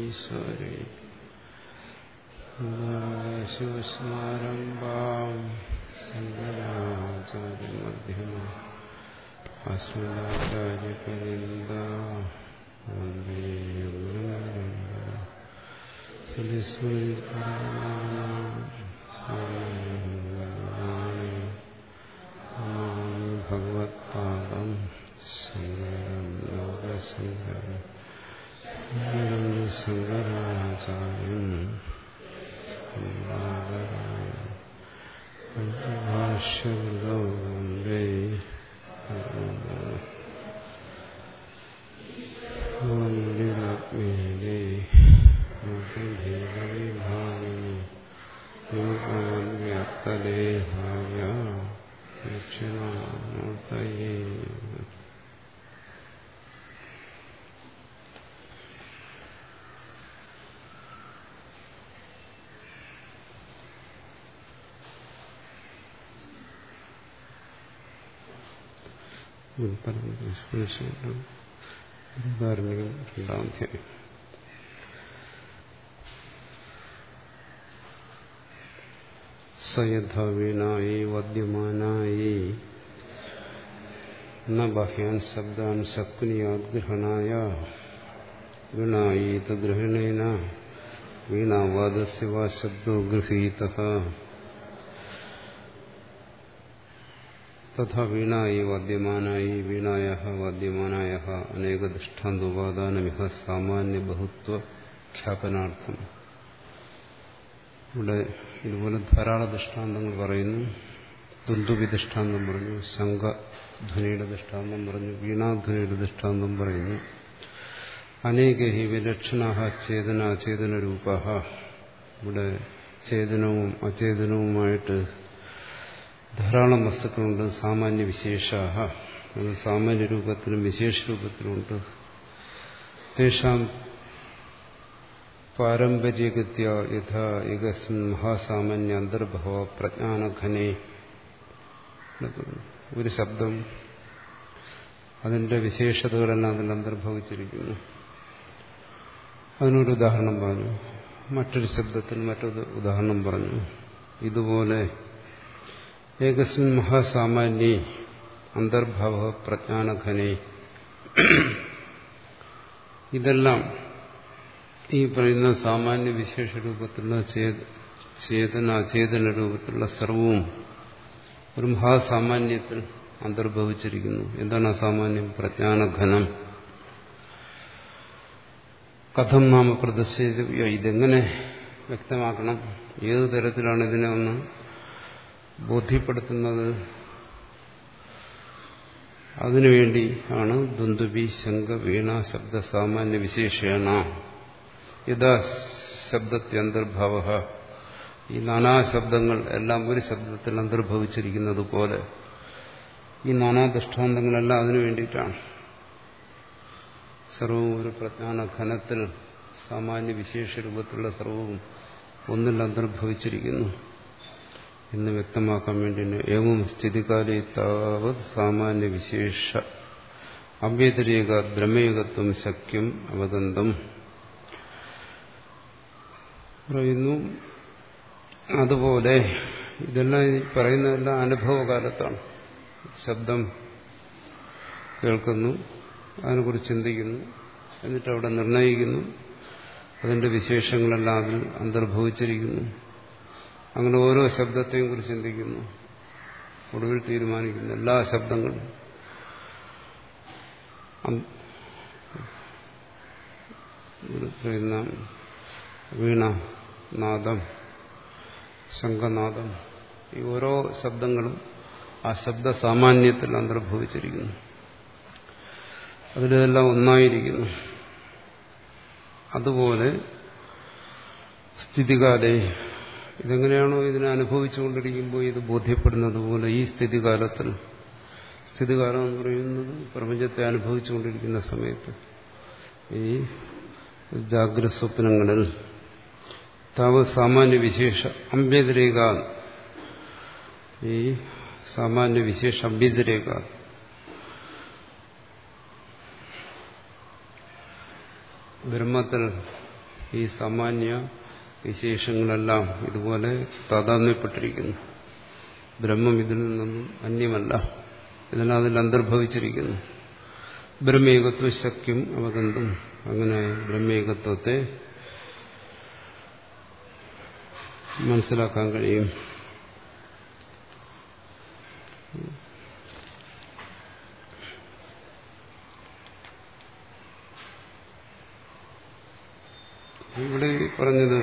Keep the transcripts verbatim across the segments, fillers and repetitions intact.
ഈശ്വരേ ശിവസ്മാരംഭാം ശങ്കരാചാര്യമധ്യമ അസ്മദാചാര്യപര്യന്ത വന്ദേ ഭഗവത്പാദം ശങ്കരം ലോകശങ്കരം ശങ്കരാചാര്യം ഭാഷ്യകൃതോ വന്ദേ വന്ദിരാത്മീയതേ മുഖഭേദവിഭാഗിനി യോഗവന്യത്തദേഹായ ദക്ഷിണാമൂർത്തയേ ഉദാഹരണം രണ്ടാം അധ്യായം. സയഥാവീനായി വദ്യമാനായി ന ബാഹ്യാൻ ശബ്ദാൻ ശക്നുയാത് ഗ്രഹണായ വീണായീത ഗ്രഹണേന വീണാവാദസ്യ വാ ശബ്ദോ ഗൃഹീതഃ തഥാ വീണായി വാദ്യമാനായി വീണായഃ വാദ്യമാനായഃ അനേക ദൃഷ്ടാന്തോപാദാനമിഹ സാമാന്യ ബഹുത്വ ഖ്യാപനാർത്ഥം. ഇവിടെ ഇതുപോലെ ധാരാളം ദൃഷ്ടാന്തങ്ങൾ പറയുന്നു. തുന്തുബി ദൃഷ്ടാന്തം പറഞ്ഞു, ശംഖധ്വനിയുടെ ദൃഷ്ടാന്തം പറഞ്ഞു, വീണാധ്വനിയുടെ ദൃഷ്ടാന്തം പറയുന്നു. അനേക ഹി വിലക്ഷണാഃ ചേതന അചേതന രൂപാഃ. ഇവിടെ ചേതനവും അചേതനവുമായിട്ട് ധാരാളം വസ്തുക്കളുണ്ട്. സാമാന്യ വിശേഷാഃ, അത് സാമാന്യ രൂപത്തിലും വിശേഷ രൂപത്തിലുമുണ്ട്. തേഷാം പാരമ്പര്യഗത്യ യഥാ ഏകസ്മിൻ മഹാസാമാന്യ അന്തർഭവ പ്രജ്ഞാനഘനെ. ഒരു ശബ്ദം അതിന്റെ വിശേഷതകളെല്ലാം അതിൽ അന്തർഭവിച്ചിരിക്കുന്നു. അതിനൊരു ഉദാഹരണം പറഞ്ഞു. മറ്റൊരു ശബ്ദത്തിൽ മറ്റൊരു ഉദാഹരണം പറഞ്ഞു. ഇതുപോലെ ഏകസ്മിൻ മഹാസാമാന്യേ അന്തർഭവ പ്രജ്ഞാനഘനെ. ഇതെല്ലാം ഈ പറയുന്ന സാമാന്യ വിശേഷ രൂപത്തിലുള്ള ചേതന അചേതന രൂപത്തിലുള്ള സർവവും ഒരു മഹാസാമാന്യത്തിൽ അന്തർഭവിച്ചിരിക്കുന്നു. എന്താണ് ആ സാമാന്യം? പ്രജ്ഞാനഘനം. കഥം നാമ പ്രദർശിത. ഇതെങ്ങനെ വ്യക്തമാക്കണം? ഏതു തരത്തിലാണ് ഇതിനെ ഒന്ന് ബോധ്യപ്പെടുത്തുന്നത്? അതിനുവേണ്ടി ആണ് ദുന്ദുബി ശംഖ വീണ ശബ്ദ സാമാന്യ വിശേഷേണ യഥാ ശബ്ദത്യന്തർഭാവ. ഈ നാനാ ശബ്ദങ്ങൾ എല്ലാം ഒരു ശബ്ദത്തിൽ അന്തർഭവിച്ചിരിക്കുന്നത് പോലെ ഈ നാനാ ദൃഷ്ടാന്തങ്ങളെല്ലാം അതിനു വേണ്ടിയിട്ടാണ്. സർവവും ഒരു പ്രജ്ഞാന ഘനത്തിൽ സാമാന്യ വിശേഷ രൂപത്തിലുള്ള സർവവും ഒന്നിൽ അന്തർഭവിച്ചിരിക്കുന്നു എന്ന് വ്യക്തമാക്കാൻ വേണ്ടി ഏവം സ്ഥിതികാലേ താവത് സാമാന്യ വിശേഷ അവ്യതിരേക ബ്രഹ്മേകത്വം ശക്യം അവഗന്തം പറയുന്നു. അതുപോലെ ഇതെല്ലാം പറയുന്നതെല്ലാം അനുഭവകാലത്താണ്. ശബ്ദം കേൾക്കുന്നു, അതിനെക്കുറിച്ച് ചിന്തിക്കുന്നു, എന്നിട്ട് അവിടെ നിർണയിക്കുന്നു, അതിന്റെ വിശേഷങ്ങളെല്ലാം അതിൽ അന്തർഭവിച്ചിരിക്കുന്നു. അങ്ങനെ ഓരോ ശബ്ദത്തെയും കുറിച്ച് ചിന്തിക്കുന്നു, ഒടുവിൽ തീരുമാനിക്കുന്നു എല്ലാ ശബ്ദങ്ങളും പറയുന്ന വീണ നാദം, ശംഖനാദം, ഈ ഓരോ ശബ്ദങ്ങളും ആ ശബ്ദ സാമാന്യത്തിൽ അന്തർഭവിച്ചിരിക്കുന്നു. അതിലെല്ലാം ഒന്നായിരിക്കുന്നു. അതുപോലെ സ്ഥിതികാലേ, ഇതെങ്ങനെയാണോ ഇതിനെ അനുഭവിച്ചുകൊണ്ടിരിക്കുമ്പോൾ ഇത് ബോധ്യപ്പെടുന്നത് പോലെ ഈ സ്ഥിതികാലത്തിൽ, സ്ഥിതികാലം എന്ന് പറയുന്നത് പ്രപഞ്ചത്തെ അനുഭവിച്ചുകൊണ്ടിരിക്കുന്ന സമയത്ത്, ഈ ജാഗ്രത സ്വപ്നങ്ങളിൽ താവ സാമാന്യ വിശേഷ അഭ്യതിരേക, ഈ സാമാന്യ വിശേഷ അഭ്യതിരേക ബ്രഹ്മത്തിൽ ഈ സാമാന്യ വിശേഷങ്ങളെല്ലാം ഇതുപോലെ താതാത്മ്യപ്പെട്ടിരിക്കുന്നു. ബ്രഹ്മം ഇതിൽ നിന്നും അന്യമല്ല, ഇതെല്ലാം അതിൽ അന്തർഭവിച്ചിരിക്കുന്നു. ബ്രഹ്മേകത്വ ശക്യം അവഗന്തും, അങ്ങനെ ബ്രഹ്മേകത്വത്തെ മനസ്സിലാക്കാൻ കഴിയും. ഇവിടെ പറഞ്ഞത്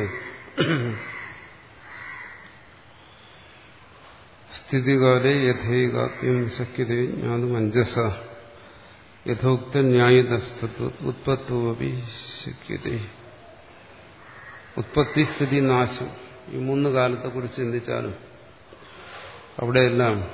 സ്ഥിതികാലേ യഥൈകാത്മ്യം ശക്യതേ ജ്ഞാതും അഞ്ജസ യഥോക്ത ന്യായതസ്തത്വ ഉത്പത്തോപി ശക്യതേ. ഉത്പത്തി, സ്ഥിതി, നാശം, ഈ മൂന്ന് കാലത്തെക്കുറിച്ച് ചിന്തിച്ചാലും അവിടെയെല്ലാം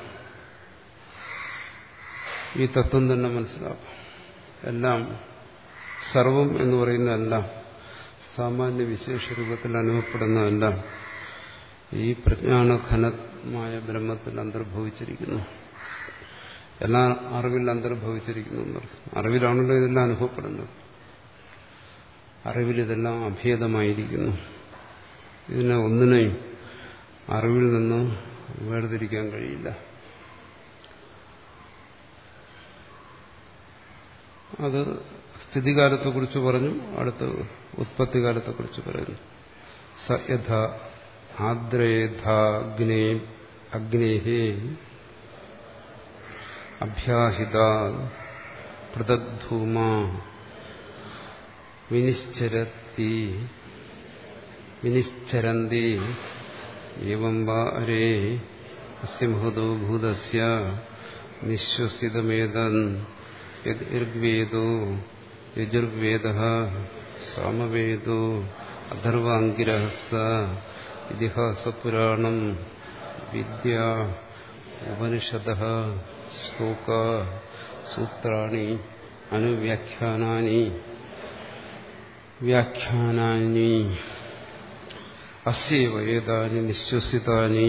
ഈ തത്വം തന്നെ മനസ്സിലാക്കാം. എല്ലാം സർവം എന്ന് പറയുന്നതെല്ലാം സാമാന്യ വിശേഷ രൂപത്തിൽ അനുഭവപ്പെടുന്നതെല്ലാം ഈ പ്രജ്ഞാനഘനമായ ബ്രഹ്മത്തിൽ അന്തർഭവിച്ചിരിക്കുന്നു. എല്ലാം അറിവിൽ അന്തർഭവിച്ചിരിക്കുന്നു. അറിവിലാണല്ലോ ഇതെല്ലാം അനുഭവപ്പെടുന്നത്. അറിവിൽ ഇതെല്ലാം അഭേദമായിരിക്കുന്നു. ഇതിനെ ഒന്നിനെയും അറിവിൽ നിന്ന് വേർതിരിക്കാൻ കഴിയില്ല. അത് സ്ഥിതികാലത്തെക്കുറിച്ച് പറഞ്ഞു. അടുത്ത് ഉത്പത്തികാലത്തെക്കുറിച്ച് പറയുന്നു. സ യഥ ആദ്രേധാഗ്നേ അഗ്നേഹേ അഭ്യാഹിത പൃഥഗ്ധൂമ വിനിശ്ചരത്തി വിനിശ്ചരന്തി ഏവം വാ അരേ അസ്യ മഹതോ ഭൂതസ്യ നിശ്വസിതമേതൻ യത് ഋഗ്വേദോ യജുർവേദഃ സാമവേദോ അഥർവാംഗിരഃ സ ഇതിഹാസപുരാണം വിദ്യ ഉപനിഷദഃ ശ്ലോക സൂത്രാണി അനുവ്യാഖ്യാനാനി വ്യാഖ്യാനാനി അസ്യൈവ ഏതാനി നിശ്വസിതാനി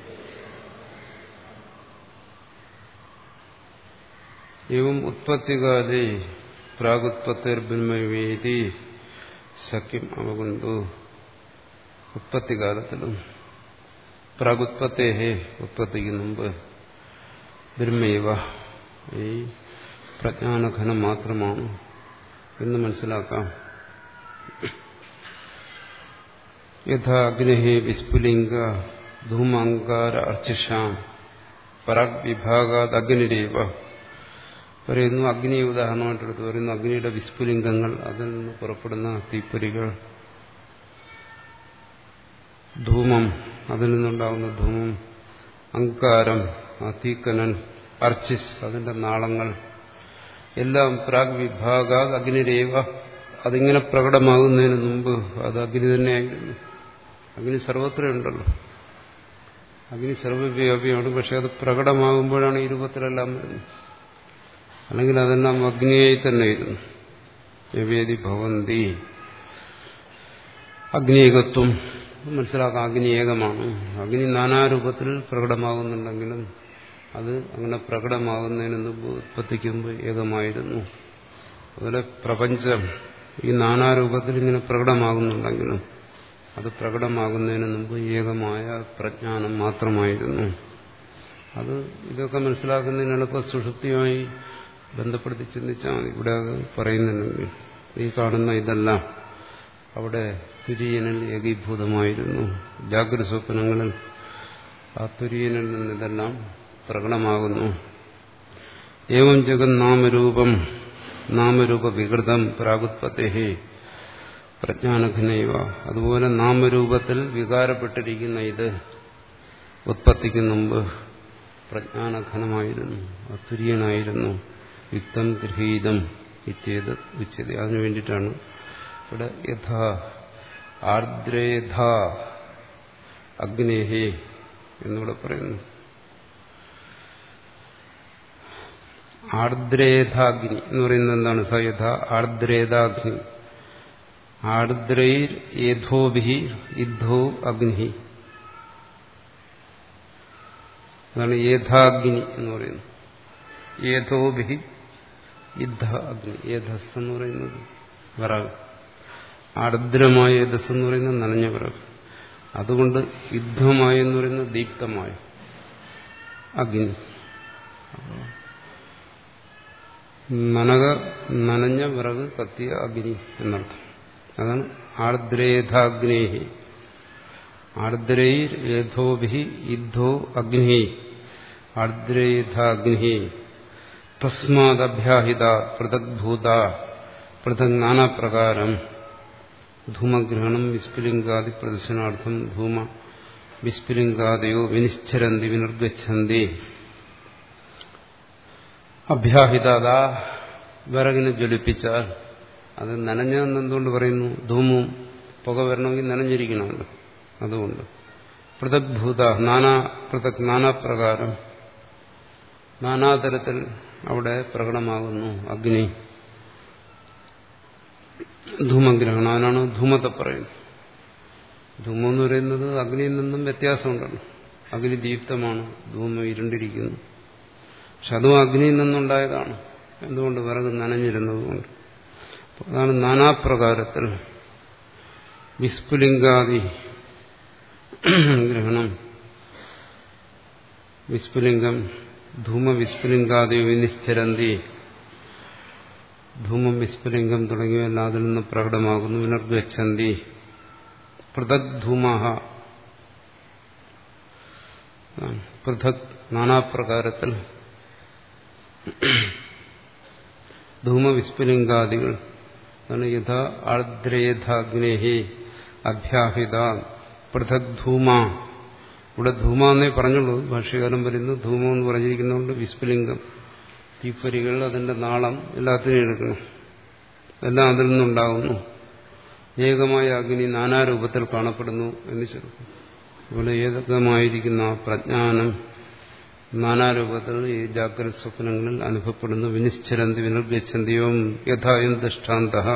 ഏവം ഉത്പത്തികാലേ പ്രാഗുത്പത്തിർബ്രഹ്മവേദി ശക്യം അവഗന്തു. ഉത്പത്തികാലത്തിലും പ്രാഗുത്പത്തേഹേ ഉത്പത്തിക്ക് മുമ്പ് ബ്രഹ്മൈവ ഈ പ്രജ്ഞാനഘനം മാത്രമാണ് എന്ന് മനസ്സിലാക്കാം. യഥാ അഗ്നേഹേ വിസ്ഫുലിംഗ ധൂമാങ്കാര അർച്ചിഷാം പരാഗ് വിഭാഗാത് അഗ്നിരേവ പറയുന്നു. അഗ്നിയെ ഉദാഹരണമായിട്ടെടുത്ത് പറയുന്നു. അഗ്നിയുടെ വിസ്ഫുലിംഗങ്ങൾ, അതിൽ നിന്ന് പുറപ്പെടുന്ന തീപ്പൊരികൾ, ധൂമം, അതിൽ നിന്നുണ്ടാകുന്ന ധൂമം, അങ്കാരം, ആ തീക്കനൻ, അർച്ചിസ്, അതിന്റെ നാളങ്ങൾ എല്ലാം പ്രാഗ് വിഭാഗാത് അഗ്നിരേവ, അതിങ്ങനെ പ്രകടമാകുന്നതിന് മുമ്പ് അത് അഗ്നി തന്നെയായിരുന്നു. അഗ്നി സർവത്രയുണ്ടല്ലോ, അഗ്നി സർവവ്യാപിയാണ്. പക്ഷെ അത് പ്രകടമാകുമ്പോഴാണ് ഈ രൂപത്തിലെല്ലാം വരുന്നത്. അല്ലെങ്കിൽ അതെല്ലാം അഗ്നിയായി തന്നെയായിരുന്നു. യവേദി ഭവന്തി അഗ്നിയേകത്വം മനസ്സിലാക്കാം. അഗ്നി ഏകമാണ്. അഗ്നി നാനാരൂപത്തിൽ പ്രകടമാകുന്നുണ്ടെങ്കിലും അത് അങ്ങനെ പ്രകടമാകുന്നതിന് മുമ്പ് ഉത്പത്തിക്കുമ്പോൾ ഏകമായിരുന്നു. അതുപോലെ പ്രപഞ്ചം ഈ നാനാരൂപത്തിൽ ഇങ്ങനെ പ്രകടമാകുന്നുണ്ടെങ്കിലും അത് പ്രകടമാകുന്നതിന് മുമ്പ് ഏകമായ പ്രജ്ഞാനം മാത്രമായിരുന്നു. അത് ഇതൊക്കെ മനസ്സിലാക്കുന്നതിന് എളുപ്പ സുഷുപ്തിയുമായി ബന്ധപ്പെടുത്തി ചിന്തിച്ചാൽ മതി. ഇവിടെ അത് പറയുന്നുണ്ടെങ്കിൽ ഈ കാണുന്ന ഇതെല്ലാം അവിടെ തുര്യനിൽ ഏകീഭൂതമായിരുന്നു. ജാഗ്രത സ്വപ്നങ്ങളിൽ ആ തുര്യനിൽ നിന്ന് ഇതെല്ലാം പ്രകടമാകുന്നു. ഏവം ജഗൻ നാമരൂപം നാമരൂപ വികൃതം പ്രാഗുത്പത്തേഹി പ്രജ്ഞാനഘനൈവ. അതുപോലെ നാമരൂപത്തിൽ വികാരപ്പെട്ടിരിക്കുന്ന ഇത് ഉത്പത്തിക്ക് മുമ്പ് പ്രജ്ഞാനഘനമായിരുന്നു, അതുര്യനായിരുന്നു. യുക്തം ഗൃഹീതം ഇത്യേത് ഉച്ചതി. അതിനു വേണ്ടിയിട്ടാണ് ഇവിടെ യഥാ ആർദ്രേധ അഗ്നേഹേ എന്നിവിടെ പറയുന്നു. ആർദ്രേധാഗ്നി എന്ന് പറയുന്നത് എന്താണ്? സ യഥാ ആർദ്രേധാഗ്നി ആർദ്രൈർ യേധോഭി യുദ്ധോ അഗ്നി. അതാണ് യേഥാഗ്നി എന്ന് പറയുന്നത്. യേധോഭി യുദ്ധ അഗ്നി. യേധസ് എന്ന് പറയുന്നത് വിറക്. ആർദ്രമായ യദസ് എന്ന് പറയുന്നത് നനഞ്ഞ വിറക്. അതുകൊണ്ട് യുദ്ധമായ എന്ന് പറയുന്നത് ദീപ്തമായ അഗ്നി. നനക നനഞ്ഞ വിറക് കത്തിയ അഗ്നി എന്നർത്ഥം. അതാണ് ആർദ്രേധാഗ്നേഹി. ആർദ്രൈർ യേധോഭി യുദ്ധോ അഗ്നി ആർദ്രേധാഗ്നി തസ്മാദഭ്യാഹിത പൃഥഗ്ഭൂത പൃഥക് നാനാപ്രകാരം ധൂമഗ്രഹണം വിസ്ഫുലിംഗാദി പ്രദർശനാർത്ഥം ധൂമ വിസ്ഫുലിംഗാദയോ വിനിശ്ചരന്തി വിനിർഗച്ഛന്തി. അഭ്യാഹിതാത വിറകിനെ ജ്വലിപ്പിച്ചാൽ അത് നനഞ്ഞെന്നെന്തുകൊണ്ട് പറയുന്നു? ധൂമവും പുക വരണമെങ്കിൽ നനഞ്ഞിരിക്കണമല്ലോ. അതുകൊണ്ട് പൃഥഗ്ഭൂത നാനാ പൃഥക് നാനാപ്രകാരം നാനാതരത്തിൽ അവിടെ പ്രകടമാകുന്നു അഗ്നി. ധൂമഗ്രഹണം, അതിനാണ് ധൂമത്തെ പറയുന്നത്. ധൂമം എന്ന് പറയുന്നത് അഗ്നിയിൽ നിന്നും വ്യത്യാസമുണ്ടല്ലോ. അഗ്നി ദീപ്തമാണ്, ധൂമം ഇരുണ്ടിരിക്കുന്നു. പക്ഷെ അതും അഗ്നിയിൽ നിന്നുണ്ടായതാണ്. എന്തുകൊണ്ട്? വിറക് നനഞ്ഞിരുന്നതുകൊണ്ട്. അതാണ് നാനാപ്രകാരത്തിൽ വിസ്ഫുലിംഗാദി ഗ്രഹണം. വിസ്ഫുലിംഗം ധൂമ വിസ്ഫുലിംഗാദി വിനിശ്ചരന്തി. ധൂമം വിസ്ഫുലിംഗം തുടങ്ങിയവയെല്ലാം അതിൽ നിന്ന് പ്രകടമാകുന്നു. വിനർഗച്ഛന്തി. പൃഥക് ധൂമഃ പൃഥക് നാനാപ്രകാരത്തിൽ ധൂമവിസ്ഫുലിംഗാദികൾ. യഥാ ആർദ്രേധാഗ്നേഹി അഭ്യാഹിത പൃഥക് ധൂമ. ഇവിടെ ധൂമ എന്നേ പറഞ്ഞുള്ളൂ. ഭാഷ്യകാരൻ പറയുന്നു ധൂമം എന്ന് പറഞ്ഞിരിക്കുന്നതുകൊണ്ട് വിസ്ഫുലിംഗം, തീപ്പൊരികൾ, അതിന്റെ നാളം എല്ലാത്തിനും എടുക്കണം. എല്ലാം അതിൽ നിന്നുണ്ടാകുന്നു. ഏകമായ അഗ്നി നാനാരൂപത്തിൽ കാണപ്പെടുന്നു എന്ന് ചുരുക്കം. ഇവിടെ ഏകമായിരിക്കുന്ന പ്രജ്ഞാനം നാനാരൂപത്തിൽ ഈ ജാഗ്രത സ്വപ്നങ്ങളിൽ അനുഭവപ്പെടുന്നു. വിനിശ്ചരന്തി വിനിർഗച്ഛന്തിയും യഥായം ദൃഷ്ടാന്തഃ.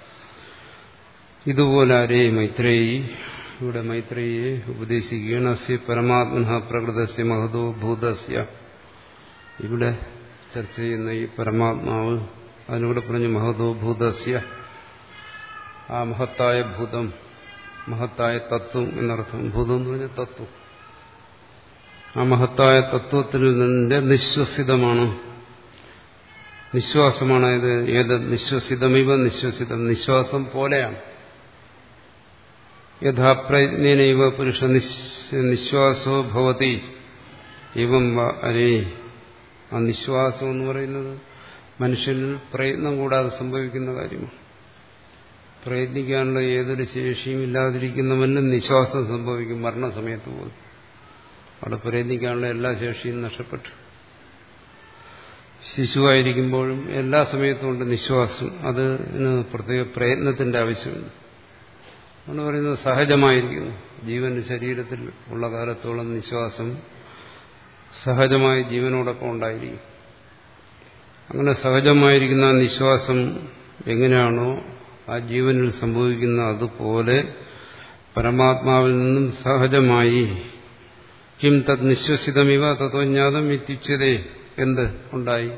ഇതുപോലെ ആരേ മൈത്രേയി ഇവിടെ മൈത്രേയെ ഉപദേശിക്കുകയാണ്. അസ്യ പരമാത്മനഃ പ്രകൃതസ്യ മഹതോ ഭൂതസ്യ. ഇവിടെ ചർച്ച ചെയ്യുന്ന ഈ പരമാത്മാവ്, അതിനൂടെ പറഞ്ഞു മഹതോ ഭൂതസ്യ, ആ മഹത്തായ ഭൂതം, മഹത്തായ തത്വം എന്നർത്ഥം. ഭൂതം എന്ന് പറഞ്ഞ തത്വം. ആ മഹത്തായ തത്വത്തിൽ നിന്റെ നിശ്വസിതമാണ്, നിശ്വാസമാണ്. ഇത് ഏത് നിശ്വസിതമിവ നിശ്വസിതം, നിശ്വാസം പോലെയാണ്. യഥാപ്രജ്ഞനൈവ പുരുഷ നിശ്വാസോ ഭവതി ഏവം അരേ. ആ നിശ്വാസം എന്ന് പറയുന്നത് മനുഷ്യനിൽ പ്രയത്നം കൂടാതെ സംഭവിക്കുന്ന കാര്യമാണ്. പ്രയത്നിക്കാനുള്ള ഏതൊരു ശേഷിയും ഇല്ലാതിരിക്കുന്നവനും നിശ്വാസം സംഭവിക്കും. മരണസമയത്ത് പോലും അവിടെ പ്രയത്നിക്കാനുള്ള എല്ലാ ശേഷിയും നഷ്ടപ്പെട്ടു. ശിശുവായിരിക്കുമ്പോഴും എല്ലാ സമയത്തും ഉണ്ട് നിശ്വാസം. അതിന് പ്രത്യേക പ്രയത്നത്തിന്റെ ആവശ്യമില്ല. ആണ് പറയുന്നത് സഹജമായിരിക്കുന്നു. ജീവന്റെ ശരീരത്തിൽ ഉള്ള കാലത്തോളം നിശ്വാസം സഹജമായി ജീവനോടൊപ്പം ഉണ്ടായിരിക്കും. അങ്ങനെ സഹജമായിരിക്കുന്ന നിശ്വാസം എങ്ങനെയാണോ ആ ജീവനിൽ സംഭവിക്കുന്ന അതുപോലെ പരമാത്മാവിൽ നിന്നും സഹജമായി കിം തത് നിശ്വസിതമിവ തത്വജ്ഞാതം ഇത്യുച്യതേ. എന്ത് ഉണ്ടായി?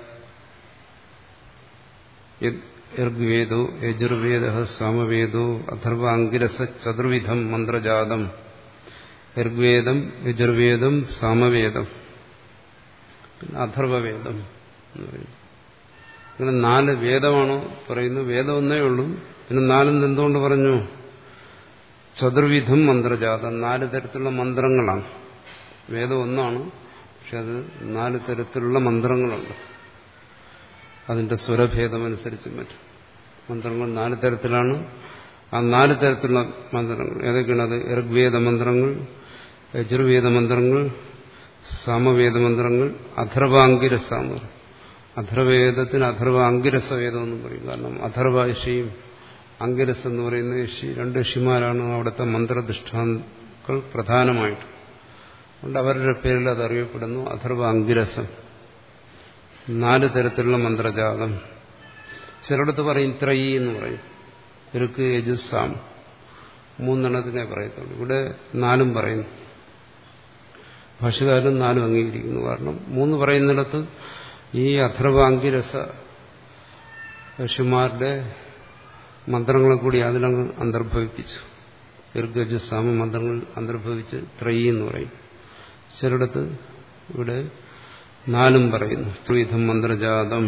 ഋഗ്വേദോ യജുർവേദ സാമവേദോ അഥർവാംഗിരസ ചതുർവിധം മന്ത്രജാതം. ഋഗ്വേദം, യജുർവേദം, സാമവേദം, പിന്നെ അഥർവവേദം എന്ന് പറയുന്നു. അങ്ങനെ നാല് വേദമാണോ പറയുന്നു? വേദം ഒന്നേ ഉള്ളൂ. പിന്നെ നാലെന്ന് എന്തുകൊണ്ട് പറഞ്ഞു? ചതുർവിധം മന്ത്രജാതം, നാല് തരത്തിലുള്ള മന്ത്രങ്ങളാണ്. വേദം ഒന്നാണ്, പക്ഷെ അത് നാല് തരത്തിലുള്ള മന്ത്രങ്ങളുണ്ട്. അതിന്റെ സ്വരഭേദമനുസരിച്ച് മറ്റും മന്ത്രങ്ങൾ നാല് തരത്തിലാണ്. ആ നാല് തരത്തിലുള്ള മന്ത്രങ്ങൾ ഏതൊക്കെയാണ്? അത് ഋഗ്വേദ മന്ത്രങ്ങൾ, യജുർവേദ മന്ത്രങ്ങൾ, സാമവേദ മന്ത്രങ്ങൾ, അഥർവാംഗിരസ. അഥർവേദത്തിന് അഥർവ അംഗിരസ വേദം എന്നും പറയും. കാരണം അഥർവ ഋഷിയും അംഗിരസ് എന്ന് പറയുന്ന ഋഷി, രണ്ട് ഋഷിമാരാണ് അവിടുത്തെ മന്ത്രദൃഷ്ടാന്തങ്ങൾ പ്രധാനമായിട്ട്. അതുകൊണ്ട് അവരുടെ പേരിൽ അത് അറിയപ്പെടുന്നു അഥർവ അംഗിരസം. നാല് തരത്തിലുള്ള മന്ത്രജാതം. ചിലയിടത്ത് പറയും ത്രയി എന്ന് പറയും. ഋക്ക്, യജുസ്, സാം, മൂന്നെണ്ണത്തിനെ പറയത്തുള്ളൂ. ഇവിടെ നാലും പറയുന്നു. ഭാഷകാരൻ നാലും അംഗീകരിക്കുന്നു. കാരണം മൂന്ന് പറയുന്നിടത്ത് ഈ അഥർവാംഗിരസ ഋഷിമാരുടെ മന്ത്രങ്ങളെ കൂടി അതിലങ്ങ് അന്തർഭവിപ്പിച്ചു. ദീർഘജസാമ മന്ത്രങ്ങൾ അന്തർഭവിച്ച് ത്രയി എന്ന് പറയും. ചിലയിടത്ത് ഇവിടെ നാലും പറയുന്നു. ത്രിവിധം മന്ത്രജാതം,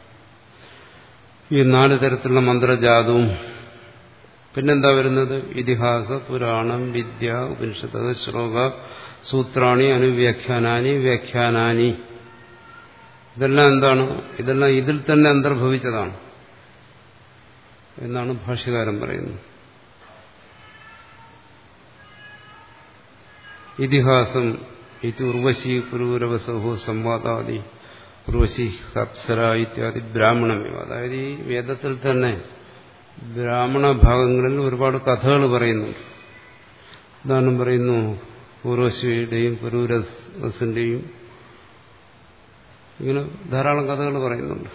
ഈ നാല് തരത്തിലുള്ള മന്ത്രജാതവും. പിന്നെന്താ വരുന്നത്? ഇതിഹാസ, പുരാണം, വിദ്യ, ഉപനിഷത്ത്, ശ്ലോക, സൂത്രാണി, അനുവ്യാഖ്യാനാനി, വ്യാഖ്യാനാനി. ഇതെല്ലാം എന്താണ്? ഇതെല്ലാം ഇതിൽ തന്നെ അന്തർഭവിച്ചതാണ് എന്നാണ് ഭാഷ്യകാരൻ പറയുന്നത്. ഇതിഹാസം ഇത് ഉർവശി പുരൂരവസഹോ സംവാദാദി ഉർവശി അപ്സര ഇത്യാദി ബ്രാഹ്മണമേവ. അതായത് ഈ വേദത്തിൽ തന്നെ ബ്രാഹ്മണ ഭാഗങ്ങളിൽ ഒരുപാട് കഥകൾ പറയുന്നുണ്ട്. ഉദാഹരണം പറയുന്നു, ഉർവശിയുടെയും പുരൂരവസിന്റെയും ഇങ്ങനെ ധാരാളം കഥകൾ പറയുന്നുണ്ട്.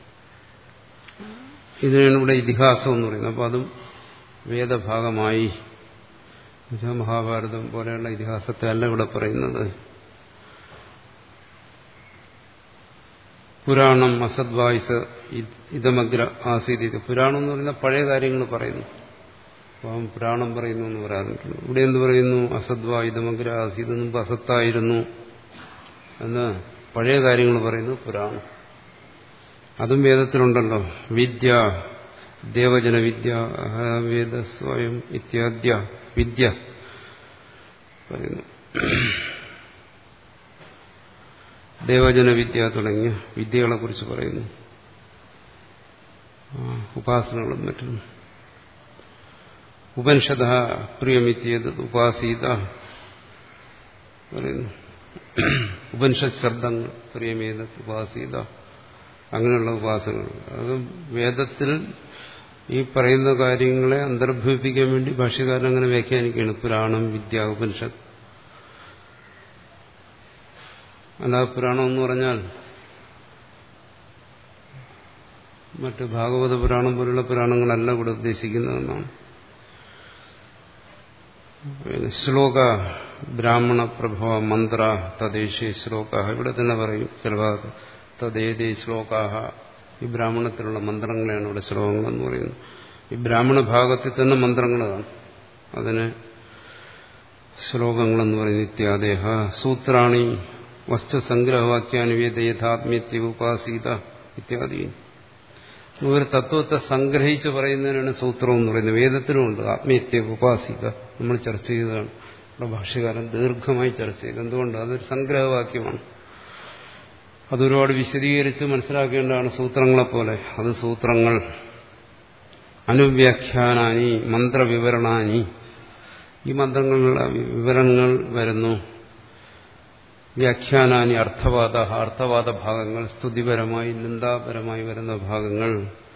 ഇതിനാണ് ഇവിടെ ഇതിഹാസം എന്ന് പറയുന്നത്. അപ്പോൾ അതും വേദഭാഗമായി. മഹാഭാരതം പോലെയുള്ള ഇതിഹാസത്തെ അല്ല ഇവിടെ പറയുന്നത്. പുരാണം അസദ്വായിസ ഇതമഗ്ര ആസീത്. പുരാണം എന്ന് പറയുന്ന പഴയ കാര്യങ്ങൾ പറയുന്നു. അപ്പം പുരാണം പറയുന്നു എന്ന് പറയാറുണ്ട്. ഇവിടെ എന്ത് പറയുന്നു? അസദ്വാ ഇതമഗ്ര ആസീത്, മുമ്പ് അസത്തായിരുന്നു എന്ന് പഴയ കാര്യങ്ങൾ പറയുന്നു പുരാണം. അതും വേദത്തിലുണ്ടല്ലോ. വിദ്യ, ദേവജന വിദ്യ, വേദ സ്വയം ഇത്യാദ്യ വിദ്യ പറയുന്നു. ദേവജന വിദ്യ തുടങ്ങിയ വിദ്യകളെ കുറിച്ച് പറയുന്നു. ഉപാസനകളും മറ്റും. ഉപനിഷദ പ്രിയമിത്യത് ഉപാസീത പറയുന്നു. ഉപനിഷത് ശബ്ദങ്ങൾ പ്രിയമേത ഉപാസീത, അങ്ങനെയുള്ള ഉപാസനകൾ. അത് വേദത്തിൽ ഈ പറയുന്ന കാര്യങ്ങളെ അന്തർഭവിപ്പിക്കാൻ വേണ്ടി ഭാഷ്യകാരൻ അങ്ങനെ വ്യാഖ്യാനിക്കുകയാണ്. പുരാണം, വിദ്യ, ഉപനിഷത്ത്. അല്ലാതെ പുരാണം എന്ന് പറഞ്ഞാൽ മറ്റ് ഭാഗവത പുരാണം പോലുള്ള പുരാണങ്ങളല്ല ഇവിടെ ഉദ്ദേശിക്കുന്നതെന്നാണ്. ശ്ലോക ബ്രാഹ്മണ പ്രഭവ മന്ത്ര തദ്ദേശീയ ശ്ലോക, ഇവിടെ തന്നെ പറയും ചില ഭാഗത്ത് തദ്ദേതേ ശ്ലോകാഹ. ഈ ബ്രാഹ്മണത്തിലുള്ള മന്ത്രങ്ങളെയാണ് ഇവിടെ ശ്ലോകങ്ങളെന്ന് പറയുന്നത്. ഈ ബ്രാഹ്മണ ഭാഗത്തിൽ തന്നെ മന്ത്രങ്ങളാണ്, അതിന് ശ്ലോകങ്ങളെന്ന് പറയുന്നത്. ഇത്യാദേഹ സൂത്രാണി വസ്തുസംഗ്രഹവാക്യാനി വേദയഥാത്മ്യത്യ ഉപാസീത ഇത്യാദി. ഒരു തത്വത്തെ സംഗ്രഹിച്ച് പറയുന്നതിനാണ് സൂത്രം എന്ന് പറയുന്നത്. വേദത്തിനുമുണ്ട് ആത്മീയത്യ ഉപാസിക. നമ്മൾ ചർച്ച ചെയ്തതാണ്. ഇവിടെ ഭാഷ്യകാരൻ ദീർഘമായി ചർച്ച ചെയ്ത്. എന്തുകൊണ്ട്? അതൊരു സംഗ്രഹവാക്യമാണ്. അതൊരുപാട് വിശദീകരിച്ച് മനസ്സിലാക്കേണ്ടതാണ് സൂത്രങ്ങളെപ്പോലെ. അത് സൂത്രങ്ങൾ. അനുവ്യാഖ്യാനാനി മന്ത്രവിവരണാനി, ഈ മന്ത്രങ്ങളുടെ വിവരണങ്ങൾ വരുന്നു. വ്യാഖ്യാനാനി അർത്ഥവാദ, അർത്ഥവാദ ഭാഗങ്ങൾ, സ്തുതിപരമായി നിന്ദാപരമായി വരുന്ന ഭാഗങ്ങൾ.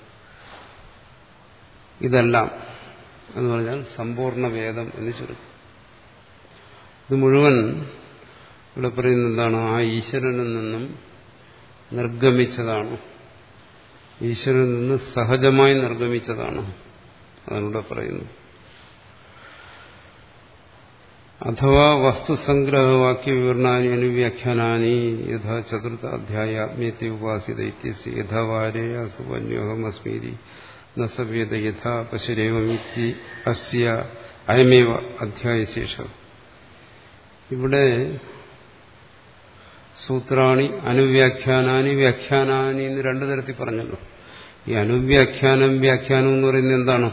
ഇതെല്ലാം എന്ന് പറഞ്ഞാൽ സമ്പൂർണ്ണ വേദം എന്ന് ചുരുക്കം. ഇത് മുഴുവൻ ഇവിടെ പറയുന്നത് എന്താണ്? ആ ഈശ്വരനിൽ നിന്നും നിർഗമിച്ചതാണ്. ഈശ്വരനിൽ നിന്ന് സഹജമായി നിർഗമിച്ചതാണ്. അതാണ് ഇവിടെ പറയുന്നത്. അഥവാ വസ്തുസംഗ്രഹവാക്യ വിവരണാനി അനുവ്യാഖ്യാനാനി യഥാ ചതുർത്ഥ അധ്യായ ആത്മീയത്തെ ഉപാസിത ഇത്യസ്യ യഥാ വാരേയ സുവന്യോഹം അസ്മീതി നസവേദ യഥാ പശുരേവമിത്തി അസ്യ അയമേവ അധ്യായശേഷം. ഇവിടെ സൂത്രാണി അനുവ്യാഖ്യാനാനി വ്യാഖ്യാനാനി എന്ന് രണ്ടു തരത്തിൽ പറഞ്ഞല്ലോ. ഈ അനുവ്യാഖ്യാനം വ്യാഖ്യാനം എന്ന് പറയുന്നത് എന്താണ്?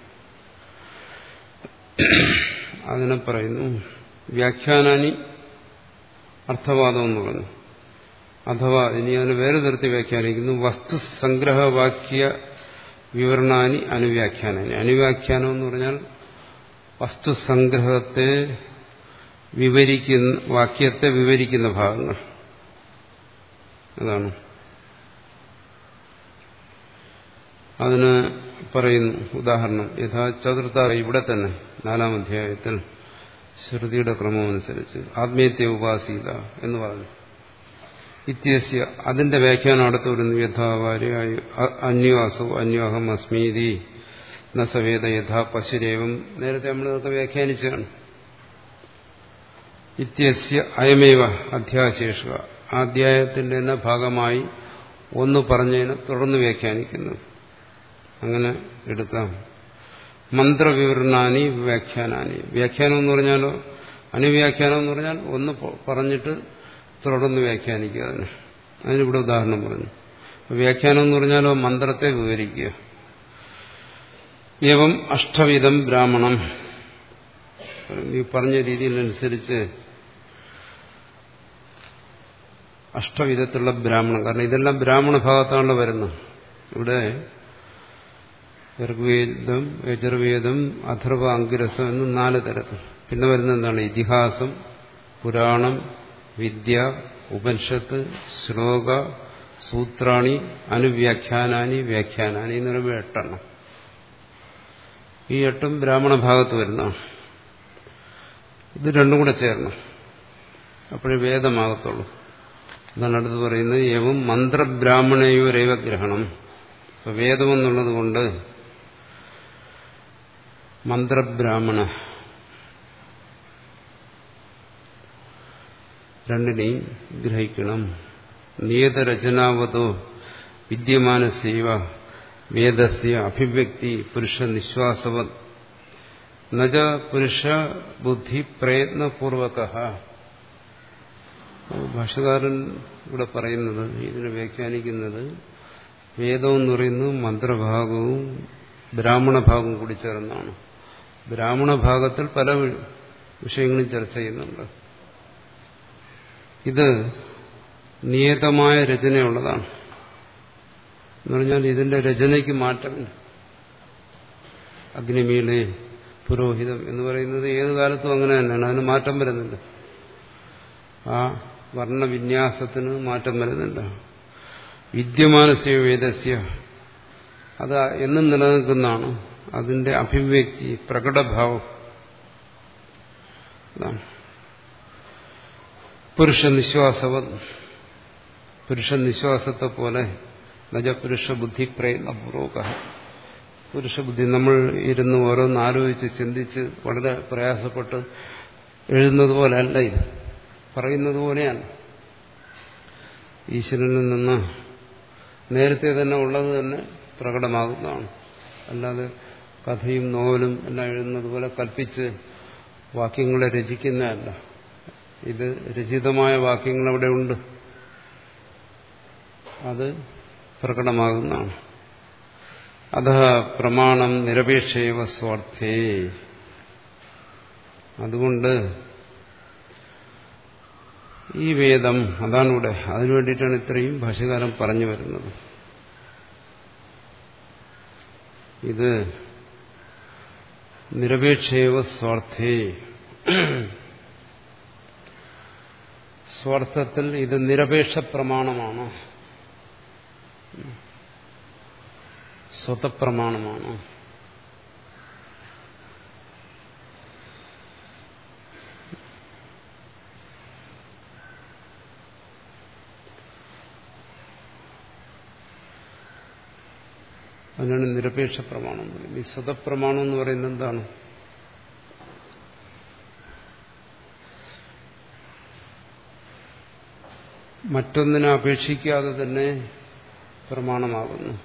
അതിനെ പറയുന്നു വ്യാഖ്യാനാനി അർത്ഥവാദം എന്ന് പറഞ്ഞു. അഥവാ ഇനി അതിന് വേറെ തരത്തിൽ വ്യാഖ്യാനിക്കുന്നു. വസ്തുസംഗ്രഹവാക്യ വിവരണാനി അനുവ്യാഖ്യാനാനി. അനുവ്യാഖ്യാനം എന്ന് പറഞ്ഞാൽ വസ്തുസംഗ്രഹത്തെ വിവരിക്കുന്ന, വാക്യത്തെ വിവരിക്കുന്ന ഭാഗങ്ങൾ. അതാണ് അതിന് പറയുന്നു ഉദാഹരണം. യഥാ ചതുർത്ഥ, ഇവിടെ തന്നെ നാലാം അധ്യായത്തിൽ ശ്രുതിയുടെ ക്രമമനുസരിച്ച് ആത്മീയത്തെ ഉപാസീത എന്ന് പറഞ്ഞു. ഇത്യസ്യ, അതിന്റെ വ്യാഖ്യാനം അടുത്ത് വരുന്നു. യഥാവാര്യ അന്യാസോ അന്യോഹം അസ്മീതി നസവേദ യഥാ പശുരേവം. നേരത്തെ നമ്മളിതൊക്കെ വ്യാഖ്യാനിച്ചാണ്. ഇത്യസ്യ അയമേവ അധ്യാശേഷ, ആ അധ്യായത്തിന്റെ തന്നെ ഭാഗമായി ഒന്ന് പറഞ്ഞതിനെ തുടർന്ന് വ്യാഖ്യാനിക്കുന്നത്. അങ്ങനെ എടുക്കാം. മന്ത്രവിവരണാനി വ്യാഖ്യാനാനി. വ്യാഖ്യാനം എന്ന് പറഞ്ഞാലോ അനുവ്യാഖ്യാനം എന്ന് പറഞ്ഞാൽ ഒന്ന് പറഞ്ഞിട്ട് തുടർന്ന് വ്യാഖ്യാനിക്കുക. അതിന് അതിനിവിടെ ഉദാഹരണം പറഞ്ഞു. വ്യാഖ്യാനം എന്ന് പറഞ്ഞാലോ മന്ത്രത്തെ വിവരിക്കുക. ഏവം അഷ്ടവിധം ബ്രാഹ്മണം, ഈ പറഞ്ഞ രീതിയിലനുസരിച്ച് അഷ്ടവിധത്തിലുള്ള ബ്രാഹ്മണം. കാരണം ഇതെല്ലാം ബ്രാഹ്മണ ഭാഗത്താണല്ലോ വരുന്നത്. ഇവിടെ ഋഗ്വേദം, യജുർവേദം, അഥർവ, അങ്കിരസം എന്ന് നാല് തരത്തിൽ. പിന്നെ വരുന്നത് എന്താണ്? ഇതിഹാസം, പുരാണം, വിദ്യ, ഉപനിഷത്ത്, ശ്ലോക, സൂത്രാണി, അനുവ്യാഖ്യാനാനി, വ്യാഖ്യാനാനി എന്ന് പറയുമ്പോൾ എട്ടെണ്ണം. ഈ എട്ടും ബ്രാഹ്മണ ഭാഗത്ത് വരുന്നതാണ്. ഇത് രണ്ടും കൂടെ ചേരണം, അപ്പോഴേ വേദമാകത്തുള്ളൂ. അതാണ് അടുത്ത് പറയുന്നത്. ഏവം മന്ത്രബ്രാഹ്മണയോ രൈവഗ്രഹണം. ഇപ്പൊ വേദമെന്നുള്ളത് കൊണ്ട് മന്ത്രബ്രാഹ്മണ രണ്ടിനെയും ഗ്രഹിക്കണം. നിയതരചനാവതോ വിദ്യമാനസേവ വേദസ്യ അഭിവ്യക്തി പുരുഷ നിശ്വാസവത് നജ പുരുഷ ബുദ്ധി പ്രയത്നപൂർവക. ഭാഷകാരൻ ഇവിടെ പറയുന്നത്, ഇതിനെ വ്യാഖ്യാനിക്കുന്നത്, വേദം എന്ന് പറയുന്നത് മന്ത്രഭാഗവും ബ്രാഹ്മണ ഭാഗവും കൂടി ചേർന്നാണ്. ബ്രാഹ്മണ ഭാഗത്തിൽ പല വിഷയങ്ങളും ചർച്ച ചെയ്യുന്നുണ്ട്. ഇത് നിയതമായ രചനയുള്ളതാണ്. എന്ന് പറഞ്ഞാൽ ഇതിന്റെ രചനയ്ക്ക് മാറ്റമില്ല. അഗ്നിമീളെ പുരോഹിതം എന്ന് പറയുന്നത് ഏത് കാലത്തും അങ്ങനെ തന്നെയാണ്. അതിന് മാറ്റം വരുന്നില്ല. ആ വർണ്ണവിന്യാസത്തിന് മാറ്റം വരുന്നില്ല. വിദ്യമാനസ്യ വേദസ്യ അത് എന്നും നിലനിൽക്കുന്നതാണ്. അതിന്റെ അഭിവ്യക്തി, പ്രകടഭാവം അതാണ്. പുരുഷ നിശ്വാസവ, പുരുഷ നിശ്വാസത്തെ പോലെ നജ പുരുഷ ബുദ്ധി പ്രയത്നപൂർവക. പുരുഷബുദ്ധി നമ്മൾ ഇരുന്ന് ഓരോന്ന് ആലോചിച്ച് ചിന്തിച്ച് വളരെ പ്രയാസപ്പെട്ട് എഴുതുന്നത് പോലെ അല്ല, ഇത് പറയുന്നത് പോലെയാണ്. ഈശ്വരനിൽ നിന്ന് നേരത്തെ തന്നെ ഉള്ളത് തന്നെ പ്രകടമാകുന്നതാണ്. അല്ലാതെ കഥയും നോവലും എല്ലാം എഴുതുന്നത് പോലെ കൽപ്പിച്ച് വാക്യങ്ങളെ രചിക്കുന്നതല്ല. ഇത് രചിതമായ വാക്യങ്ങൾ അവിടെ ഉണ്ട്, അത് പ്രകടമാകുന്നതാണ്. അത പ്രമാണം നിരപേക്ഷേവ സ്വാർത്ഥേ. അതുകൊണ്ട് ഈ വേദം, അതാണ് ഇവിടെ, അതിനു വേണ്ടിയിട്ടാണ് ഇത്രയും ഭാഷ്യകാരൻ പറഞ്ഞു വരുന്നത്. ഇത് നിരപേക്ഷേവ സ്വാർത്ഥേ, സ്വാർത്ഥത്തിൽ ഇത് നിരപേക്ഷ പ്രമാണമാണ്, സ്വതപ്രമാണമാണ്. അതിനാണ് നിരപേക്ഷ പ്രമാണം. ഈ സ്വതപ്രമാണം എന്ന് പറയുന്നത് എന്താണ്? മറ്റൊന്നിനെ അപേക്ഷിക്കാതെ തന്നെ പ്രമാണമാകുന്നു.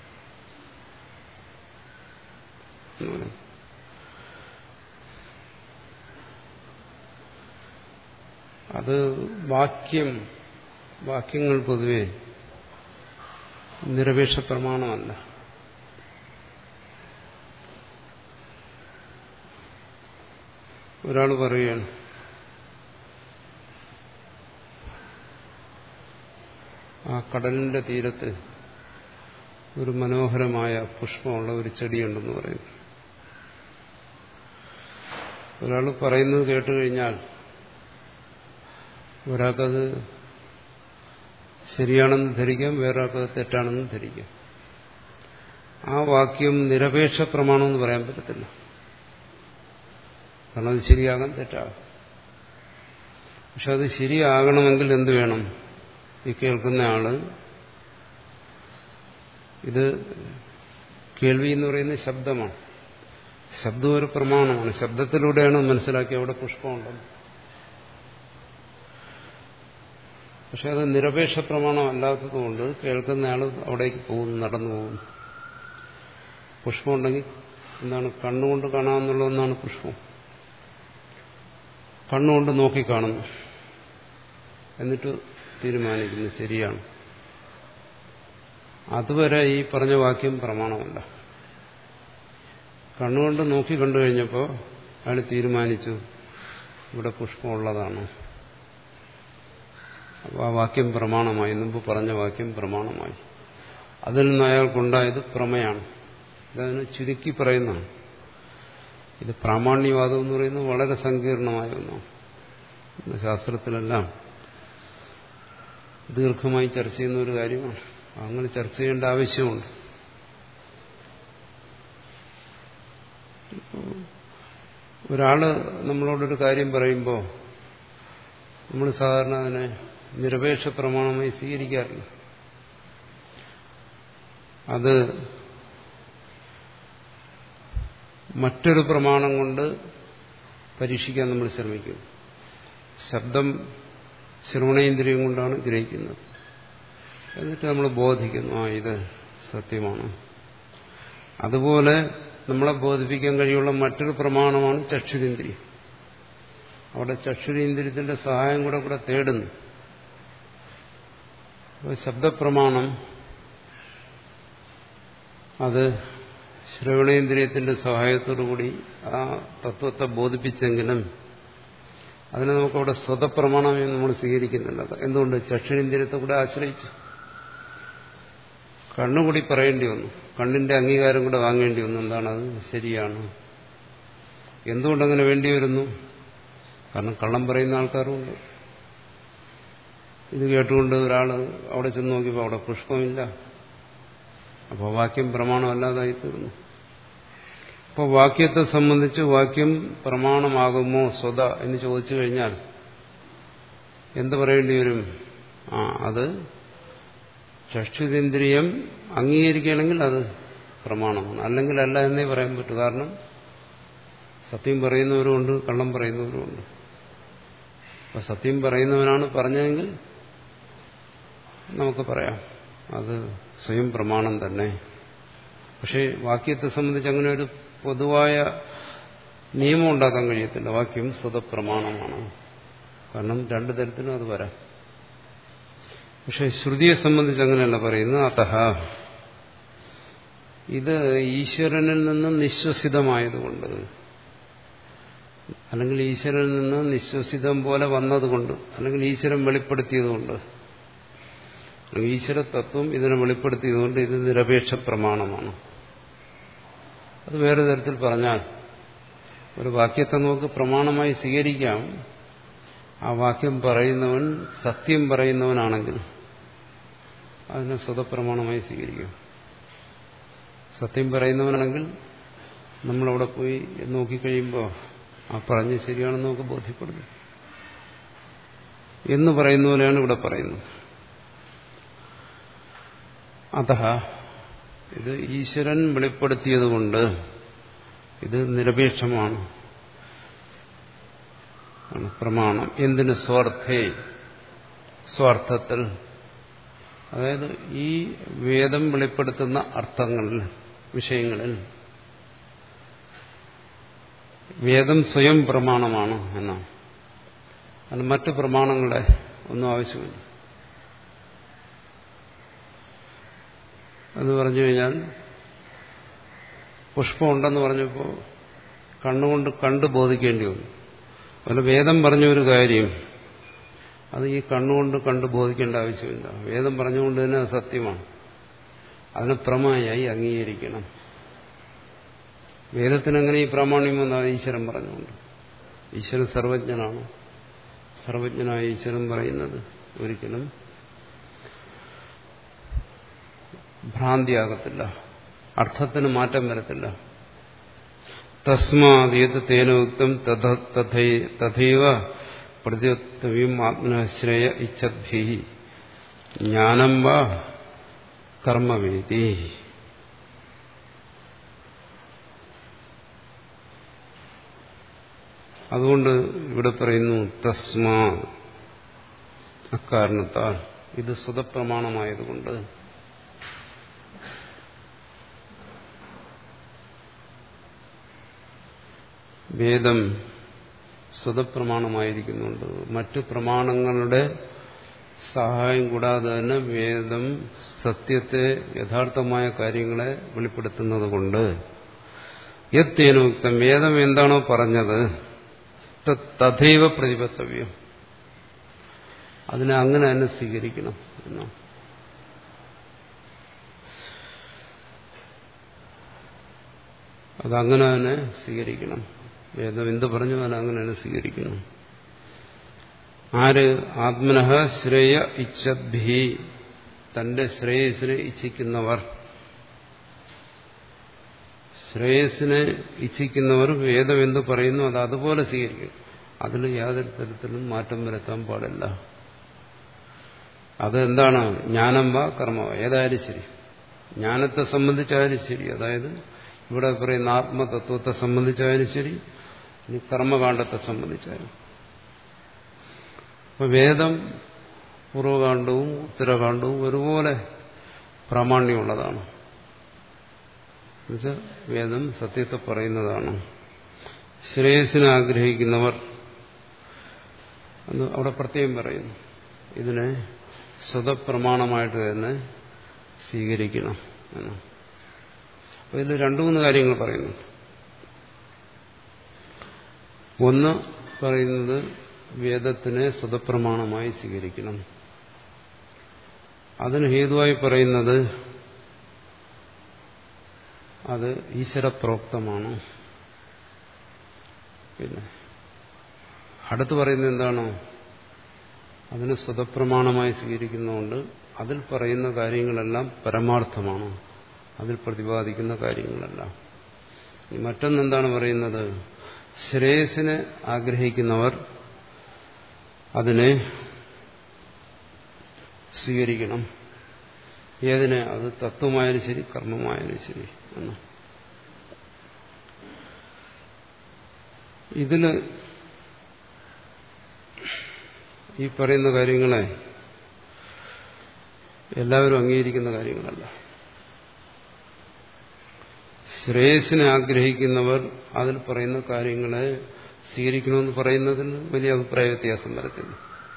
അത് വാക്യം, വാക്യങ്ങൾ പൊതുവെ നിരപേക്ഷ പ്രമാണമല്ല. ഒരാൾ പറയുകയാണ്, ആ കടലിന്റെ തീരത്ത് ഒരു മനോഹരമായ പുഷ്പമുള്ള ഒരു ചെടിയുണ്ടെന്ന് പറയുന്നു. ഒരാൾ പറയുന്നത് കേട്ട് കഴിഞ്ഞാൽ ഒരാൾക്കത് ശരിയാണെന്ന് ധരിക്കാം, വേറൊരാൾക്കത് തെറ്റാണെന്ന് ധരിക്കാം. ആ വാക്യം നിരപേക്ഷ പ്രമാണമെന്ന് പറയാൻ പറ്റത്തില്ല. കാരണം അത് ശരിയാകാൻ തെറ്റാകാം. പക്ഷെ അത് ശരിയാകണമെങ്കിൽ എന്ത് വേണം? ഈ കേൾക്കുന്ന ആള്, ഇത് കേൾവി എന്ന് പറയുന്നത് ശബ്ദമാണ്. ശബ്ദം ഒരു പ്രമാണമാണ്. ശബ്ദത്തിലൂടെയാണ് മനസ്സിലാക്കി അവിടെ പുഷ്പമുണ്ടെന്ന്. പക്ഷെ അത് നിരപേക്ഷ പ്രമാണം അല്ലാത്തതുകൊണ്ട് കേൾക്കുന്ന ആൾ അവിടേക്ക് പോകുന്നു, നടന്നു പോകുന്നു. പുഷ്പം ഉണ്ടെങ്കിൽ എന്താണ് കണ്ണുകൊണ്ട് കാണാമെന്നുള്ള ഒന്നാണ് പുഷ്പം. കണ്ണുകൊണ്ട് നോക്കി കാണുന്നു, എന്നിട്ട് തീരുമാനിക്കുന്നു ശരിയാണ്. അതുവരെ ഈ പറഞ്ഞ വാക്യം പ്രമാണമല്ല. കണ്ണുകൊണ്ട് നോക്കി കണ്ടു കഴിഞ്ഞപ്പോൾ അയാൾ തീരുമാനിച്ചു ഇവിടെ പുഷ്പമുള്ളതാണ്. അപ്പോൾ ആ വാക്യം പ്രമാണമായി, മുമ്പ് പറഞ്ഞ വാക്യം പ്രമാണമായി. അതിൽ നിന്ന് അയാൾക്കുണ്ടായത് പ്രമയാണ്. ഇതതിന് ചുരുക്കി പറയുന്നതാണ്. ഇത് പ്രാമാണ്യവാദം എന്ന് പറയുന്നത് വളരെ സങ്കീർണമായ ഒന്നാണ്. ശാസ്ത്രത്തിലെല്ലാം ദീർഘമായി ചർച്ച ചെയ്യുന്ന ഒരു കാര്യമാണ്. അങ്ങനെ ചർച്ച ചെയ്യേണ്ട ആവശ്യമുണ്ട്. ഒരാള് നമ്മളോടൊരു കാര്യം പറയുമ്പോൾ നമ്മൾ സാധാരണ അതിനെ നിരപേക്ഷ പ്രമാണമായി സ്വീകരിക്കാറില്ല. അത് മറ്റൊരു പ്രമാണം കൊണ്ട് പരീക്ഷിക്കാൻ നമ്മൾ ശ്രമിക്കും. ശബ്ദം ശ്രവണേന്ദ്രിയം കൊണ്ടാണ് ഗ്രഹിക്കുന്നത്. എന്നിട്ട് നമ്മൾ ബോധിക്കുന്നു, ആ ഇത് സത്യമാണ്. അതുപോലെ നമ്മളെ ബോധിപ്പിക്കാൻ കഴിയുള്ള മറ്റൊരു പ്രമാണമാണ് ചക്ഷുരേന്ദ്രിയം. അവിടെ ചക്ഷുരേന്ദ്രിയത്തിന്റെ സഹായം കൂടെ കൂടെ തേടുന്നു. അപ്പോൾ ശബ്ദപ്രമാണം അത് ശ്രവണേന്ദ്രിയത്തിന്റെ സഹായത്തോടുകൂടി ആ തത്വത്തെ ബോധിപ്പിച്ചെങ്കിലും അതിനെ നമുക്കവിടെ സ്വതപ്രമാണമായി നമ്മൾ സ്വീകരിക്കുന്നില്ല. എന്തുകൊണ്ട്? ചക്ഷുരേന്ദ്രിയത്തെ കൂടെ ആശ്രയിച്ചു കണ്ണുകൂടി പറയേണ്ടി വന്നു, കണ്ണിന്റെ അംഗീകാരം കൂടെ വാങ്ങേണ്ടി വന്നു. എന്താണത്? ശരിയാണ്. എന്തുകൊണ്ടങ്ങനെ വേണ്ടി വരുന്നു? കാരണം കള്ളം പറയുന്ന ആൾക്കാരുമുണ്ട്. ഇത് കേട്ടുകൊണ്ട് ഒരാൾ അവിടെ ചെന്ന് നോക്കിയപ്പോൾ അവിടെ പുഷ്പമില്ല. അപ്പോൾ വാക്യം പ്രമാണമല്ലാതായി തീർന്നു. അപ്പോൾ വാക്യത്തെ സംബന്ധിച്ച് വാക്യം പ്രമാണമാകുമോ സ്വത എന്ന് ചോദിച്ചു കഴിഞ്ഞാൽ എന്ത് പറയേണ്ടി വരും? ആ അത് ചക്ഷുരേന്ദ്രിയം അംഗീകരിക്കുകയാണെങ്കിൽ അത് പ്രമാണമാണ്, അല്ലെങ്കിൽ അല്ല എന്നേ പറയാൻ പറ്റൂ. കാരണം സത്യം പറയുന്നവരുമുണ്ട്, കള്ളം പറയുന്നവരുമുണ്ട്. അപ്പം സത്യം പറയുന്നവനാണ് പറഞ്ഞതെങ്കിൽ നമുക്ക് പറയാം അത് സ്വയം പ്രമാണം തന്നെ. പക്ഷേ വാക്യത്തെ സംബന്ധിച്ച് അങ്ങനെ ഒരു പൊതുവായ നിയമം ഉണ്ടാക്കാൻ കഴിയത്തില്ല. വാക്യം സ്വതപ്രമാണമാണ്. കാരണം രണ്ടു തരത്തിലും അത് വരാം. പക്ഷെ ശ്രുതിയെ സംബന്ധിച്ച് അങ്ങനെയല്ല പറയുന്നത്. അതഹ ഇത് ഈശ്വരനിൽ നിന്ന് നിശ്വസിതമായതുകൊണ്ട്, അല്ലെങ്കിൽ ഈശ്വരനിൽ നിന്ന് നിശ്വസിതം പോലെ വന്നതുകൊണ്ട്, അല്ലെങ്കിൽ ഈശ്വരൻ വെളിപ്പെടുത്തിയതുകൊണ്ട്, അല്ലെങ്കിൽ ഈശ്വര തത്വം ഇതിനെ വെളിപ്പെടുത്തിയതുകൊണ്ട് ഇത് നിരപേക്ഷ പ്രമാണമാണ്. അത് വേറെ തരത്തിൽ പറഞ്ഞാൽ ഒരു വാക്യത്തെ നമുക്ക് പ്രമാണമായി സ്വീകരിക്കാം. ആ വാക്യം പറയുന്നവൻ സത്യം പറയുന്നവനാണെങ്കിൽ അതിനെ സ്വതപ്രമാണമായി സ്വീകരിക്കാം. സത്യം പറയുന്നവനാണെങ്കിൽ നമ്മളവിടെ പോയി നോക്കിക്കഴിയുമ്പോൾ ആ പറഞ്ഞ് ശരിയാണെന്ന് നമുക്ക് ബോധ്യപ്പെടുന്നു എന്ന് പറയുന്ന പോലെയാണ് ഇവിടെ പറയുന്നത്. അതഹ ഇത് ഈശ്വരൻ വെളിപ്പെടുത്തിയതുകൊണ്ട് ഇത് നിരപേക്ഷമാണ്, പ്രമാണം. എന്തിന്? സ്വാർത്ഥേ, സ്വാർത്ഥത്തിൽ. അതായത് ഈ വേദം വെളിപ്പെടുത്തുന്ന അർത്ഥങ്ങളിൽ, വിഷയങ്ങളിൽ വേദം സ്വയം പ്രമാണമാണ് എന്നാണ്. അത് മറ്റു പ്രമാണങ്ങളെ ഒന്നും ആവശ്യമില്ല. എന്ന് പറഞ്ഞു കഴിഞ്ഞാൽ പുഷ്പമുണ്ടെന്ന് പറഞ്ഞപ്പോൾ കണ്ണുകൊണ്ട് കണ്ടു ബോധിക്കേണ്ടി വന്നു. അതുപോലെ വേദം പറഞ്ഞ ഒരു കാര്യം അത് ഈ കണ്ണുകൊണ്ട് കണ്ടു ബോധിക്കേണ്ട ആവശ്യമില്ല. വേദം പറഞ്ഞുകൊണ്ട് തന്നെ അത് സത്യമാണ്. അതിനെ പ്രമായായി അംഗീകരിക്കണം. വേദത്തിനങ്ങനെ ഈ പ്രാമാണ്യം വന്നാൽ ഈശ്വരൻ പറഞ്ഞുകൊണ്ട്. ഈശ്വരൻ സർവജ്ഞനാണ്. സർവജ്ഞനായ ഈശ്വരൻ പറയുന്നത് ഒരിക്കലും ഭ്രാന്തിയാകത്തില്ല, അർത്ഥത്തിന് മാറ്റം വരത്തില്ല. തസ്മാത് തേനോക്തം തഥൈവ പ്രതിയോക്തവ്യം ആത്മനശ്രയ ഇച്ഛദ്ഭി ജ്ഞാനം വാ കർമ്മവേദി. അതുകൊണ്ട് ഇവിടെ പറയുന്നു തസ്മാ, അക്കാരണത്താൽ, ഇത് സ്വതപ്രമാണമായതുകൊണ്ട്. വേദം സ്വതപ്രമാണമായിരിക്കുന്നുണ്ട്. മറ്റു പ്രമാണങ്ങളുടെ സഹായം കൂടാതെ തന്നെ വേദം സത്യത്തെ, യഥാർത്ഥമായ കാര്യങ്ങളെ വെളിപ്പെടുത്തുന്നത് കൊണ്ട് യത്തേനോക്തം, വേദം എന്താണോ പറഞ്ഞത് തഥൈവ പ്രതിപത്തവ്യം, അതിനെ അങ്ങനെ തന്നെ സ്വീകരിക്കണം എന്നാണ്. അതങ്ങനെ തന്നെ സ്വീകരിക്കണം. വേദം എന്ത് പറഞ്ഞു അതിനങ്ങനെ തന്നെ സ്വീകരിക്കണം. ആര്? ആത്മനഃ ശ്രേയ ഇച്ഛദ്ഭി, തന്റെ ശ്രേയസിനെ ഇച്ഛിക്കുന്നവർ. ശ്രേയസിനെ ഇച്ഛിക്കുന്നവർ വേദം എന്ത് പറയുന്നു അത് അതുപോലെ സ്വീകരിക്കും. അതിൽ യാതൊരു തരത്തിലും മാറ്റം വരുത്താൻ പാടില്ല. അതെന്താണ്? ജ്ഞാനം വാ കർമ്മ വാ, ഏതായാലും ശരി. ജ്ഞാനത്തെ സംബന്ധിച്ചായാലും ശരി, അതായത് ഇവിടെ പറയുന്ന ആത്മതത്വത്തെ സംബന്ധിച്ചായാലും ശരി, ഇനി കർമ്മകാണ്ഡത്തെ സംബന്ധിച്ചായാലും. അപ്പൊ വേദം പൂർവകാണ്ഡവും ഉത്തരകാണ്ഡവും ഒരുപോലെ പ്രാമാണ്യമുള്ളതാണ്. എന്നുവെച്ചാൽ വേദം സത്യത്തെ പറയുന്നതാണ്. ശ്രേയസിനെ ആഗ്രഹിക്കുന്നവർ എന്ന് അവിടെ പ്രത്യേകം പറയുന്നു. ഇതിനെ സ്വതപ്രമാണമായിട്ട് തന്നെ സ്വീകരിക്കണം എന്നാണ്. അപ്പോൾ ഇതിൽ രണ്ടു മൂന്ന് കാര്യങ്ങൾ പറയുന്നു. ഒന്ന് പറയുന്നത് വേദത്തിനെ സ്വതപ്രമാണമായി സ്വീകരിക്കണം. അതിന് ഹേതുവായി പറയുന്നത് അത് ഈശ്വരപ്രോക്തമാണ്. പിന്നെ അടുത്ത് പറയുന്നത് എന്താണോ, അതിന് സ്വതപ്രമാണമായി സ്വീകരിക്കുന്നതുകൊണ്ട് അതിൽ പറയുന്ന കാര്യങ്ങളെല്ലാം പരമാർത്ഥമാണ്, അതിൽ പ്രതിപാദിക്കുന്ന കാര്യങ്ങളെല്ലാം. മറ്റൊന്നെന്താണ് പറയുന്നത്, ശ്രേയസിനെ ആഗ്രഹിക്കുന്നവർ അതിനെ സ്വീകരിക്കണം. ഏതിനെ? അത് തത്വമായാലും ശരി കർമ്മമായാലും ശരി എന്ന്. ഇതിന് ഈ പറയുന്ന കാര്യങ്ങളെ എല്ലാവരും അംഗീകരിക്കുന്ന കാര്യങ്ങളല്ല. ശ്രേയസിനെ ആഗ്രഹിക്കുന്നവർ അതിൽ പറയുന്ന കാര്യങ്ങളെ സ്വീകരിക്കണമെന്ന് പറയുന്നതിന് വലിയ അഭിപ്രായ വ്യത്യാസം വരത്തില്ല.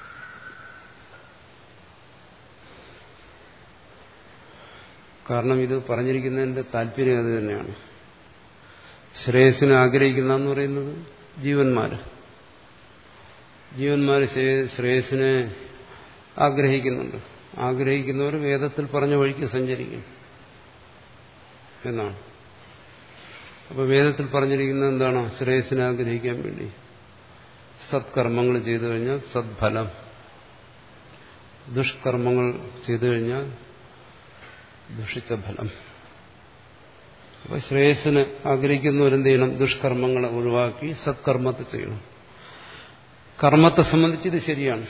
കാരണം ഇത് പറഞ്ഞിരിക്കുന്നതിന്റെ താല്പര്യം അത് തന്നെയാണ്. ശ്രേയസിനെ ആഗ്രഹിക്കുന്നതെന്ന് പറയുന്നത് ജീവന്മാര് ജീവന്മാര് ശ്രേയസിനെ ആഗ്രഹിക്കുന്നുണ്ട്. ആഗ്രഹിക്കുന്നവർ വേദത്തിൽ പറഞ്ഞ വഴിക്ക് സഞ്ചരിക്കും എന്നാണ്. അപ്പൊ വേദത്തിൽ പറഞ്ഞിരിക്കുന്നത് എന്താണ്? ശ്രേയസിനെ ആഗ്രഹിക്കാൻ വേണ്ടി സത്കർമ്മങ്ങൾ ചെയ്തു കഴിഞ്ഞാൽ സദ്ഫലം, ദുഷ്കർമ്മങ്ങൾ ചെയ്തു കഴിഞ്ഞാൽ ദുഷിച്ച ഫലം. അപ്പൊ ശ്രേയസിന് ആഗ്രഹിക്കുന്നവരെന്ത് ചെയ്യണം? ദുഷ്കർമ്മങ്ങളെ ഒഴിവാക്കി സത്കർമ്മത്തെ ചെയ്യണം. കർമ്മത്തെ സംബന്ധിച്ച് ഇത് ശരിയാണ്.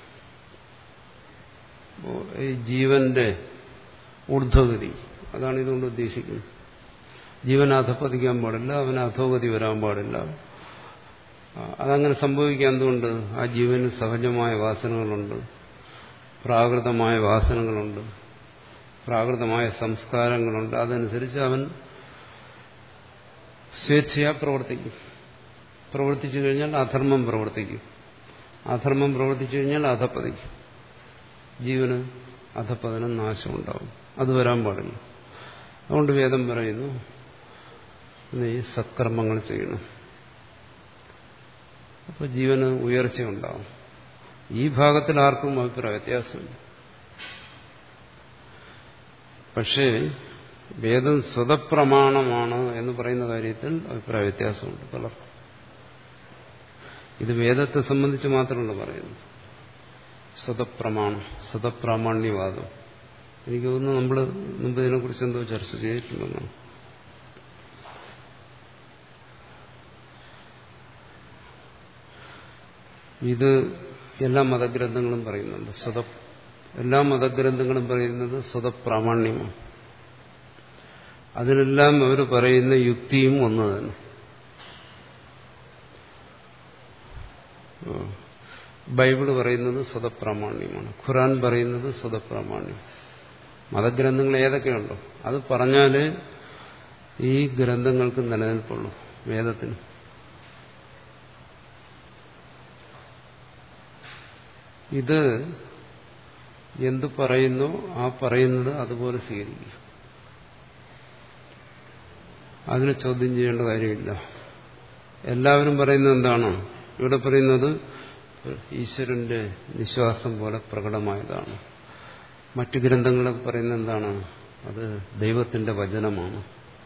ഈ ജീവന്റെ ഊർധ്വഗതി, അതാണ് ഇതുകൊണ്ട് ഉദ്ദേശിക്കുന്നത്. ജീവൻ അധപ്പതിക്കാൻ പാടില്ല, അവന് അധോഗതി വരാൻ പാടില്ല. അതങ്ങനെ സംഭവിക്കാൻ എന്തുകൊണ്ട്? ആ ജീവന് സഹജമായ വാസനകളുണ്ട്, പ്രാകൃതമായ വാസനകളുണ്ട്, പ്രാകൃതമായ സംസ്കാരങ്ങളുണ്ട്. അതനുസരിച്ച് അവൻ സ്വേച്ഛയാ പ്രവർത്തിക്കും. പ്രവർത്തിച്ചു കഴിഞ്ഞാൽ അധർമ്മം പ്രവർത്തിക്കും. അധർമ്മം പ്രവർത്തിച്ചു കഴിഞ്ഞാൽ അധപ്പതിക്കും. ജീവന് അധപ്പതനം, നാശമുണ്ടാവും. അത് വരാൻ പാടില്ല. അതുകൊണ്ട് വേദം പറയുന്നു, നീ സത്കർമ്മങ്ങൾ ചെയ്യണം. അപ്പോൾ ജീവന് ഉയർച്ചയുണ്ടാവും. ഈ ഭാഗത്തിൽ ആർക്കും അഭിപ്രായ വ്യത്യാസമില്ല. പക്ഷേ വേദം സ്വതപ്രമാണമാണ് എന്ന് പറയുന്ന കാര്യത്തിൽ അഭിപ്രായ വ്യത്യാസമുണ്ട് പലർക്കും. ഇത് വേദത്തെ സംബന്ധിച്ച് മാത്രമല്ല പറയുന്നത്. സ്വതപ്രമാണം, സ്വതപ്രാമാണ്യവാദം. എനിക്ക് തോന്നുന്നു നമ്മൾ മുമ്പ് ഇതിനെക്കുറിച്ച് എന്തോ ചർച്ച ചെയ്തിട്ടുണ്ടെന്നാണ്. ഇത് എല്ലാ മതഗ്രന്ഥങ്ങളും പറയുന്നുണ്ട്. സ്വത എല്ലാ മതഗ്രന്ഥങ്ങളും പറയുന്നത് സ്വതപ്രാമാണ്യമാണ്. അതിനെല്ലാം അവർ പറയുന്ന യുക്തിയും ഒന്ന് തന്നെ. ബൈബിള് പറയുന്നത് സ്വതപ്രാമാണ്യമാണ്, ഖുർആൻ പറയുന്നത് സ്വതപ്രാമാണ്യം. മതഗ്രന്ഥങ്ങൾ ഏതൊക്കെയുണ്ടോ അത് പറഞ്ഞാലേ ഈ ഗ്രന്ഥങ്ങൾക്ക് നിലനിൽപ്പുള്ളൂ, വേദത്തിന്. ഇത് എന്തു പറയുന്നു ആ പറയുന്നത് അതുപോലെ സ്വീകരിക്കുക. അതിനെ ചോദ്യം ചെയ്യേണ്ട കാര്യമില്ല. എല്ലാവരും പറയുന്നത് എന്താണ്? ഇവിടെ പറയുന്നത് ഈശ്വരന്റെ വിശ്വാസം പോലെ പ്രകടമായതാണ്. മറ്റു ഗ്രന്ഥങ്ങളൊക്കെ പറയുന്നത് എന്താണ്? അത് ദൈവത്തിന്റെ വചനമാണ്.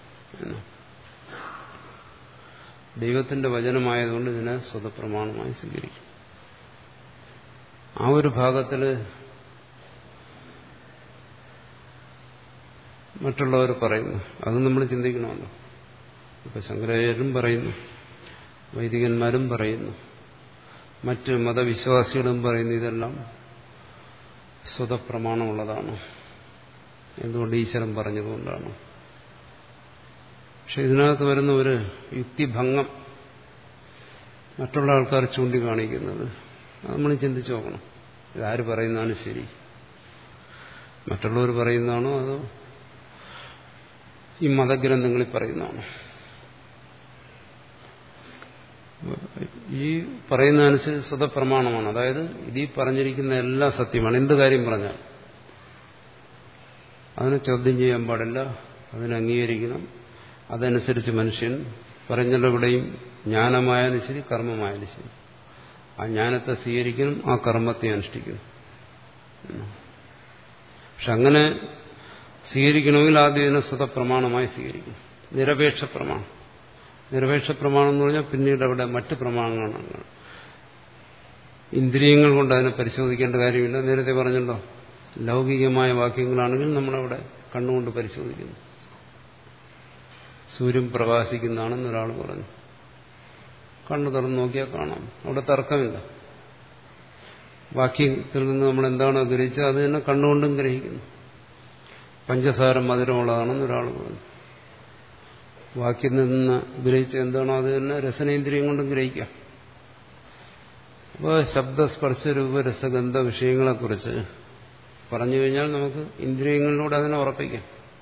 ദൈവത്തിന്റെ വചനമായതുകൊണ്ട് ഇതിനെ സ്വതപ്രമാണമായി സ്വീകരിക്കും. ആ ഒരു ഭാഗത്തില് മറ്റുള്ളവർ പറയുന്നു, അത് നമ്മൾ ചിന്തിക്കണമല്ലോ. ഇപ്പൊ ശങ്കരാചാര്യരും പറയുന്നു, വൈദികന്മാരും പറയുന്നു, മറ്റ് മതവിശ്വാസികളും പറയുന്നു, ഇതെല്ലാം സ്വതപ്രമാണമുള്ളതാണ്. എന്തുകൊണ്ട്? ഈശ്വരൻ പറഞ്ഞതുകൊണ്ടാണ്. പക്ഷെ ഇതിനകത്ത് വരുന്ന ഒരു യുക്തിഭംഗം മറ്റുള്ള ആൾക്കാർ ചൂണ്ടിക്കാണിക്കുന്നത് അത് നമ്മൾ ചിന്തിച്ചു നോക്കണം. ഇതാര് പറയുന്നതാണ് ശരി? മറ്റുള്ളവർ പറയുന്നതാണോ അതോ ഈ മതഗ്രന്ഥങ്ങളിൽ പറയുന്നതാണോ? ഈ പറയുന്നതനുസരിച്ച് സ്വതപ്രമാണമാണ്. അതായത് ഇതീ പറഞ്ഞിരിക്കുന്ന എല്ലാം സത്യമാണ്. എന്ത് കാര്യം പറഞ്ഞാൽ അതിനെ ചോദ്യം ചെയ്യാൻ പാടില്ല, അതിനെ അംഗീകരിക്കണം. അതനുസരിച്ച് മനുഷ്യൻ പറഞ്ഞിടവിടെയും ജ്ഞാനമായാലും ശരി കർമ്മമായാലും ശരി ആ ജ്ഞാനത്തെ സ്വീകരിക്കണം, ആ കർമ്മത്തെ അനുഷ്ഠിക്കണം. പക്ഷെ അങ്ങനെ സ്വീകരിക്കണമെങ്കിൽ ആദ്യം ഇതിനെ സ്വതപ്രമാണമായി സ്വീകരിക്കണം. നിരപേക്ഷ പ്രമാണം. നിരപേക്ഷ പ്രമാണം എന്ന് പറഞ്ഞാൽ പിന്നീട് അവിടെ മറ്റ് പ്രമാണങ്ങളാണ്. ഇന്ദ്രിയങ്ങൾ കൊണ്ട് അതിനെ പരിശോധിക്കേണ്ട കാര്യമില്ല. നേരത്തെ പറഞ്ഞല്ലോ, ലൗകികമായ വാക്യങ്ങളാണെങ്കിൽ നമ്മളവിടെ കണ്ണുകൊണ്ട് പരിശോധിക്കുന്നു. സൂര്യൻ പ്രകാശിക്കുന്നതാണെന്ന് ഒരാൾ പറഞ്ഞു, കണ്ണു തുറന്ന് നോക്കിയാൽ കാണാം. അവിടെ തർക്കമില്ല. വാക്യത്തിൽ നിന്ന് നമ്മൾ എന്താണോ ഗ്രഹിച്ചത് അത് തന്നെ കണ്ണുകൊണ്ടും ഗ്രഹിക്കുന്നു. പഞ്ചസാര മധുരമുള്ളതാണെന്ന് ഒരാൾ പറഞ്ഞു, വാക്യത്തിൽ നിന്ന് ഗ്രഹിച്ച എന്താണോ അത് തന്നെ രസനേന്ദ്രിയം കൊണ്ടും ഗ്രഹിക്കാം. അപ്പോൾ ശബ്ദസ്പർശ രൂപ രസഗന്ധ വിഷയങ്ങളെക്കുറിച്ച് പറഞ്ഞു കഴിഞ്ഞാൽ നമുക്ക് ഇന്ദ്രിയങ്ങളിലൂടെ അതിനെ ഉറപ്പിക്കാം.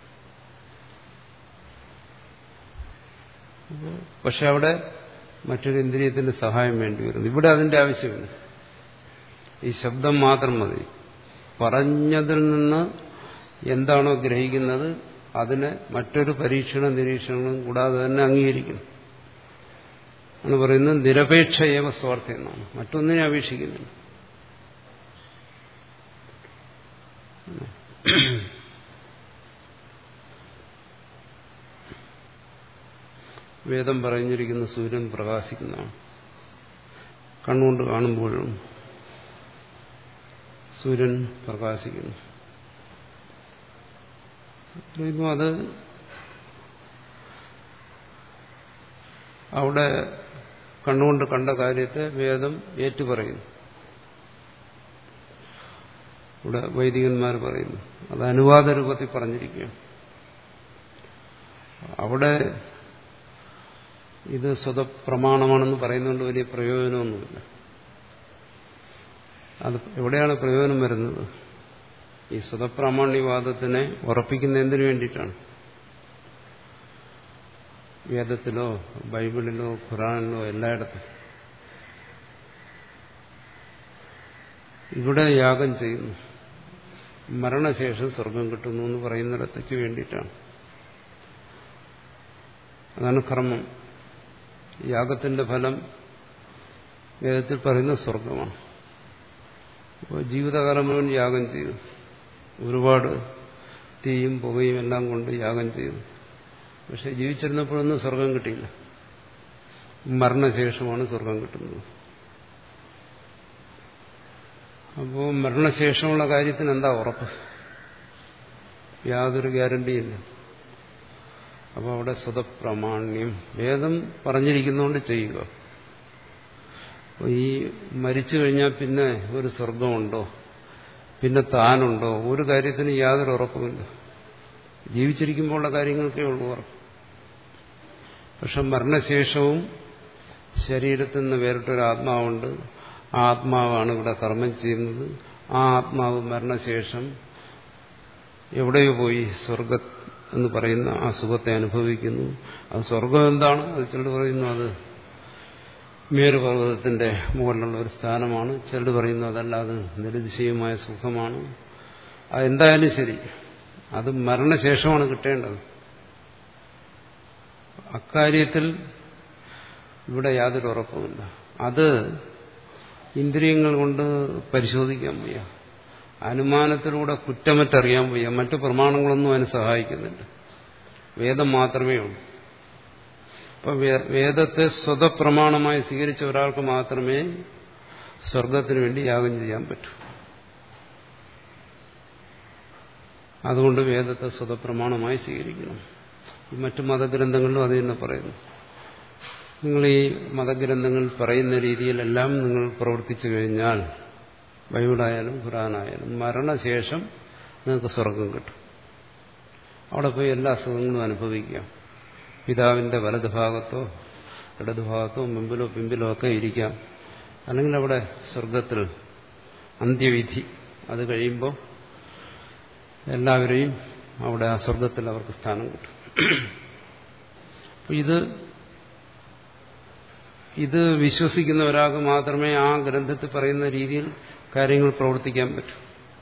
പക്ഷെ അവിടെ മറ്റൊരു ഇന്ദ്രിയത്തിന്റെ സഹായം വേണ്ടി വരുന്നു. ഇവിടെ അതിന്റെ ആവശ്യമില്ല. ഈ ശബ്ദം മാത്രം മതി. പറഞ്ഞതിൽ നിന്ന് എന്താണോ ഗ്രഹിക്കുന്നത് അതിനെ മറ്റൊരു പരീക്ഷണ നിരീക്ഷണങ്ങളും കൂടാതെ തന്നെ അംഗീകരിക്കുന്നു. ആണ് പറയുന്നത് നിരപേക്ഷ ഏവ സ്വാർത്ഥ എന്നാണ്. മറ്റൊന്നിനെ അപേക്ഷിക്കുന്നില്ല. വേദം പറഞ്ഞിരിക്കുന്ന സൂര്യൻ പ്രകാശിക്കുന്നതാണ്. കണ്ണുകൊണ്ട് കാണുമ്പോഴും സൂര്യൻ പ്രകാശിക്കുന്നു. അത് അവിടെ കണ്ണുകൊണ്ട് കണ്ട കാര്യത്തെ വേദം ഏറ്റുപറയുന്നു. ഇവിടെ വൈദികന്മാർ പറയുന്നു, അത് അനുവാദ രൂപത്തിൽ പറഞ്ഞിരിക്കുകയാണ്. അവിടെ ഇത് സ്വതപ്രമാണമാണെന്ന് പറയുന്നതുകൊണ്ട് വലിയ പ്രയോജനമൊന്നുമില്ല. അത് എവിടെയാണ് പ്രയോജനം വരുന്നത്? ഈ സ്വതപ്രാമാണ്യവാദത്തിനെ ഉറപ്പിക്കുന്ന എന്തിനു വേണ്ടിയിട്ടാണ്? വേദത്തിലോ ബൈബിളിലോ ഖുറാനിലോ എല്ലായിടത്തും ഇവിടെ യാഗം ചെയ്യുന്നു, മരണശേഷം സ്വർഗം കിട്ടുന്നു എന്ന് പറയുന്നിടത്തേക്ക് വേണ്ടിയിട്ടാണ്. അതാണ് കർമ്മം. യാഗത്തിന്റെ ഫലം വേദത്തിൽ പറയുന്ന സ്വർഗമാണ്. അപ്പോൾ ജീവിതകാലം മുഴുവൻ യാഗം ചെയ്തു, ഒരുപാട് തീയും പുകയും എല്ലാം കൊണ്ട് യാഗം ചെയ്തു. പക്ഷെ ജീവിച്ചിരുന്നപ്പോഴൊന്നും സ്വർഗം കിട്ടിയില്ല. മരണശേഷമാണ് സ്വർഗം കിട്ടുന്നത്. അപ്പോൾ മരണശേഷമുള്ള കാര്യത്തിന് എന്താ ഉറപ്പ്? യാതൊരു ഗ്യാരണ്ടിയില്ല. അപ്പോൾ അവിടെ സ്വതപ്രാമാണ്യം വേദം പറഞ്ഞിരിക്കുന്നതുകൊണ്ട് ചെയ്യുക. അപ്പോൾ ഈ മരിച്ചു കഴിഞ്ഞാൽ പിന്നെ ഒരു സ്വർഗമുണ്ടോ, പിന്നെ താനുണ്ടോ? ഒരു കാര്യത്തിന് യാതൊരു ഉറപ്പുമില്ല. ജീവിച്ചിരിക്കുമ്പോഴുള്ള കാര്യങ്ങൾക്കേ ഉള്ളൂ ഉറപ്പ്. പക്ഷെ മരണശേഷവും ശരീരത്തിൽ നിന്ന് വേറിട്ടൊരു ആത്മാവുണ്ട്. ആ ആത്മാവാണ് ഇവിടെ കർമ്മം ചെയ്യുന്നത്. ആ ആത്മാവ് മരണശേഷം എവിടെയോ പോയി സ്വർഗ എന്ന് പറയുന്ന ആ സുഖത്തെ അനുഭവിക്കുന്നു. അത് സ്വർഗം എന്താണ്? അത് ചിലർ പറയുന്നു അത് മേരുപർവ്വതത്തിന്റെ മുകളിലുള്ള ഒരു സ്ഥാനമാണ്. ചിലർ പറയുന്നു അതല്ല, അത് നിരതിശയമായ സുഖമാണ്. അതെന്തായാലും ശരി, അത് മരണശേഷമാണ് കിട്ടേണ്ടത്. അക്കാര്യത്തിൽ ഇവിടെ യാതൊരു ഉറപ്പുമില്ല. അത് ഇന്ദ്രിയങ്ങൾ കൊണ്ട് പരിശോധിക്കാൻ വയ്യ, അനുമാനത്തിലൂടെ കുറ്റമറ്ററിയാൻ വയ്യ, മറ്റു പ്രമാണങ്ങളൊന്നും അതിന് സഹായിക്കുന്നില്ല. വേദം മാത്രമേ ഉള്ളൂ. അപ്പൊ വേദത്തെ സ്വതപ്രമാണമായി സ്വീകരിച്ച ഒരാൾക്ക് മാത്രമേ സ്വർഗത്തിന് വേണ്ടി യാഗം ചെയ്യാൻ പറ്റൂ. അതുകൊണ്ട് വേദത്തെ സ്വതപ്രമാണമായി സ്വീകരിക്കണം. മറ്റു മതഗ്രന്ഥങ്ങളിലും അത് തന്നെ പറയുന്നു. നിങ്ങൾ ഈ മതഗ്രന്ഥങ്ങൾ പറയുന്ന രീതിയിലെല്ലാം നിങ്ങൾ പ്രവർത്തിച്ചു കഴിഞ്ഞാൽ, ബൈബിളായാലും ഖുർആനായാലും, മരണശേഷം നിങ്ങൾക്ക് സ്വർഗം കിട്ടും. അവിടെ പോയി എല്ലാ സുഖങ്ങളും അനുഭവിക്കാം. പിതാവിന്റെ വലതുഭാഗത്തോ ഇടതുഭാഗത്തോ മുമ്പിലോ പിമ്പിലോ ഒക്കെ ഇരിക്കാം. അല്ലെങ്കിൽ അവിടെ സ്വർഗത്തിൽ അന്ത്യവിധി അത് കഴിയുമ്പോൾ എല്ലാവരെയും അവിടെ ആ സ്വർഗത്തിൽ അവർക്ക് സ്ഥാനം കിട്ടും. ഇത് ഇത് വിശ്വസിക്കുന്ന ഒരാൾക്ക് മാത്രമേ ആ ഗ്രന്ഥത്തിൽ പറയുന്ന രീതിയിൽ കാര്യങ്ങൾ പ്രവർത്തിക്കാൻ പറ്റൂ.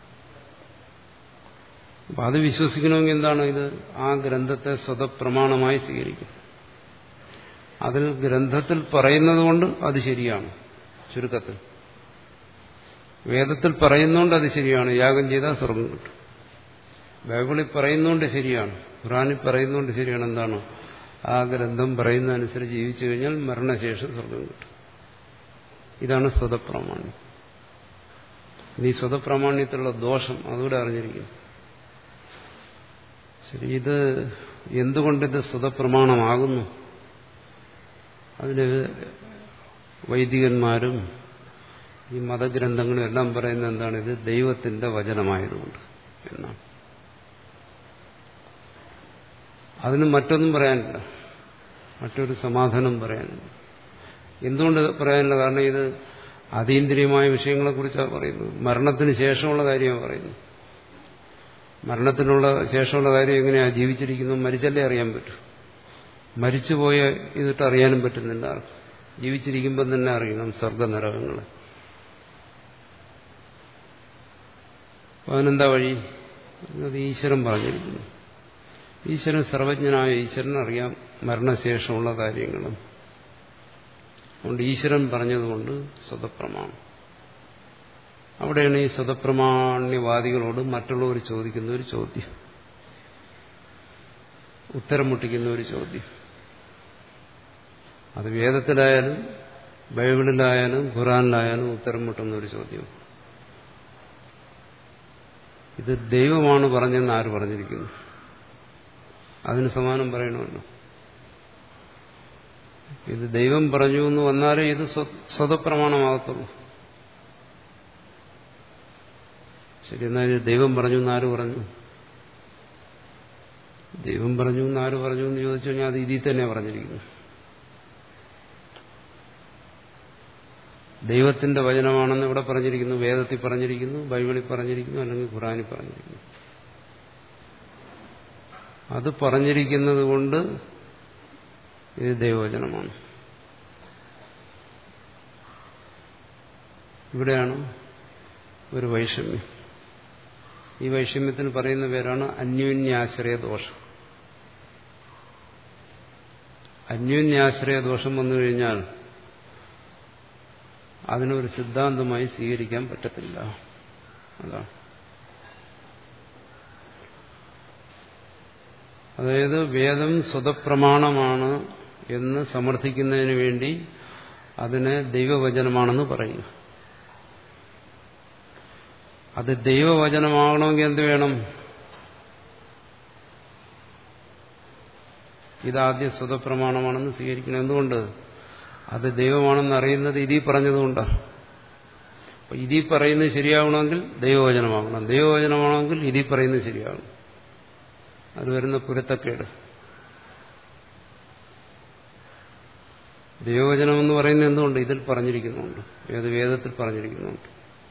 അപ്പൊ അത് വിശ്വസിക്കണമെങ്കിൽ എന്താണ്? ഇത് ആ ഗ്രന്ഥത്തെ സ്വതപ്രമാണമായി സ്വീകരിക്കും. അതിൽ ഗ്രന്ഥത്തിൽ പറയുന്നത് കൊണ്ട് അത് ശരിയാണ്. ചുരുക്കത്തിൽ വേദത്തിൽ പറയുന്നതുകൊണ്ട് അത് ശരിയാണ്, യാഗം ചെയ്താൽ സ്വർഗം കിട്ടും. ബൈബിളിൽ പറയുന്നതുകൊണ്ട് ശരിയാണ്, ഖുർആനിൽ പറയുന്നതുകൊണ്ട് ശരിയാണ്. എന്താണ്? ആ ഗ്രന്ഥം പറയുന്നതനുസരിച്ച് ജീവിച്ചു കഴിഞ്ഞാൽ മരണശേഷം സ്വർഗം കിട്ടും. ഇതാണ് സ്വതപ്രമാണ്യം. ഈ സ്വതപ്രമാണ്യത്തിലുള്ള ദോഷം അതുകൂടെ അറിഞ്ഞിരിക്കുന്നു. ശരി, ഇത് എന്തുകൊണ്ടിത് സ്വതപ്രമാണമാകുന്നു? അതിന് വൈദികന്മാരും ഈ മതഗ്രന്ഥങ്ങളും എല്ലാം പറയുന്നത് എന്താണ്? ഇത് ദൈവത്തിന്റെ വചനമായതുകൊണ്ട് എന്നാണ്. അതിന് മറ്റൊന്നും പറയാനില്ല, മറ്റൊരു സമാധാനം പറയാനില്ല. എന്തുകൊണ്ട് പറയാനില്ല? കാരണം ഇത് അതീന്ദ്രിയമായ വിഷയങ്ങളെക്കുറിച്ചാണ് പറയുന്നത്. മരണത്തിന് ശേഷമുള്ള കാര്യമാണ് പറയുന്നത്. മരണത്തിനുള്ള ശേഷമുള്ള കാര്യം എങ്ങനെയാ? ജീവിച്ചിരിക്കുന്നു, മരിച്ചല്ലേ അറിയാൻ പറ്റൂ. മരിച്ചുപോയ ഇതിട്ട് അറിയാനും പറ്റുന്നില്ല. ജീവിച്ചിരിക്കുമ്പോൾ തന്നെ അറിയണം സ്വർഗനരകങ്ങളെ. അതിനെന്താ വഴി? അത് ഈശ്വരൻ പറഞ്ഞിരിക്കുന്നു. ഈശ്വരൻ സർവജ്ഞനായ ഈശ്വരൻ അറിയാം മരണശേഷമുള്ള കാര്യങ്ങളും. അതുകൊണ്ട് ഈശ്വരൻ പറഞ്ഞതുകൊണ്ട് സ്വതപ്രമാണം. അവിടെയാണ് ഈ സ്വതപ്രമാണ്യവാദികളോട് മറ്റുള്ളവർ ചോദിക്കുന്ന ഒരു ചോദ്യം, ഉത്തരം മുട്ടിക്കുന്ന ഒരു ചോദ്യം. അത് വേദത്തിലായാലും ബൈബിളിലായാലും ഖുർആനിലായാലും ഉത്തരം മുട്ടുന്ന ഒരു ചോദ്യം. ഇത് ദൈവമാണ് പറഞ്ഞെന്ന് ആര് പറഞ്ഞിരിക്കുന്നു? അതിന് സമാനം പറയണമല്ലോ. ഇത് ദൈവം പറഞ്ഞു എന്ന് വന്നാലേ ഇത് സ്വതപ്രമാണമാകത്തുള്ളൂ. ശരി, എന്നാൽ ഇത് ദൈവം പറഞ്ഞു എന്നാര് പറഞ്ഞു? ദൈവം പറഞ്ഞു എന്നാര് പറഞ്ഞു എന്ന് ചോദിച്ചു കഴിഞ്ഞാൽ അത് ഇതിൽ തന്നെ പറഞ്ഞിരിക്കുന്നു. ദൈവത്തിന്റെ വചനമാണെന്ന് ഇവിടെ പറഞ്ഞിരിക്കുന്നു, വേദത്തിൽ പറഞ്ഞിരിക്കുന്നു, ബൈബിളിൽ പറഞ്ഞിരിക്കുന്നു, അല്ലെങ്കിൽ ഖുർആനിൽ പറഞ്ഞിരിക്കുന്നു. അത് പറഞ്ഞിരിക്കുന്നത് കൊണ്ട് ഇത് ദൈവവചനമാണ്. ഇവിടെയാണ് ഒരു വൈഷമ്യം. ഈ വൈഷമ്യത്തിന് പറയുന്ന പേരാണ് അന്യോന്യാശ്രയ ദോഷം. അന്യോന്യാശ്രയ ദോഷം വന്നു കഴിഞ്ഞാൽ അതിനൊരു സിദ്ധാന്തമായി സ്വീകരിക്കാൻ പറ്റത്തില്ല. അതാണ്. അതായത് വേദം സ്വതപ്രമാണമാണ് എന്ന് സമർത്ഥിക്കുന്നതിന് വേണ്ടി അതിനെ ദൈവവചനമാണെന്ന് പറയുക. അത് ദൈവവചനമാകണമെങ്കിൽ എന്ത് വേണം? ഇതാദ്യം സ്വതപ്രമാണമാണെന്ന് സ്വീകരിക്കണം. എന്തുകൊണ്ട്? അത് ദൈവമാണെന്ന് അറിയുന്നത് ഇതീ പറഞ്ഞതുകൊണ്ടാണ്. അപ്പൊ ഇതീ പറയുന്നത് ശരിയാവണമെങ്കിൽ ദൈവവചനമാകണം, ദൈവവചനമാണെങ്കിൽ ഇതീ പറയുന്നത് ശരിയാകണം. അത് വരുന്ന പുരത്തക്കേട്. ദൈവവചനം എന്ന് പറയുന്നത് എന്തുകൊണ്ട്? ഇതിൽ പറഞ്ഞിരിക്കുന്നുണ്ട്, ഏത് വേദത്തിൽ പറഞ്ഞിരിക്കുന്നുണ്ട്.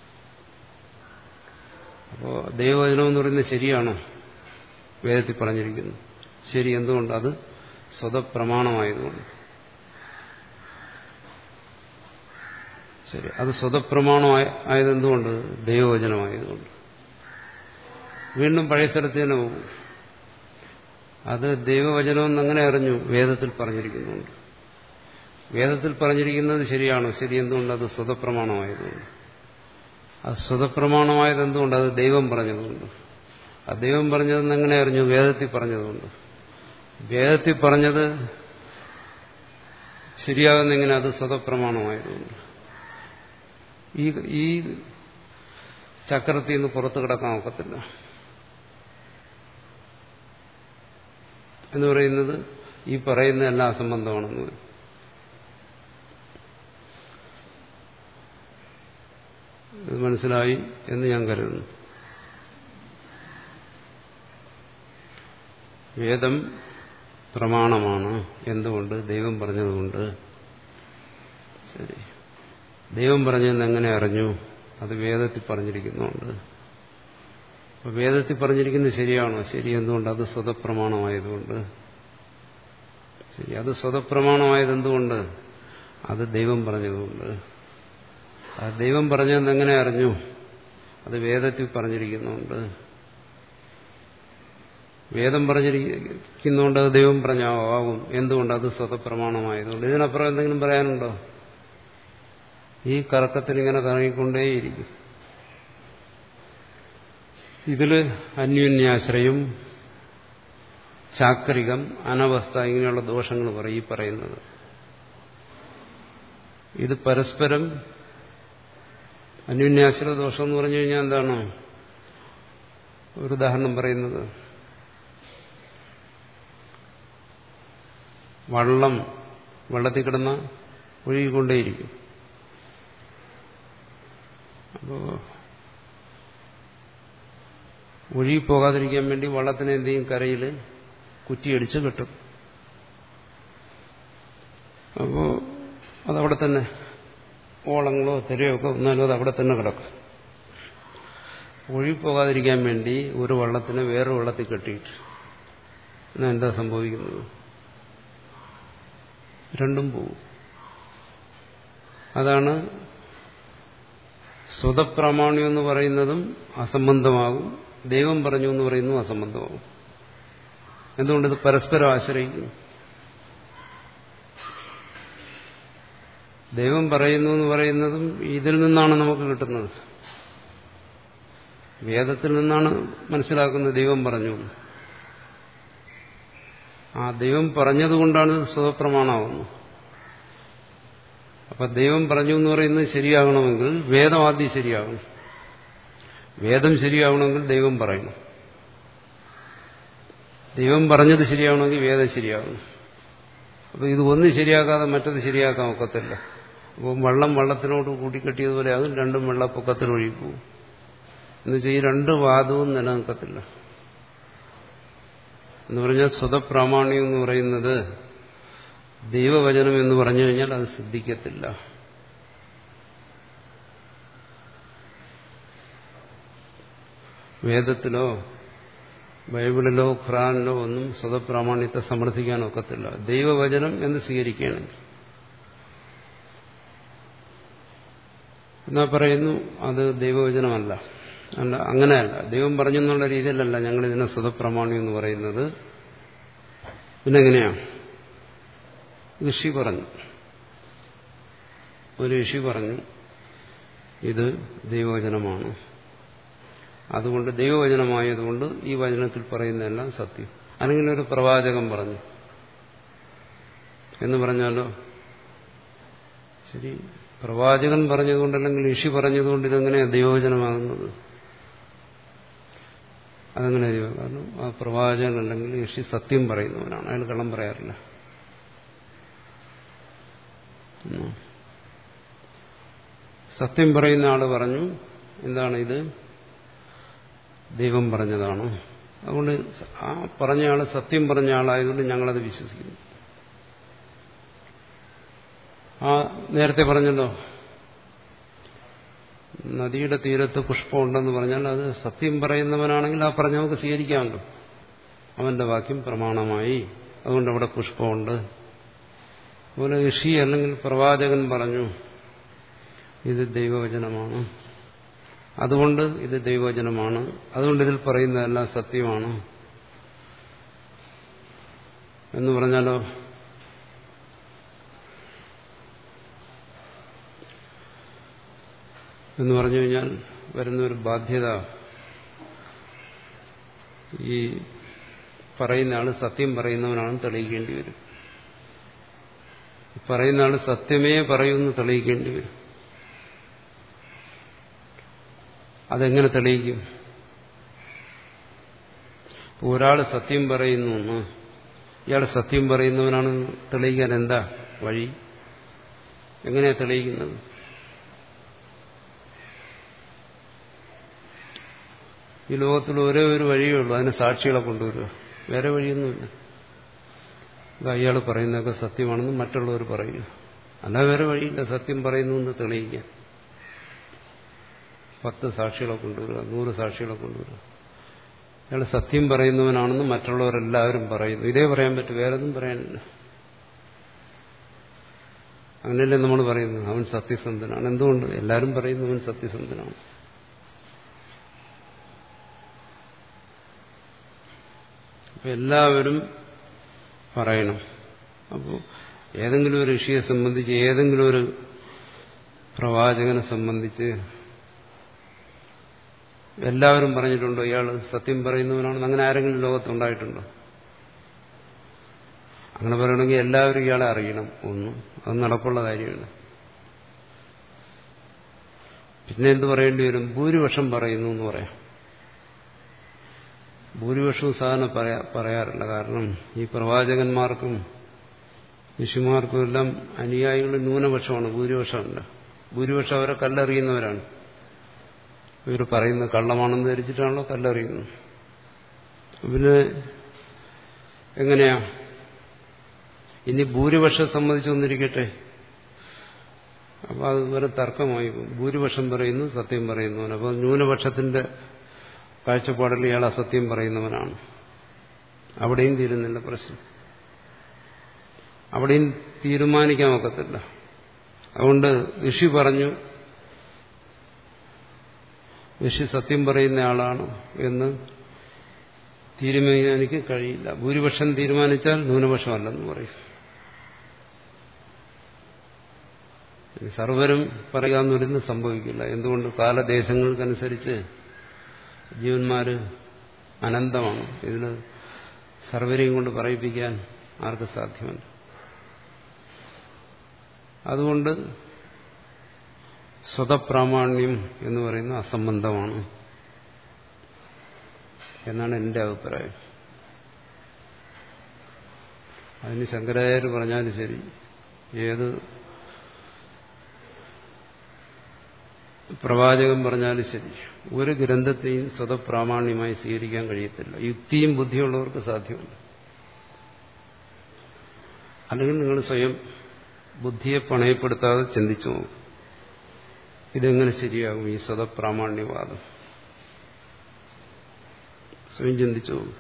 അപ്പോൾ ദൈവവചനം എന്ന് പറയുന്നത് ശരിയാണോ? വേദത്തിൽ പറഞ്ഞിരിക്കുന്നു ശരി. എന്തുകൊണ്ട്? അത് സ്വതപ്രമാണമായതുകൊണ്ട്. ശരി, അത് സ്വതപ്രമാണമായ ആയതെന്തുകൊണ്ട്? ദൈവവചനമായതുകൊണ്ട്. വീണ്ടും പഴയ സ്ഥലത്ത് തന്നെ പോകും. അത് ദൈവവചനമെന്ന് അങ്ങനെ അറിഞ്ഞു? വേദത്തിൽ പറഞ്ഞിരിക്കുന്നുണ്ട്. വേദത്തിൽ പറഞ്ഞിരിക്കുന്നത് ശരിയാണോ? ശരി. എന്തുകൊണ്ട്? അത് സ്വതപ്രമാണമായതുകൊണ്ട്. അത് സ്വതപ്രമാണമായത് എന്തുകൊണ്ട്? അത് ദൈവം പറഞ്ഞതുകൊണ്ട്. ആ ദൈവം പറഞ്ഞതെന്ന് എങ്ങനെ അറിഞ്ഞു? വേദത്തിൽ പറഞ്ഞതുകൊണ്ട്. വേദത്തിൽ പറഞ്ഞത് ശരിയാകുന്നെങ്ങനെ? അത് സ്വതപ്രമാണമായതുകൊണ്ട്. ഈ ഈ ചക്രത്തിൽ നിന്ന് പുറത്തു കിടക്കാൻ ഒക്കത്തില്ല എന്ന് പറയുന്നത് ഈ പറയുന്ന എല്ലാ അസംബന്ധമാണെന്ന് വരും. ഇത് മനസ്സിലായി എന്ന് ഞാൻ കരുതുന്നു. വേദം പ്രമാണമാണ്. എന്തുകൊണ്ട്? ദൈവം പറഞ്ഞതുകൊണ്ട്. ശരി, ദൈവം പറഞ്ഞതെന്ന് എങ്ങനെ അറിഞ്ഞു? അത് വേദത്തിൽ പറഞ്ഞിരിക്കുന്നുണ്ട്. അപ്പൊ വേദത്തിൽ പറഞ്ഞിരിക്കുന്നത് ശരിയാണോ? ശരി. എന്തുകൊണ്ട്? അത് സ്വതപ്രമാണമായതുകൊണ്ട്. ശരി, അത് സ്വതപ്രമാണമായത് എന്തുകൊണ്ട്? അത് ദൈവം പറഞ്ഞതുകൊണ്ട്. ആ ദൈവം പറഞ്ഞതെന്ന് എങ്ങനെ അറിഞ്ഞു? അത് വേദത്തിൽ പറഞ്ഞിരിക്കുന്നുണ്ട്. വേദം പറഞ്ഞിരിക്കുന്നുണ്ട്, അത് ദൈവം പറഞ്ഞാവും. എന്തുകൊണ്ട്? അത് സ്വതപ്രമാണമായതുകൊണ്ട്. ഇതിനപ്പുറം എന്തെങ്കിലും പറയാനുണ്ടോ? ഈ കറക്കത്തിനിങ്ങനെ കറങ്ങിക്കൊണ്ടേയിരിക്കും. ഇതില് അന്യോന്യാശ്രയം, ചാക്രികം, അനവസ്ഥ, ഇങ്ങനെയുള്ള ദോഷങ്ങൾ പറയും ഈ പറയുന്നത്. ഇത് പരസ്പരം അന്യോന്യാശ്രയ ദോഷം എന്ന് പറഞ്ഞു കഴിഞ്ഞാൽ എന്താണ്? ഒരു ഉദാഹരണം പറയുന്നത്, വള്ളം വെള്ളത്തിൽ കിടന്ന ഒഴുകിക്കൊണ്ടേയിരിക്കും. അപ്പോ ഒഴുകിപ്പോകാതിരിക്കാൻ വേണ്ടി വള്ളത്തിനെ എന്ത് ചെയ്യും? കരയിൽ കുറ്റിയടിച്ച് കെട്ടും. അപ്പോൾ അതവിടെ തന്നെ, ഓളങ്ങളോ തിരയോ ഒക്കെ വന്നാലും അത് അവിടെ തന്നെ കിടക്കും. ഒഴുകിപ്പോകാതിരിക്കാൻ വേണ്ടി ഒരു വള്ളത്തിനെ വേറെ വെള്ളത്തിൽ കെട്ടിയിട്ട് എന്നാൽ എന്താ സംഭവിക്കുന്നത്? രണ്ടും പോകും. അതാണ് സ്വതപ്രാമാണ്യം എന്ന് പറയുന്നതും അസംബന്ധമാകും, ദൈവം പറഞ്ഞു എന്ന് പറയുന്നതും അസംബന്ധമാകും. എന്തുകൊണ്ട്? ഇത് പരസ്പരം ആശ്രയിക്കുന്നു. ദൈവം പറയുന്നു എന്ന് പറയുന്നതും ഇതിൽ നിന്നാണ് നമുക്ക് കിട്ടുന്നത്. വേദത്തിൽ നിന്നാണ് മനസ്സിലാക്കുന്നത് ദൈവം പറഞ്ഞു. ആ ദൈവം പറഞ്ഞതുകൊണ്ടാണ് സ്വതപ്രമാണമാകുന്നത്. അപ്പൊ ദൈവം പറഞ്ഞു എന്ന് പറയുന്നത് ശരിയാകണമെങ്കിൽ വേദം ആദ്യം ശരിയാകണം. വേദം ശരിയാവണമെങ്കിൽ ദൈവം പറയണം. ദൈവം പറഞ്ഞത് ശരിയാവണമെങ്കിൽ വേദം ശരിയാകണം. അപ്പൊ ഇത് ഒന്ന് ശരിയാക്കാതെ മറ്റത് ശരിയാക്കാൻ ഒക്കത്തില്ല. അപ്പോൾ വെള്ളം വെള്ളത്തിനോട് കൂട്ടിക്കെട്ടിയതുപോലെ അതും രണ്ടും വെള്ളപ്പൊക്കത്തിൽ ഒഴുകിപ്പോവും. എന്നുവെച്ചാൽ ഈ രണ്ട് വാദവും നിലനിൽക്കത്തില്ല. എന്ന് പറഞ്ഞാൽ സ്വതപ്രാമാണ്യം എന്ന് പറയുന്നത് ദൈവവചനം എന്ന് പറഞ്ഞു കഴിഞ്ഞാൽ അത് സിദ്ധിക്കത്തില്ല. വേദത്തിലോ ബൈബിളിലോ ഖുർആനിലോ ഒന്നും സ്വതപ്രാമാണ്യത്തെ സമർത്ഥിക്കാൻ ഒക്കത്തില്ല. ദൈവവചനം എന്ന് സ്വീകരിക്കുകയാണെങ്കിൽ എന്നാ പറയുന്നു അത് ദൈവവചനമല്ല. അല്ല, അങ്ങനെയല്ല. ദൈവം പറഞ്ഞെന്നുള്ള രീതിയിലല്ല ഞങ്ങൾ ഇതിനെ സ്വതപ്രമാണ്യം എന്ന് പറയുന്നത്. പിന്നെങ്ങനെയാണ്? ഋഷി പറഞ്ഞു, ഒരു ഋഷി പറഞ്ഞു ഇത് ദൈവവചനമാണ്, അതുകൊണ്ട് ദൈവവചനമായതുകൊണ്ട് ഈ വചനത്തിൽ പറയുന്നതെല്ലാം സത്യം. അല്ലെങ്കിൽ ഒരു പ്രവാചകൻ പറഞ്ഞു എന്ന് പറഞ്ഞാലോ ശരി, പ്രവാചകൻ പറഞ്ഞതുകൊണ്ട് അല്ലെങ്കിൽ ഋഷി പറഞ്ഞതുകൊണ്ട് ഇതെങ്ങനെയാണ് ദൈവവചനമാകുന്നത്? അതെങ്ങനെ ദൈവം? കാരണം ആ പ്രവാചകൻ അല്ലെങ്കിൽ ഋഷി സത്യം പറയുന്നവനാണ്, അയാൾ കള്ളം പറയാറില്ല. സത്യം പറയുന്ന ആള് പറഞ്ഞു എന്താണ് ഇത് ദൈവം പറഞ്ഞതാണ്. അതുകൊണ്ട് ആ പറഞ്ഞ ആള് സത്യം പറഞ്ഞ ആളായതുകൊണ്ട് ഞങ്ങളത് വിശ്വസിക്കുന്നു. ആ നേരത്തെ പറഞ്ഞല്ലോ നദിയുടെ തീരത്ത് പുഷ്പമുണ്ടെന്ന് പറഞ്ഞാൽ അത് സത്യം പറയുന്നവനാണെങ്കിൽ ആ പറഞ്ഞ നമുക്ക് സ്വീകരിക്കാമല്ലോ. അവന്റെ വാക്യം പ്രമാണമായി, അതുകൊണ്ട് അവിടെ പുഷ്പമുണ്ട്. അതുപോലെ ഋഷി അല്ലെങ്കിൽ പ്രവാചകൻ പറഞ്ഞു ഇത് ദൈവവചനമാണ്, അതുകൊണ്ട് ഇത് ദൈവവചനമാണ്, അതുകൊണ്ട് ഇതിൽ പറയുന്നതെല്ലാം സത്യമാണ് എന്ന് പറഞ്ഞാലോ? എന്ന് പറഞ്ഞു കഴിഞ്ഞാൽ വരുന്നൊരു ബാധ്യത ഈ പറയുന്ന ആള് സത്യം പറയുന്നവനാണെന്ന് തെളിയിക്കേണ്ടി വരും. പറയുന്ന ആള് സത്യമേ പറയുമെന്ന് തെളിയിക്കേണ്ടി വരും. അതെങ്ങനെ തെളിയിക്കും? ഒരാൾ സത്യം പറയുന്നു, ഇയാൾ സത്യം പറയുന്നവനാണെന്ന് തെളിയിക്കാൻ എന്താ വഴി? എങ്ങനെയാ തെളിയിക്കുന്നത്? ഈ ലോകത്തിൽ ഒരേ ഒരു വഴിയേ ഉള്ളൂ, അതിന് സാക്ഷികളെ കൊണ്ടുവരിക. വേറെ വഴിയൊന്നുമില്ല. അയാൾ പറയുന്നതൊക്കെ സത്യമാണെന്ന് മറ്റുള്ളവർ പറയുക, അല്ല വേറെ വഴിയില്ല. സത്യം പറയുന്നു എന്ന് തെളിയിക്കാൻ പത്ത് സാക്ഷികളെ കൊണ്ടുവരിക, നൂറ് സാക്ഷികളെ കൊണ്ടുവരിക. അയാൾ സത്യം പറയുന്നവനാണെന്ന് മറ്റുള്ളവരെല്ലാവരും പറയുന്നു. ഇതേ പറയാൻ പറ്റും, വേറെ ഒന്നും പറയാനില്ല. അങ്ങനെയല്ലേ നമ്മൾ പറയുന്നത് അവൻ സത്യസന്ധനാണ്. എന്തുകൊണ്ട്? എല്ലാവരും പറയുന്നു അവൻ സത്യസന്ധനാണ്. അപ്പൊ എല്ലാവരും പറയണം. അപ്പോൾ ഏതെങ്കിലും ഒരു ഋഷിയെ സംബന്ധിച്ച്, ഏതെങ്കിലും ഒരു പ്രവാചകനെ സംബന്ധിച്ച് എല്ലാവരും പറഞ്ഞിട്ടുണ്ടോ ഇയാൾ സത്യം പറയുന്നവനാണെന്ന്? അങ്ങനെ ആരെങ്കിലും ലോകത്തുണ്ടായിട്ടുണ്ടോ? അങ്ങനെ പറയണമെങ്കിൽ എല്ലാവരും ഇയാളെ അറിയണം. ഒന്നും അത് നടപ്പുള്ള കാര്യമാണ്. പിന്നെ എന്ത് പറയേണ്ടി വരും? ഭൂരിപക്ഷം പറയുന്നു എന്ന് പറയാം. ഭൂരിപക്ഷവും സാധാരണ പറയാ പറയാറില്ല കാരണം ഈ പ്രവാചകന്മാർക്കും ഋഷിമാർക്കും എല്ലാം അനുയായികൾ ന്യൂനപക്ഷമാണ്, ഭൂരിപക്ഷമല്ല. ഭൂരിപക്ഷം അവരെ കല്ലെറിയുന്നവരാണ്. ഇവർ പറയുന്നത് കള്ളമാണെന്ന് ധരിച്ചിട്ടാണല്ലോ കല്ലെറിയുന്നത്. പിന്നെ എങ്ങനെയാ ഇനി ഭൂരിപക്ഷം സമ്മതിച്ചൊന്നിരിക്കട്ടെ, അപ്പൊ അത് വേറെ തർക്കമായി. ഭൂരിപക്ഷം പറയുന്നു സത്യം പറയുന്നവൻ, അപ്പൊ ന്യൂനപക്ഷത്തിന്റെ കാഴ്ചപ്പാടിൽ ഇയാൾ അസത്യം പറയുന്നവനാണ്. അവിടെയും തീരുന്നില്ല പ്രശ്നം. അവിടെയും തീരുമാനിക്കാൻ ഒക്കത്തില്ല. അതുകൊണ്ട് ഋഷി പറഞ്ഞു, ഋഷി സത്യം പറയുന്ന ആളാണ് എന്ന് തീരുമാനിക്കാൻ കഴിയില്ല. ഭൂരിപക്ഷം തീരുമാനിച്ചാൽ ന്യൂനപക്ഷമല്ലെന്ന് പറയും. സർവരും പറയാമെന്നൊരിന്ന് സംഭവിക്കില്ല. എന്തുകൊണ്ട്? കാലദേശങ്ങൾക്കനുസരിച്ച് ജീവന്മാര് അനന്തമാണ്. ഇതിന് സർവരെയും കൊണ്ട് പറയിപ്പിക്കാൻ ആർക്ക് സാധ്യമല്ല. അതുകൊണ്ട് സ്വതപ്രാമാണ്യം എന്ന് പറയുന്ന അസംബന്ധമാണ് എന്നാണ് എന്റെ അഭിപ്രായം. അതിന് ശങ്കരാചാര്യർ പറഞ്ഞാലും ശരി, ഏത് പ്രവാചകൻ പറഞ്ഞാലും ശരി, ഒരു ഗ്രന്ഥത്തെയും സ്വതപ്രാമാണ്യമായി സ്വീകരിക്കാൻ കഴിയത്തില്ല. യുക്തിയും ബുദ്ധിയുള്ളവർക്ക് സാധ്യമല്ല. അല്ലെങ്കിൽ നിങ്ങൾ സ്വയം ബുദ്ധിയെ പണയപ്പെടുത്താതെ ചിന്തിച്ചു നോക്കും, ഇതെങ്ങനെ ശരിയാകും ഈ സ്വതപ്രാമാണ്യവാദം? സ്വയം ചിന്തിച്ചു നോക്കും.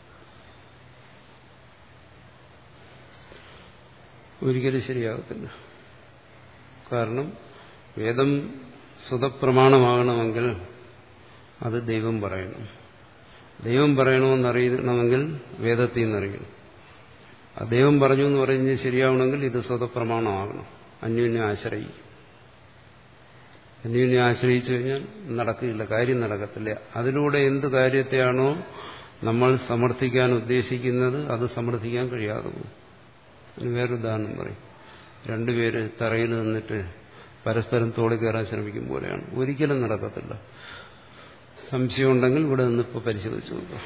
ഒരിക്കലും ശരിയാകത്തില്ല. കാരണം വേദം സ്വതപ്രമാണമാകണമെങ്കിൽ അത് ദൈവം പറയണം. ദൈവം പറയണമെന്നറിയണമെങ്കിൽ വേദത്തിൽ നിന്നറിയണം. ആ ദൈവം പറഞ്ഞു എന്ന് പറയുന്നത് ശരിയാവണമെങ്കിൽ ഇത് സ്വതപ്രമാണമാകണം. അന്യോന്യം ആശ്രയിക്കും. അന്യോന്യം ആശ്രയിച്ചു കഴിഞ്ഞാൽ നടക്കില്ല, കാര്യം നടക്കത്തില്ല. അതിലൂടെ എന്ത് കാര്യത്തെയാണോ നമ്മൾ സമർത്ഥിക്കാൻ ഉദ്ദേശിക്കുന്നത് അത് സമർത്ഥിക്കാൻ കഴിയാതെ പോകും. അതിന് വേറൊരു ഉദാഹരണം പറയും. രണ്ടുപേര് തറയിൽ നിന്നിട്ട് പരസ്പരം തോളിൽ കയറാൻ ശ്രമിക്കും പോലെയാണ്. ഒരിക്കലും നടക്കത്തില്ല. സംശയമുണ്ടെങ്കിൽ ഇവിടെ നിന്ന് ഇപ്പോൾ പരിശോധിച്ചു നോക്കാം.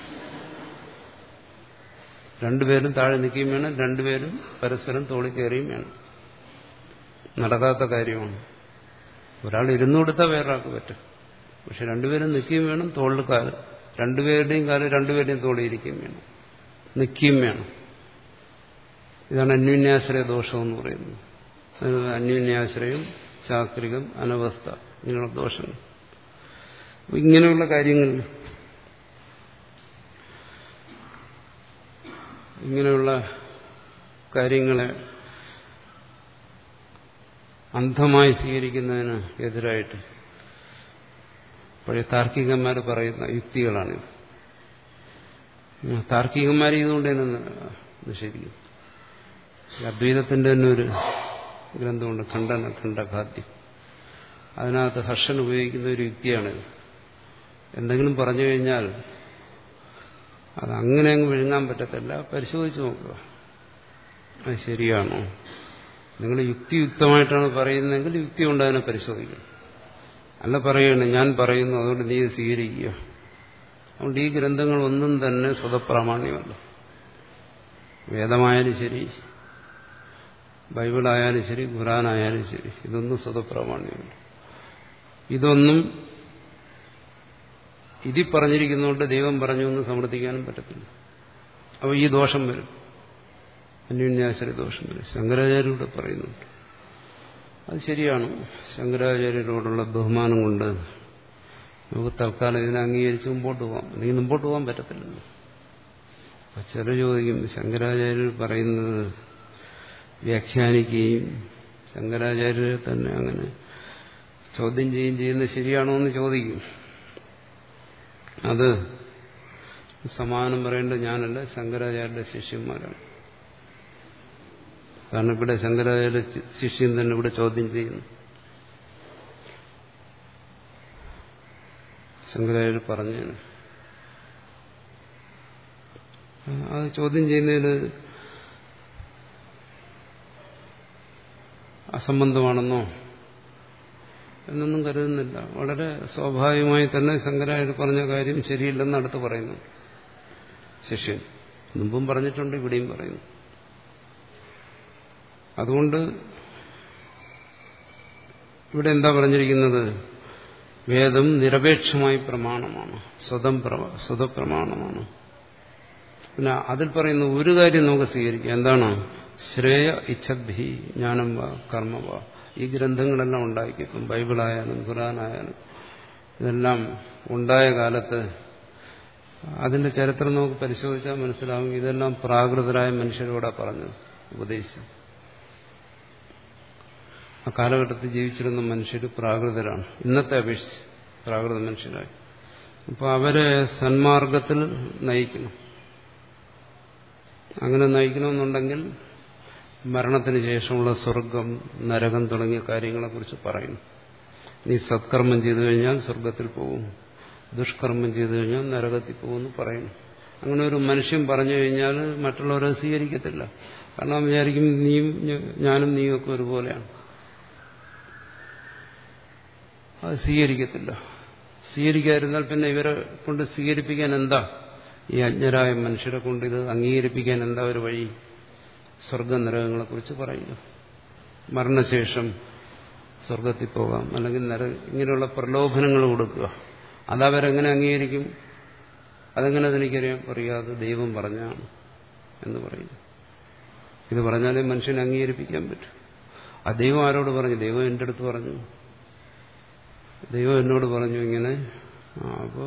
രണ്ടുപേരും താഴെ നിൽക്കുകയും വേണം, രണ്ടുപേരും പരസ്പരം തോളിൽ കയറുകയും വേണം. നടക്കാത്ത കാര്യമാണ്. ഒരാൾ ഇരുന്നു കൊടുത്താൽ വേറൊരാൾക്ക് പറ്റും. പക്ഷെ രണ്ടുപേരും നിൽക്കുകയും വേണം, തോളിൽ കാല്, രണ്ടുപേരുടെയും കാല് രണ്ടുപേരുടെയും തോളിയിരിക്കുകയും വേണം, നിൽക്കുകയും വേണം. ഇതാണ് അന്യോന്യാശ്രയ ദോഷം എന്ന് പറയുന്നത്. അന്യോന്യാശ്രയം, ചാക്രികം, അനവസ്ഥ, ഇങ്ങനെയുള്ള ദോഷങ്ങൾ. ഇങ്ങനെയുള്ള കാര്യങ്ങൾ ഇങ്ങനെയുള്ള കാര്യങ്ങളെ അന്ധമായി സ്വീകരിക്കുന്നതിന് എതിരായിട്ട് പഴയ താർക്കികന്മാർ പറയുന്ന യുക്തികളാണിത്. താർക്കികന്മാർ ഇതുകൊണ്ട് തന്നെ നിഷേധിക്കും. അദ്വൈതത്തിന്റെ തന്നെ ഒരു ഗ്രന്ഥമുണ്ട്, ഖണ്ഡന ഖണ്ഡഖാദ്യം. അതിനകത്ത് ഹർഷൻ ഉപയോഗിക്കുന്ന ഒരു യുക്തിയാണിത്. എന്തെങ്കിലും പറഞ്ഞു കഴിഞ്ഞാൽ അത് അങ്ങനെ അങ്ങ് വിഴുങ്ങാൻ പറ്റത്തില്ല, പരിശോധിച്ച് നോക്കുക അത് ശരിയാണോ. നിങ്ങൾ യുക്തിയുക്തമായിട്ടാണ് പറയുന്നതെങ്കിൽ യുക്തി കൊണ്ട് അതിനെ പരിശോധിക്കണം. അല്ല പറയണേ ഞാൻ പറയുന്നു അതുകൊണ്ട് നീ സ്വീകരിക്കുക. അതുകൊണ്ട് ഈ ഗ്രന്ഥങ്ങളൊന്നും തന്നെ സ്വതപ്രാമാണ്യമല്ല. വേദമായാലും ശരി, ബൈബിളായാലും ശരി, ഖുർആനായാലും ശരി, ഇതൊന്നും സ്വതപ്രാമാണ്യമല്ല. ഇതൊന്നും ഇതിൽ പറഞ്ഞിരിക്കുന്നതുകൊണ്ട് ദൈവം പറഞ്ഞു എന്ന് സമർത്ഥിക്കാനും പറ്റത്തില്ല. അപ്പോൾ ഈ ദോഷം വരും, അന്യോന്യാശ്രയ ദോഷം വരും. ശങ്കരാചാര്യരോട് പറയുന്നുണ്ട്. അത് ശരിയാണ്. ശങ്കരാചാര്യരോടുള്ള ബഹുമാനം കൊണ്ട് നമുക്ക് തൽക്കാലം ഇതിനെ അംഗീകരിച്ച് മുമ്പോട്ട് പോകാം. അല്ലെങ്കിൽ മുമ്പോട്ട് പോകാൻ പറ്റത്തില്ലല്ലോ. അപ്പം ചില ചോദിക്കും, ശങ്കരാചാര്യർ പറയുന്നത് വ്യാഖ്യാനിക്കുകയും ശങ്കരാചാര്യരെ തന്നെ അങ്ങനെ ചോദ്യം ചെയ്യുകയും ചെയ്യുന്നത് ശരിയാണോ എന്ന് ചോദിക്കും. അത് സമാനം പറയേണ്ടത് ഞാനല്ല, ശങ്കരാചാര്യരുടെ ശിഷ്യന്മാരാണ്. കാരണം ഇവിടെ ശങ്കരാചാര്യ ശിഷ്യൻ തന്നെ ഇവിടെ ചോദ്യം ചെയ്യുന്നു. ശങ്കരാചാര്യർ പറഞ്ഞാണ് അത് ചോദ്യം ചെയ്യുന്നതിൽ അസംബന്ധമാണെന്നോ എന്നൊന്നും കരുതുന്നില്ല. വളരെ സ്വാഭാവികമായി തന്നെ ശങ്കരാചാര്യർ പറഞ്ഞ കാര്യം ശരിയില്ലെന്ന് അടുത്ത് പറയുന്നു ശിഷ്യൻ. മുമ്പും പറഞ്ഞിട്ടുണ്ട്, ഇവിടെയും പറയുന്നു. അതുകൊണ്ട് ഇവിടെ എന്താ പറഞ്ഞിരിക്കുന്നത്? വേദം നിരപേക്ഷമായി പ്രമാണമാണ്, സ്വതം സ്വതപ്രമാണമാണ്. പിന്നെ അതിൽ പറയുന്ന ഒരു കാര്യം നമുക്ക് സ്വീകരിക്കാം. എന്താണ്? ശ്രേയ ഇച്ഛദ്ഭി ജ്ഞാനം വാ കർമ്മ വാ. ഈ ഗ്രന്ഥങ്ങളെല്ലാം ഉണ്ടാക്കി, ഇപ്പം ബൈബിളായാലും ഖുർആനായാലും ഇതെല്ലാം ഉണ്ടായ കാലത്ത് അതിന്റെ ചരിത്രം നമുക്ക് പരിശോധിച്ചാൽ മനസ്സിലാവും. ഇതെല്ലാം പ്രാകൃതരായ മനുഷ്യരോടാണ് പറഞ്ഞത്, ഉപദേശിച്ചത്. ആ കാലഘട്ടത്തിൽ ജീവിച്ചിരുന്ന മനുഷ്യർ പ്രാകൃതരാണ്, ഇന്നത്തെ അപേക്ഷിച്ച് പ്രാകൃത മനുഷ്യരായി. അപ്പോൾ അവരെ സന്മാർഗത്തിൽ നയിക്കണം. അങ്ങനെ നയിക്കണമെന്നുണ്ടെങ്കിൽ മരണത്തിന് ശേഷമുള്ള സ്വർഗം, നരകം തുടങ്ങിയ കാര്യങ്ങളെക്കുറിച്ച് പറയുന്നു. നീ സത്കർമ്മം ചെയ്തു കഴിഞ്ഞാൽ സ്വർഗത്തിൽ പോകും, ദുഷ്കർമ്മം ചെയ്തു കഴിഞ്ഞാൽ നരകത്തിൽ പോകുമെന്ന് പറയുന്നു. അങ്ങനെ ഒരു മനുഷ്യൻ പറഞ്ഞു കഴിഞ്ഞാൽ മറ്റുള്ളവരെ സ്വീകരിക്കത്തില്ല. കാരണം വിചാരിക്കും നീയും ഞാനും നീയും ഒക്കെ ഒരുപോലെയാണ്. അത് സ്വീകരിക്കത്തില്ല. സ്വീകരിക്കാതിരുന്നാൽ പിന്നെ ഇവരെ കൊണ്ട് സ്വീകരിപ്പിക്കാൻ എന്താ? ഈ അജ്ഞരായ മനുഷ്യരെ കൊണ്ട് ഇത് അംഗീകരിപ്പിക്കാൻ എന്താ ഒരു വഴി? സ്വർഗനരകങ്ങളെക്കുറിച്ച് പറയുക, മരണശേഷം സ്വർഗത്തിൽ പോകാം, അല്ലെങ്കിൽ നര ഇങ്ങനെയുള്ള പ്രലോഭനങ്ങൾ കൊടുക്കുക. അതവരെങ്ങനെ അംഗീകരിക്കും? അതെങ്ങനെ എനിക്കറിയാം? പറയാതെ ദൈവം പറഞ്ഞാണ് എന്ന് പറയുന്നു. ഇത് പറഞ്ഞാലേ മനുഷ്യനെ അംഗീകരിപ്പിക്കാൻ പറ്റും. ആ ദൈവം ആരോട് പറഞ്ഞു? ദൈവം എൻ്റെ അടുത്ത് പറഞ്ഞു, ദൈവം എന്നോട് പറഞ്ഞു ഇങ്ങനെ. അപ്പോൾ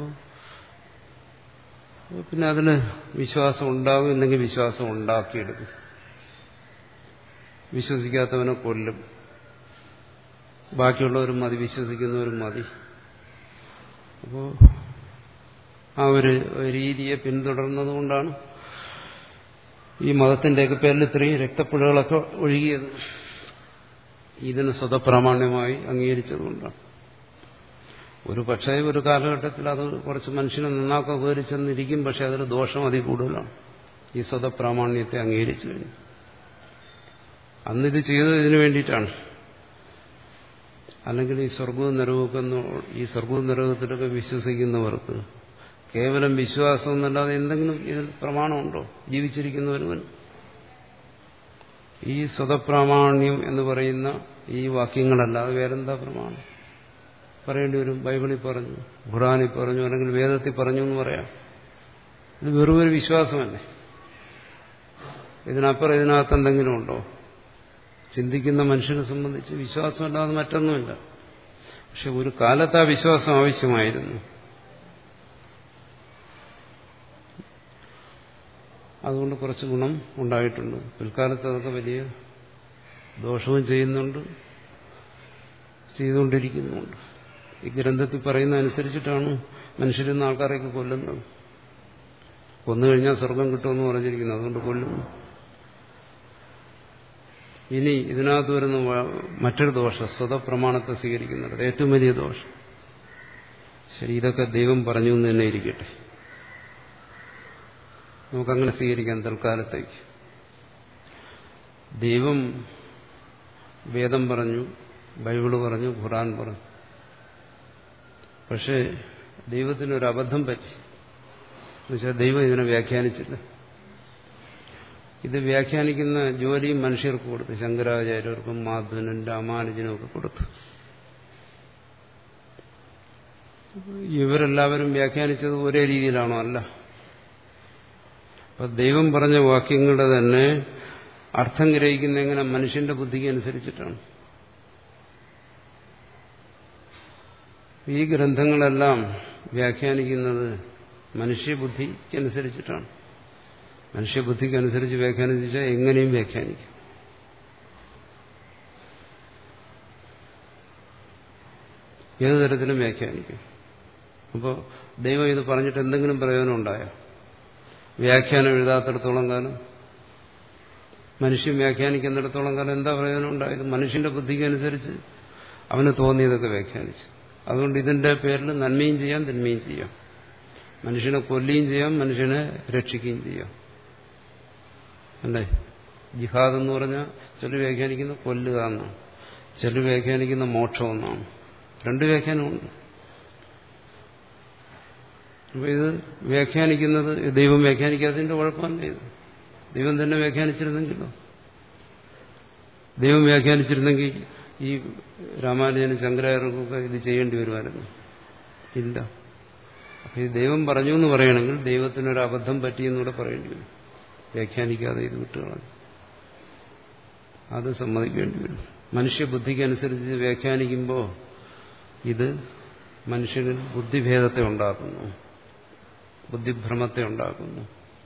പിന്നെ അതിന് വിശ്വാസം ഉണ്ടാകും, ഇല്ലെങ്കിൽ വിശ്വാസം ഉണ്ടാക്കിയെടുക്കും. വിശ്വസിക്കാത്തവനെ കൊല്ലും, ബാക്കിയുള്ളവരും മതി, വിശ്വസിക്കുന്നവരും മതി. അപ്പോൾ ആ ഒരു രീതിയെ പിന്തുടർന്നതുകൊണ്ടാണ് ഈ മതത്തിൻ്റെയൊക്കെ പേരിൽ ഇത്രയും രക്തപ്പുഴകളൊക്കെ ഒഴുകിയത്. ഇതിന് സ്വതപ്രാമാണ്യമായി അംഗീകരിച്ചതുകൊണ്ടാണ്. ഒരു പക്ഷേ ഒരു കാലഘട്ടത്തിൽ അത് കുറച്ച് മനുഷ്യനെ നന്നാക്കാൻ ഉപകരിച്ചെന്നിരിക്കും. പക്ഷെ അതൊരു ദോഷം അതി കൂടുതലാണ്, ഈ സ്വതപ്രാമാണ്യത്തെ അംഗീകരിച്ചു കഴിഞ്ഞു. അന്നിത് ചെയ്തത് ഇതിനു വേണ്ടിയിട്ടാണ്. അല്ലെങ്കിൽ ഈ സ്വർഗവും നരകവും, ഈ സ്വർഗവും നരകത്തിലൊക്കെ വിശ്വസിക്കുന്നവർക്ക് കേവലം വിശ്വാസം എന്നല്ലാതെ എന്തെങ്കിലും ഇതിൽ പ്രമാണമുണ്ടോ? ജീവിച്ചിരിക്കുന്നവരുവൻ ഈ സ്വതപ്രാമാണ്യം എന്ന് പറയുന്ന ഈ വാക്യങ്ങളല്ലാതെ വേറെന്താ പ്രമാണം പറയേണ്ടി വരും? ബൈബിളിൽ പറഞ്ഞു, ഖുർആനിൽ പറഞ്ഞു, അല്ലെങ്കിൽ വേദത്തിൽ പറഞ്ഞു എന്ന് പറയാം. ഇത് വെറും ഒരു വിശ്വാസമല്ലേ? ഇതിനപ്പുറം ഇതിനകത്ത് എന്തെങ്കിലും ഉണ്ടോ? ചിന്തിക്കുന്ന മനുഷ്യനെ സംബന്ധിച്ച് വിശ്വാസമല്ലാതെ മറ്റൊന്നുമില്ല. പക്ഷെ ഒരു കാലത്ത് ആ വിശ്വാസം ആവശ്യമായിരുന്നു. അതുകൊണ്ട് കുറച്ച് ഗുണം ഉണ്ടായിട്ടുണ്ട്. പിൽക്കാലത്ത് അതൊക്കെ വലിയ ദോഷവും ചെയ്യുന്നുണ്ട്. ചെയ്തുകൊണ്ടിരിക്കുന്നുണ്ട്. ഈ ഗ്രന്ഥത്തിൽ പറയുന്ന അനുസരിച്ചിട്ടാണ് മനുഷ്യരെന്ന ആൾക്കാരെയൊക്കെ കൊല്ലുന്നത്. കൊന്നു കഴിഞ്ഞാൽ സ്വർഗം കിട്ടുമെന്ന് പറഞ്ഞിരിക്കുന്നു, അതുകൊണ്ട് കൊല്ലുന്നു. ഇനി ഇതിനകത്ത് വരുന്ന മറ്റൊരു ദോഷം, സ്വതപ്രമാണത്തെ സ്വീകരിക്കുന്നുണ്ട്. ഏറ്റവും വലിയ ദോഷം. ശരി, ഇതൊക്കെ ദൈവം പറഞ്ഞു എന്ന് തന്നെ ഇരിക്കട്ടെ, നമുക്കങ്ങനെ സ്വീകരിക്കാം തൽക്കാലത്തേക്ക്. ദൈവം വേദം പറഞ്ഞു, ബൈബിള് പറഞ്ഞു, ഖുർആൻ പറഞ്ഞു. പക്ഷേ ദൈവത്തിനൊരു അബദ്ധം പറ്റി. എന്നുവെച്ചാൽ ദൈവം ഇതിനെ വ്യാഖ്യാനിച്ചില്ല. ഇത് വ്യാഖ്യാനിക്കുന്ന ജോലിയും മനുഷ്യർക്ക് കൊടുത്തു. ശങ്കരാചാര്യർക്കും മാധവനും രാമാനുജനും ഒക്കെ കൊടുത്തു. ഇവരെല്ലാവരും വ്യാഖ്യാനിച്ചത് ഒരേ രീതിയിലാണോ? അല്ല. അപ്പൊ ദൈവം പറഞ്ഞ വാക്യങ്ങളുടെ തന്നെ അർത്ഥം ഗ്രഹിക്കുന്ന എങ്ങനെ? മനുഷ്യന്റെ ബുദ്ധിക്ക് അനുസരിച്ചിട്ടാണ്. ഈ ഗ്രന്ഥങ്ങളെല്ലാം വ്യാഖ്യാനിക്കുന്നത് മനുഷ്യബുദ്ധിക്കനുസരിച്ചിട്ടാണ്. മനുഷ്യബുദ്ധിക്കനുസരിച്ച് വ്യാഖ്യാനിച്ചാൽ എങ്ങനെയും വ്യാഖ്യാനിക്കും. ഏതു തരത്തിലും വ്യാഖ്യാനിക്കും. അപ്പോൾ ദൈവം ഇത് പറഞ്ഞിട്ട് എന്തെങ്കിലും പ്രയോജനം ഉണ്ടായോ? വ്യാഖ്യാനം എഴുതാത്തിടത്തോളം കാലം, മനുഷ്യൻ വ്യാഖ്യാനിക്കുന്നിടത്തോളം കാലം എന്താ പ്രയോജനം ഉണ്ടായത്? മനുഷ്യന്റെ ബുദ്ധിക്കനുസരിച്ച് അവന് തോന്നിയതൊക്കെ വ്യാഖ്യാനിച്ചു. അതുകൊണ്ട് ഇതിന്റെ പേരിൽ നന്മയും ചെയ്യാം, തിന്മയും ചെയ്യാം. മനുഷ്യനെ കൊല്ലുകയും ചെയ്യാം, മനുഷ്യനെ രക്ഷിക്കുകയും ചെയ്യാം. അല്ലേ? ജിഹാദ് എന്ന് പറഞ്ഞാൽ ചിലർ വ്യാഖ്യാനിക്കുന്ന കൊല്ലുക എന്നാണ്, ചിലർ വ്യാഖ്യാനിക്കുന്ന മോക്ഷം എന്നാണ്. രണ്ട് വ്യാഖ്യാനമുണ്ട്. അപ്പൊ ഇത് വ്യാഖ്യാനിക്കുന്നത് ദൈവം വ്യാഖ്യാനിക്കാത്തതിന്റെ കുഴപ്പമല്ല. ഇത് ദൈവം തന്നെ വ്യാഖ്യാനിച്ചിരുന്നെങ്കിലോ? ദൈവം വ്യാഖ്യാനിച്ചിരുന്നെങ്കിൽ ഈ രാമാനുജനും ശങ്കരാചാര്യർക്കൊക്കെ ഇത് ചെയ്യേണ്ടി വരുമായിരുന്നു. ഇല്ല. അപ്പൊ ഈ ദൈവം പറഞ്ഞു എന്ന് പറയണമെങ്കിൽ ദൈവത്തിനൊരു അബദ്ധം പറ്റിയെന്നൂടെ പറയേണ്ടി വരും. വ്യാഖ്യാനിക്കാതെ ഇത് വിട്ടുകളഞ്ഞു, അത് സമ്മതിക്കേണ്ടി വരും. മനുഷ്യബുദ്ധിക്കനുസരിച്ച് വ്യാഖ്യാനിക്കുമ്പോൾ ഇത് മനുഷ്യനിൽ ബുദ്ധിഭേദത്തെ ഉണ്ടാക്കുന്നു, ബുദ്ധിഭ്രമത്തെ ഉണ്ടാക്കുന്നു.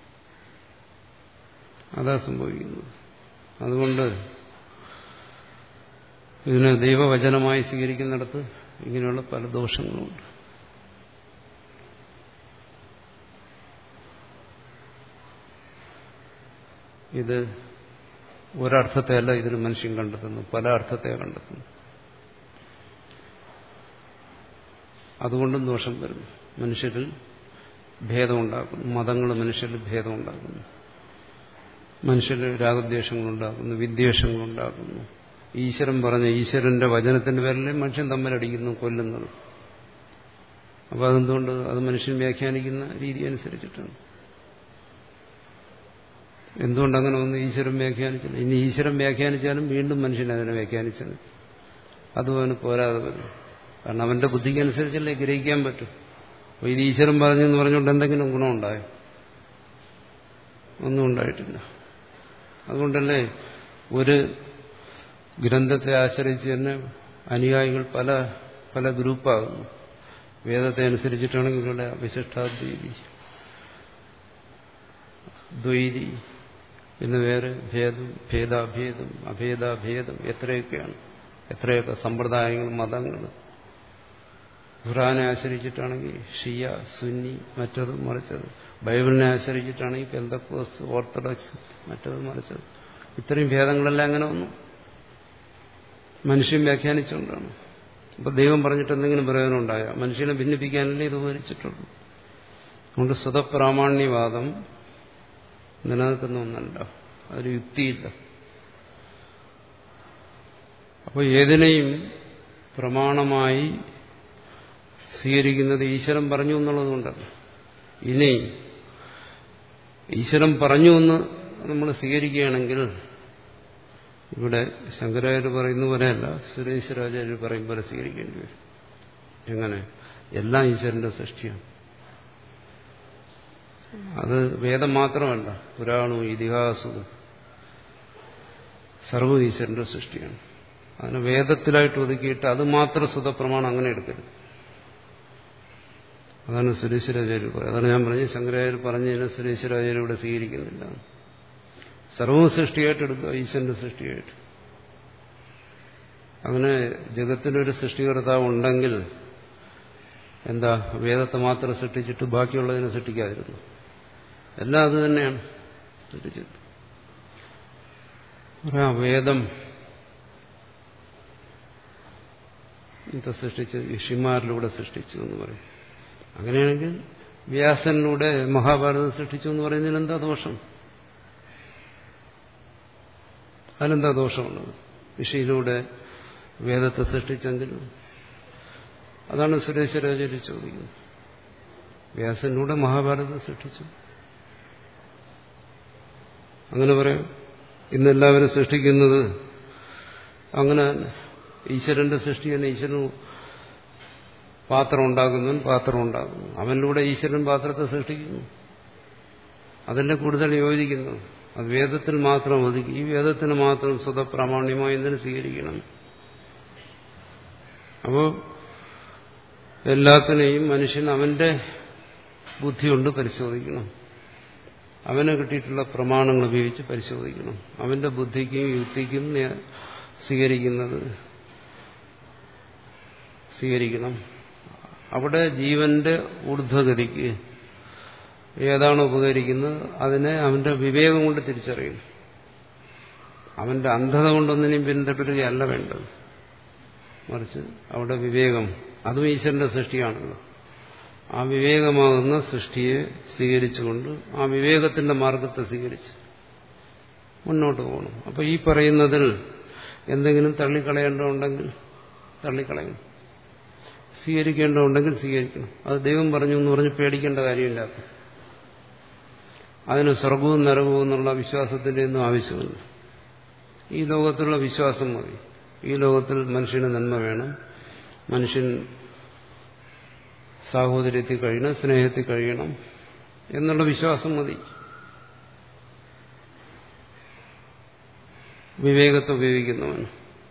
അതാ സംഭവിക്കുന്നത്. അതുകൊണ്ട് ഇതിനെ ദൈവവചനമായി സ്വീകരിക്കുന്നിടത്ത് ഇങ്ങനെയുള്ള പല ദോഷങ്ങളുമുണ്ട്. ഇത് ഒരർത്ഥത്തെയല്ല ഇതിന് മനുഷ്യൻ കണ്ടെത്തുന്നു, പല അർത്ഥത്തെ കണ്ടെത്തുന്നു. അതുകൊണ്ടും ദോഷം വരുന്നു. മനുഷ്യരിൽ ഭേദമുണ്ടാക്കുന്നു, മതങ്ങൾ മനുഷ്യരിൽ ഭേദമുണ്ടാക്കുന്നു, മനുഷ്യരിൽ രാഗദ്വേഷങ്ങളുണ്ടാക്കുന്നു, വിദ്വേഷങ്ങളുണ്ടാക്കുന്നു. ഈശ്വരൻ പറഞ്ഞ ഈശ്വരന്റെ വചനത്തിന്റെ പേരിൽ മനുഷ്യൻ തമ്മിലടിക്കുന്നു, കൊല്ലുന്നത്. അപ്പോൾ അതെന്തുകൊണ്ട്? അത് മനുഷ്യൻ വ്യാഖ്യാനിക്കുന്ന രീതി അനുസരിച്ചിട്ടാണ്. എന്തുകൊണ്ടങ്ങനെ ഒന്ന് ഈശ്വരൻ വ്യാഖ്യാനിച്ചില്ല? ഇനി ഈശ്വരൻ വ്യാഖ്യാനിച്ചാലും വീണ്ടും മനുഷ്യൻ അതിനെ വ്യാഖ്യാനിച്ചത്. അതും അവന് പോരാതെ വരും. കാരണം അവന്റെ ബുദ്ധിക്കനുസരിച്ചല്ലേ ഗ്രഹിക്കാൻ പറ്റും. അപ്പോൾ ഇത് ഈശ്വരൻ പറഞ്ഞെന്ന് പറഞ്ഞുകൊണ്ട് എന്തെങ്കിലും ഗുണമുണ്ടായോ? ഒന്നും ഉണ്ടായിട്ടില്ല. അതുകൊണ്ടല്ലേ ഒരു ഗ്രന്ഥത്തെ ആശ്രയിച്ച് തന്നെ അനുയായികൾ പല പല ഗ്രൂപ്പാകുന്നു. വേദത്തെ അനുസരിച്ചിട്ടാണെങ്കിൽ ഇവരുടെ വിശിഷ്ടാദ്വൈതി, ദ്വൈതി, പിന്നെ വേറെ ഭേദം, ഭേദാഭേദം, അഭേദാഭേദം, എത്രയൊക്കെയാണ്, എത്രയൊക്കെ സമ്പ്രദായങ്ങൾ, മതങ്ങൾ. ഖുർആനെ ആശ്രയിച്ചിട്ടാണെങ്കിൽ ഷിയ, സുന്നി, മറ്റത് മറിച്ചത്. ബൈബിളിനെ ആശ്രയിച്ചിട്ടാണെങ്കിൽ പെന്തക്കോസ്ത്, ഓർത്തഡോക്സ്, മറ്റത് മറിച്ചത്. ഇത്രയും ഭേദങ്ങളെല്ലാം അങ്ങനെ വന്നു മനുഷ്യൻ വ്യാഖ്യാനിച്ചുകൊണ്ടാണ്. അപ്പൊ ദൈവം പറഞ്ഞിട്ട് എന്തെങ്കിലും പ്രയോജനം ഉണ്ടായോ? മനുഷ്യനെ ഭിന്നിപ്പിക്കാനല്ലേ ഇത് ഉപകരിച്ചിട്ടുള്ളൂ. അതുകൊണ്ട് സ്വതപ്രാമാണ്യവാദം നിലനിൽക്കുന്ന ഒന്നല്ല, അതൊരു യുക്തിയില്ല. അപ്പോൾ ഏതിനെയും പ്രമാണമായി സ്വീകരിക്കുന്നത് ഈശ്വരൻ പറഞ്ഞു എന്നുള്ളത് കൊണ്ടല്ല. ഇനി ഈശ്വരൻ പറഞ്ഞു എന്ന് നമ്മൾ സ്വീകരിക്കുകയാണെങ്കിൽ ഇവിടെ ശങ്കരാചാര്യർ പറയുന്ന പോലെയല്ല, സുരേശ്വരാചാര്യർ പറയും പോലെ സ്വീകരിക്കേണ്ടി വരും. എങ്ങനെ? എല്ലാം ഈശ്വരന്റെ സൃഷ്ടിയാണ്. അത് വേദം മാത്രമല്ല, പുരാണവും ഇതിഹാസവും സർവ്വ ഈശ്വരന്റെ സൃഷ്ടിയാണ്. അതിനെ വേദത്തിലായിട്ട് ഒതുക്കിയിട്ട് അത് മാത്രം സ്വതപ്രമാണം അങ്ങനെ എടുക്കരുത്. അതാണ് സുരേശ്വരാചാര്യർ പറയുന്നത്. അതാണ് ഞാൻ പറഞ്ഞത്, ശങ്കരാചാര്യർ പറഞ്ഞതിനെ സുരേശ്വരാചാര്യർ ഇവിടെ സ്വീകരിക്കുന്നില്ല. സർവ്വ സൃഷ്ടിയായിട്ട് എടുക്കുക, ഈശ്വരന്റെ സൃഷ്ടിയായിട്ട്. അങ്ങനെ ജഗത്തിനൊരു സൃഷ്ടികർത്താവ് ഉണ്ടെങ്കിൽ എന്താ വേദത്തെ മാത്രം സൃഷ്ടിച്ചിട്ട് ബാക്കിയുള്ളതിനെ സൃഷ്ടിക്കാതിരുന്നു? എല്ലാം അത് തന്നെയാണ് സൃഷ്ടിച്ചത്. വേദം ഇന്നത്തെ സൃഷ്ടിച്ച് ഋഷിമാരിലൂടെ സൃഷ്ടിച്ചു എന്ന് പറയും. അങ്ങനെയാണെങ്കിൽ വ്യാസനിലൂടെ മഹാഭാരതം സൃഷ്ടിച്ചു എന്ന് പറയുന്നതിന് എന്താ ദോഷം? അതിനെന്താ ദോഷമുള്ളത്? ഋഷിയിലൂടെ വേദത്തെ സൃഷ്ടിച്ചെങ്കിലും അതാണ് സുരേശ്വരാചാര്യ ചോദിക്കുന്നത്. വ്യാസനിലൂടെ മഹാഭാരതം സൃഷ്ടിച്ചു അങ്ങനെ പറയാം. ഇന്നെല്ലാവരും സൃഷ്ടിക്കുന്നത് അങ്ങനെ ഈശ്വരന്റെ സൃഷ്ടി തന്നെ. ഈശ്വരൻ പാത്രം ഉണ്ടാക്കുന്നവൻ പാത്രം ഉണ്ടാക്കുന്നു, അവനിലൂടെ ഈശ്വരൻ പാത്രത്തെ സൃഷ്ടിക്കുന്നു. അതല്ലേ കൂടുതൽ യോജിക്കുന്നു. അത് വേദത്തിൽ മാത്രം ഒതുക്കി ഈ വേദത്തിന് മാത്രം സ്വതപ്രാമാണ്യമായി എന്തിനു സ്വീകരിക്കണം? അപ്പോ എല്ലാത്തിനെയും മനുഷ്യൻ അവന്റെ ബുദ്ധി കൊണ്ട് പരിശോധിക്കണം. അവന് കിട്ടിയിട്ടുള്ള പ്രമാണങ്ങൾ ഉപയോഗിച്ച് പരിശോധിക്കണം. അവന്റെ ബുദ്ധിക്കും യുക്തിക്കും സ്വീകരിക്കുന്നത് സ്വീകരിക്കണം. അവിടെ ജീവന്റെ ഊർധ്വഗതിക്ക് ഏതാണ് ഉപകരിക്കുന്നത് അതിനെ അവന്റെ വിവേകം കൊണ്ട് തിരിച്ചറിയണം. അവന്റെ അന്ധത കൊണ്ടൊന്നിനെയും പിന്തുടരുകയല്ല വേണ്ടത്. മറിച്ച് അവിടെ വിവേകം, അതും ഈശ്വരന്റെ സൃഷ്ടിയാണല്ലോ. ആ വിവേകമാകുന്ന സൃഷ്ടിയെ സ്വീകരിച്ചുകൊണ്ട് ആ വിവേകത്തിന്റെ മാർഗത്തെ സ്വീകരിച്ച് മുന്നോട്ട് പോകണം. അപ്പൊ ഈ പറയുന്നതിൽ എന്തെങ്കിലും തള്ളിക്കളയേണ്ടതുണ്ടെങ്കിൽ തള്ളിക്കളയണം, സ്വീകരിക്കേണ്ടതുണ്ടെങ്കിൽ സ്വീകരിക്കണം. അത് ദൈവം പറഞ്ഞു എന്ന് പറഞ്ഞ് പേടിക്കേണ്ട കാര്യമില്ല. അതിന് സ്വർഗവും നരകവും എന്നുള്ള വിശ്വാസത്തിന്റെ ഒന്നും ആവശ്യമില്ല. ഈ ലോകത്തിലുള്ള വിശ്വാസം മതി. ഈ ലോകത്തിൽ മനുഷ്യന് നന്മ വേണം, മനുഷ്യൻ സാഹോദര്യത്തിൽ കഴിയണം, സ്നേഹത്തിൽ കഴിയണം എന്നുള്ള വിശ്വാസം മതി. വിവേകത്തെ ഉപയോഗിക്കുന്നവൻ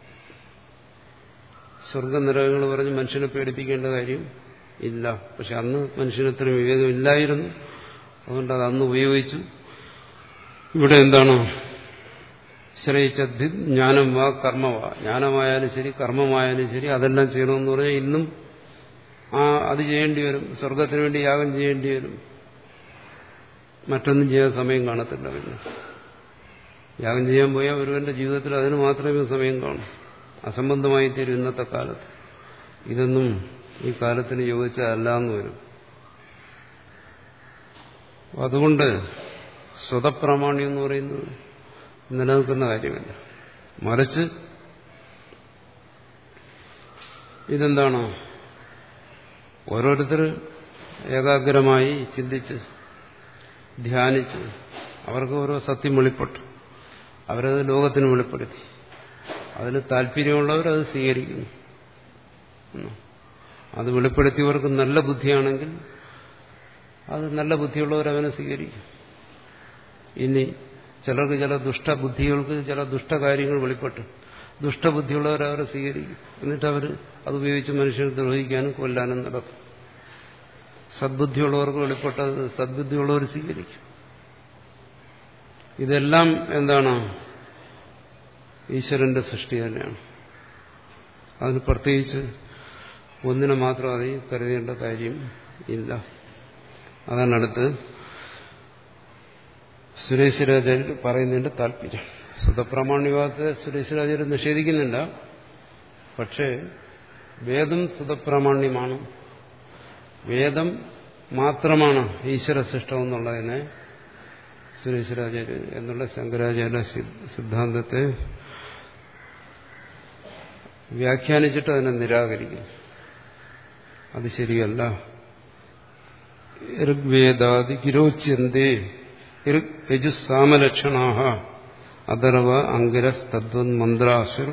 സ്വർഗനിരകങ്ങൾ പറഞ്ഞ് മനുഷ്യനെ പേടിപ്പിക്കേണ്ട കാര്യം ഇല്ല. പക്ഷെ അന്ന് മനുഷ്യനത്ര വിവേകം ഇല്ലായിരുന്നു, അതുകൊണ്ട് അത് അന്ന് ഉപയോഗിച്ചു. ഇവിടെ എന്താണ് ശ്രയിച്ചദ്ധി ജ്ഞാനം വാ കർമ്മവാ, ജ്ഞാനമായാലും ശരി കർമ്മമായാലും ശരി അതെല്ലാം ചെയ്യണമെന്ന് പറഞ്ഞാൽ ഇന്നും ആ അത് ചെയ്യേണ്ടി വരും. സ്വർഗത്തിന് വേണ്ടി യാഗം ചെയ്യേണ്ടി വരും. മറ്റൊന്നും ചെയ്യാൻ സമയം കാണത്തില്ല. പിന്നെ യാഗം ചെയ്യാൻ പോയാൽ ഒരുവന്റെ ജീവിതത്തിൽ അതിന് മാത്രമേ സമയം കാണൂ. അസംബന്ധമായി തീരും ഇന്നത്തെ കാലത്ത്. ഇതൊന്നും ഈ കാലത്തിന് യോജിച്ചതല്ല എന്ന് വരും. അതുകൊണ്ട് സ്വതപ്രാമാണ്യം എന്ന് പറയുന്നത് നിലനിൽക്കുന്ന കാര്യമല്ല. മറിച്ച് ഇതെന്താണ്, ഓരോരുത്തർ ഏകാഗ്രമായി ചിന്തിച്ച് ധ്യാനിച്ച് അവർക്ക് ഓരോ സത്യം വെളിപ്പെട്ടു, അവരത് ലോകത്തിന് വെളിപ്പെടുത്തി. അതിന് താല്പര്യമുള്ളവർ അത് സ്വീകരിക്കുന്നു. അത് വെളിപ്പെടുത്തിയവർക്ക് നല്ല ബുദ്ധിയാണെങ്കിൽ അത് നല്ല ബുദ്ധിയുള്ളവർ അവനെ സ്വീകരിക്കും. ഇനി ചിലർക്ക് ചില ദുഷ്ടബുദ്ധികൾക്ക് ചില ദുഷ്ടകാര്യങ്ങൾ വെളിപ്പെട്ടു, ദുഷ്ടബുദ്ധിയുള്ളവർ അവരെ സ്വീകരിക്കും. എന്നിട്ട് അവർ അതുപയോഗിച്ച് മനുഷ്യനെ ദ്രോഹിക്കാനും കൊല്ലാനും നടത്തും. സദ്ബുദ്ധിയുള്ളവർക്ക് വെളിപ്പെട്ടത് സദ്ബുദ്ധിയുള്ളവർ സ്വീകരിക്കും. ഇതെല്ലാം എന്താണ്? ഈശ്വരന്റെ സൃഷ്ടി തന്നെയാണ്. അതിന് പ്രത്യേകിച്ച് ഒന്നിനെ മാത്രം അതിൽ കരുതേണ്ട കാര്യം ഇല്ല. അതാണ് അടുത്ത് സുരേശ്വരാചാര്യർ പറയുന്നതിന്റെ താല്പര്യം. സുതപ്രാമാണ്യവാദത്തെ സുരേശ്വരാചാര്യർ നിഷേധിക്കുന്നില്ല. പക്ഷേ വേദം സുതപ്രാമാണ്യമാണ്, വേദം മാത്രമാണ് ഈശ്വര സൃഷ്ടം എന്നുള്ളതിനെ സുരേശ്വരാചാര്യർ എന്നുള്ള ശങ്കരാചാര്യ സിദ്ധാന്തത്തെ വ്യാഖ്യാനിച്ചിട്ട് അതിനെ നിരാകരിക്കും. അത് ശരിയല്ല. ഋഗ്വേദാദി ഗിരോച്യന്തേ യജുസാമലക്ഷണാഹ അഥർവ അങ്കിരസ് തദ്വൻ മന്ത്രാസുർ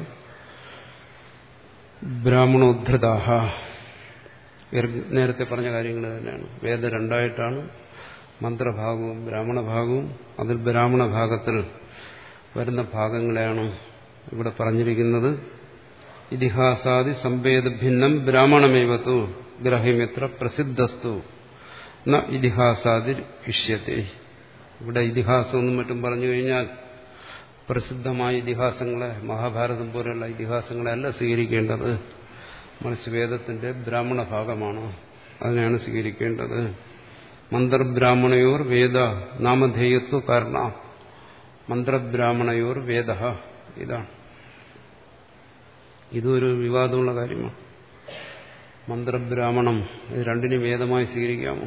ബ്രാഹ്മണോദ്ധൃതാഹ. നേരത്തെ പറഞ്ഞ കാര്യങ്ങൾ തന്നെയാണ്. വേദം രണ്ടായിട്ടാണ്, മന്ത്രഭാഗവും ബ്രാഹ്മണഭാഗവും. അതിൽ ബ്രാഹ്മണ ഭാഗത്തിൽ വരുന്ന ഭാഗങ്ങളെയാണ് ഇവിടെ പറഞ്ഞിരിക്കുന്നത്. ഇതിഹാസാദി സംവേദ ഭിന്നം ബ്രാഹ്മണമേവത്തു ഗ്രഹ്യമെത്ര പ്രസിദ്ധസ്തു ന ഇതിഹാസാദി ഇഷ്യത്തെ. ഇവിടെ ഇതിഹാസമെന്നും മറ്റും പറഞ്ഞു കഴിഞ്ഞാൽ പ്രസിദ്ധമായ ഇതിഹാസങ്ങളെ, മഹാഭാരതം പോലെയുള്ള ഇതിഹാസങ്ങളെ അല്ല സ്വീകരിക്കേണ്ടത്. മറിച്ച് വേദത്തിന്റെ ബ്രാഹ്മണ ഭാഗമാണ്, അതിനെയാണ് സ്വീകരിക്കേണ്ടത്. മന്ത്രബ്രാഹ്മണയോർ വേദ നാമധേയത്വ കാരണ. മന്ത്രബ്രാഹ്മണയോർ വേദ, ഇതാണ്. ഇതൊരു വിവാദമുള്ള കാര്യമാണ്. മന്ത്രബ്രാഹ്മണം ഇത് രണ്ടിനും വേദമായി സ്വീകരിക്കാമോ?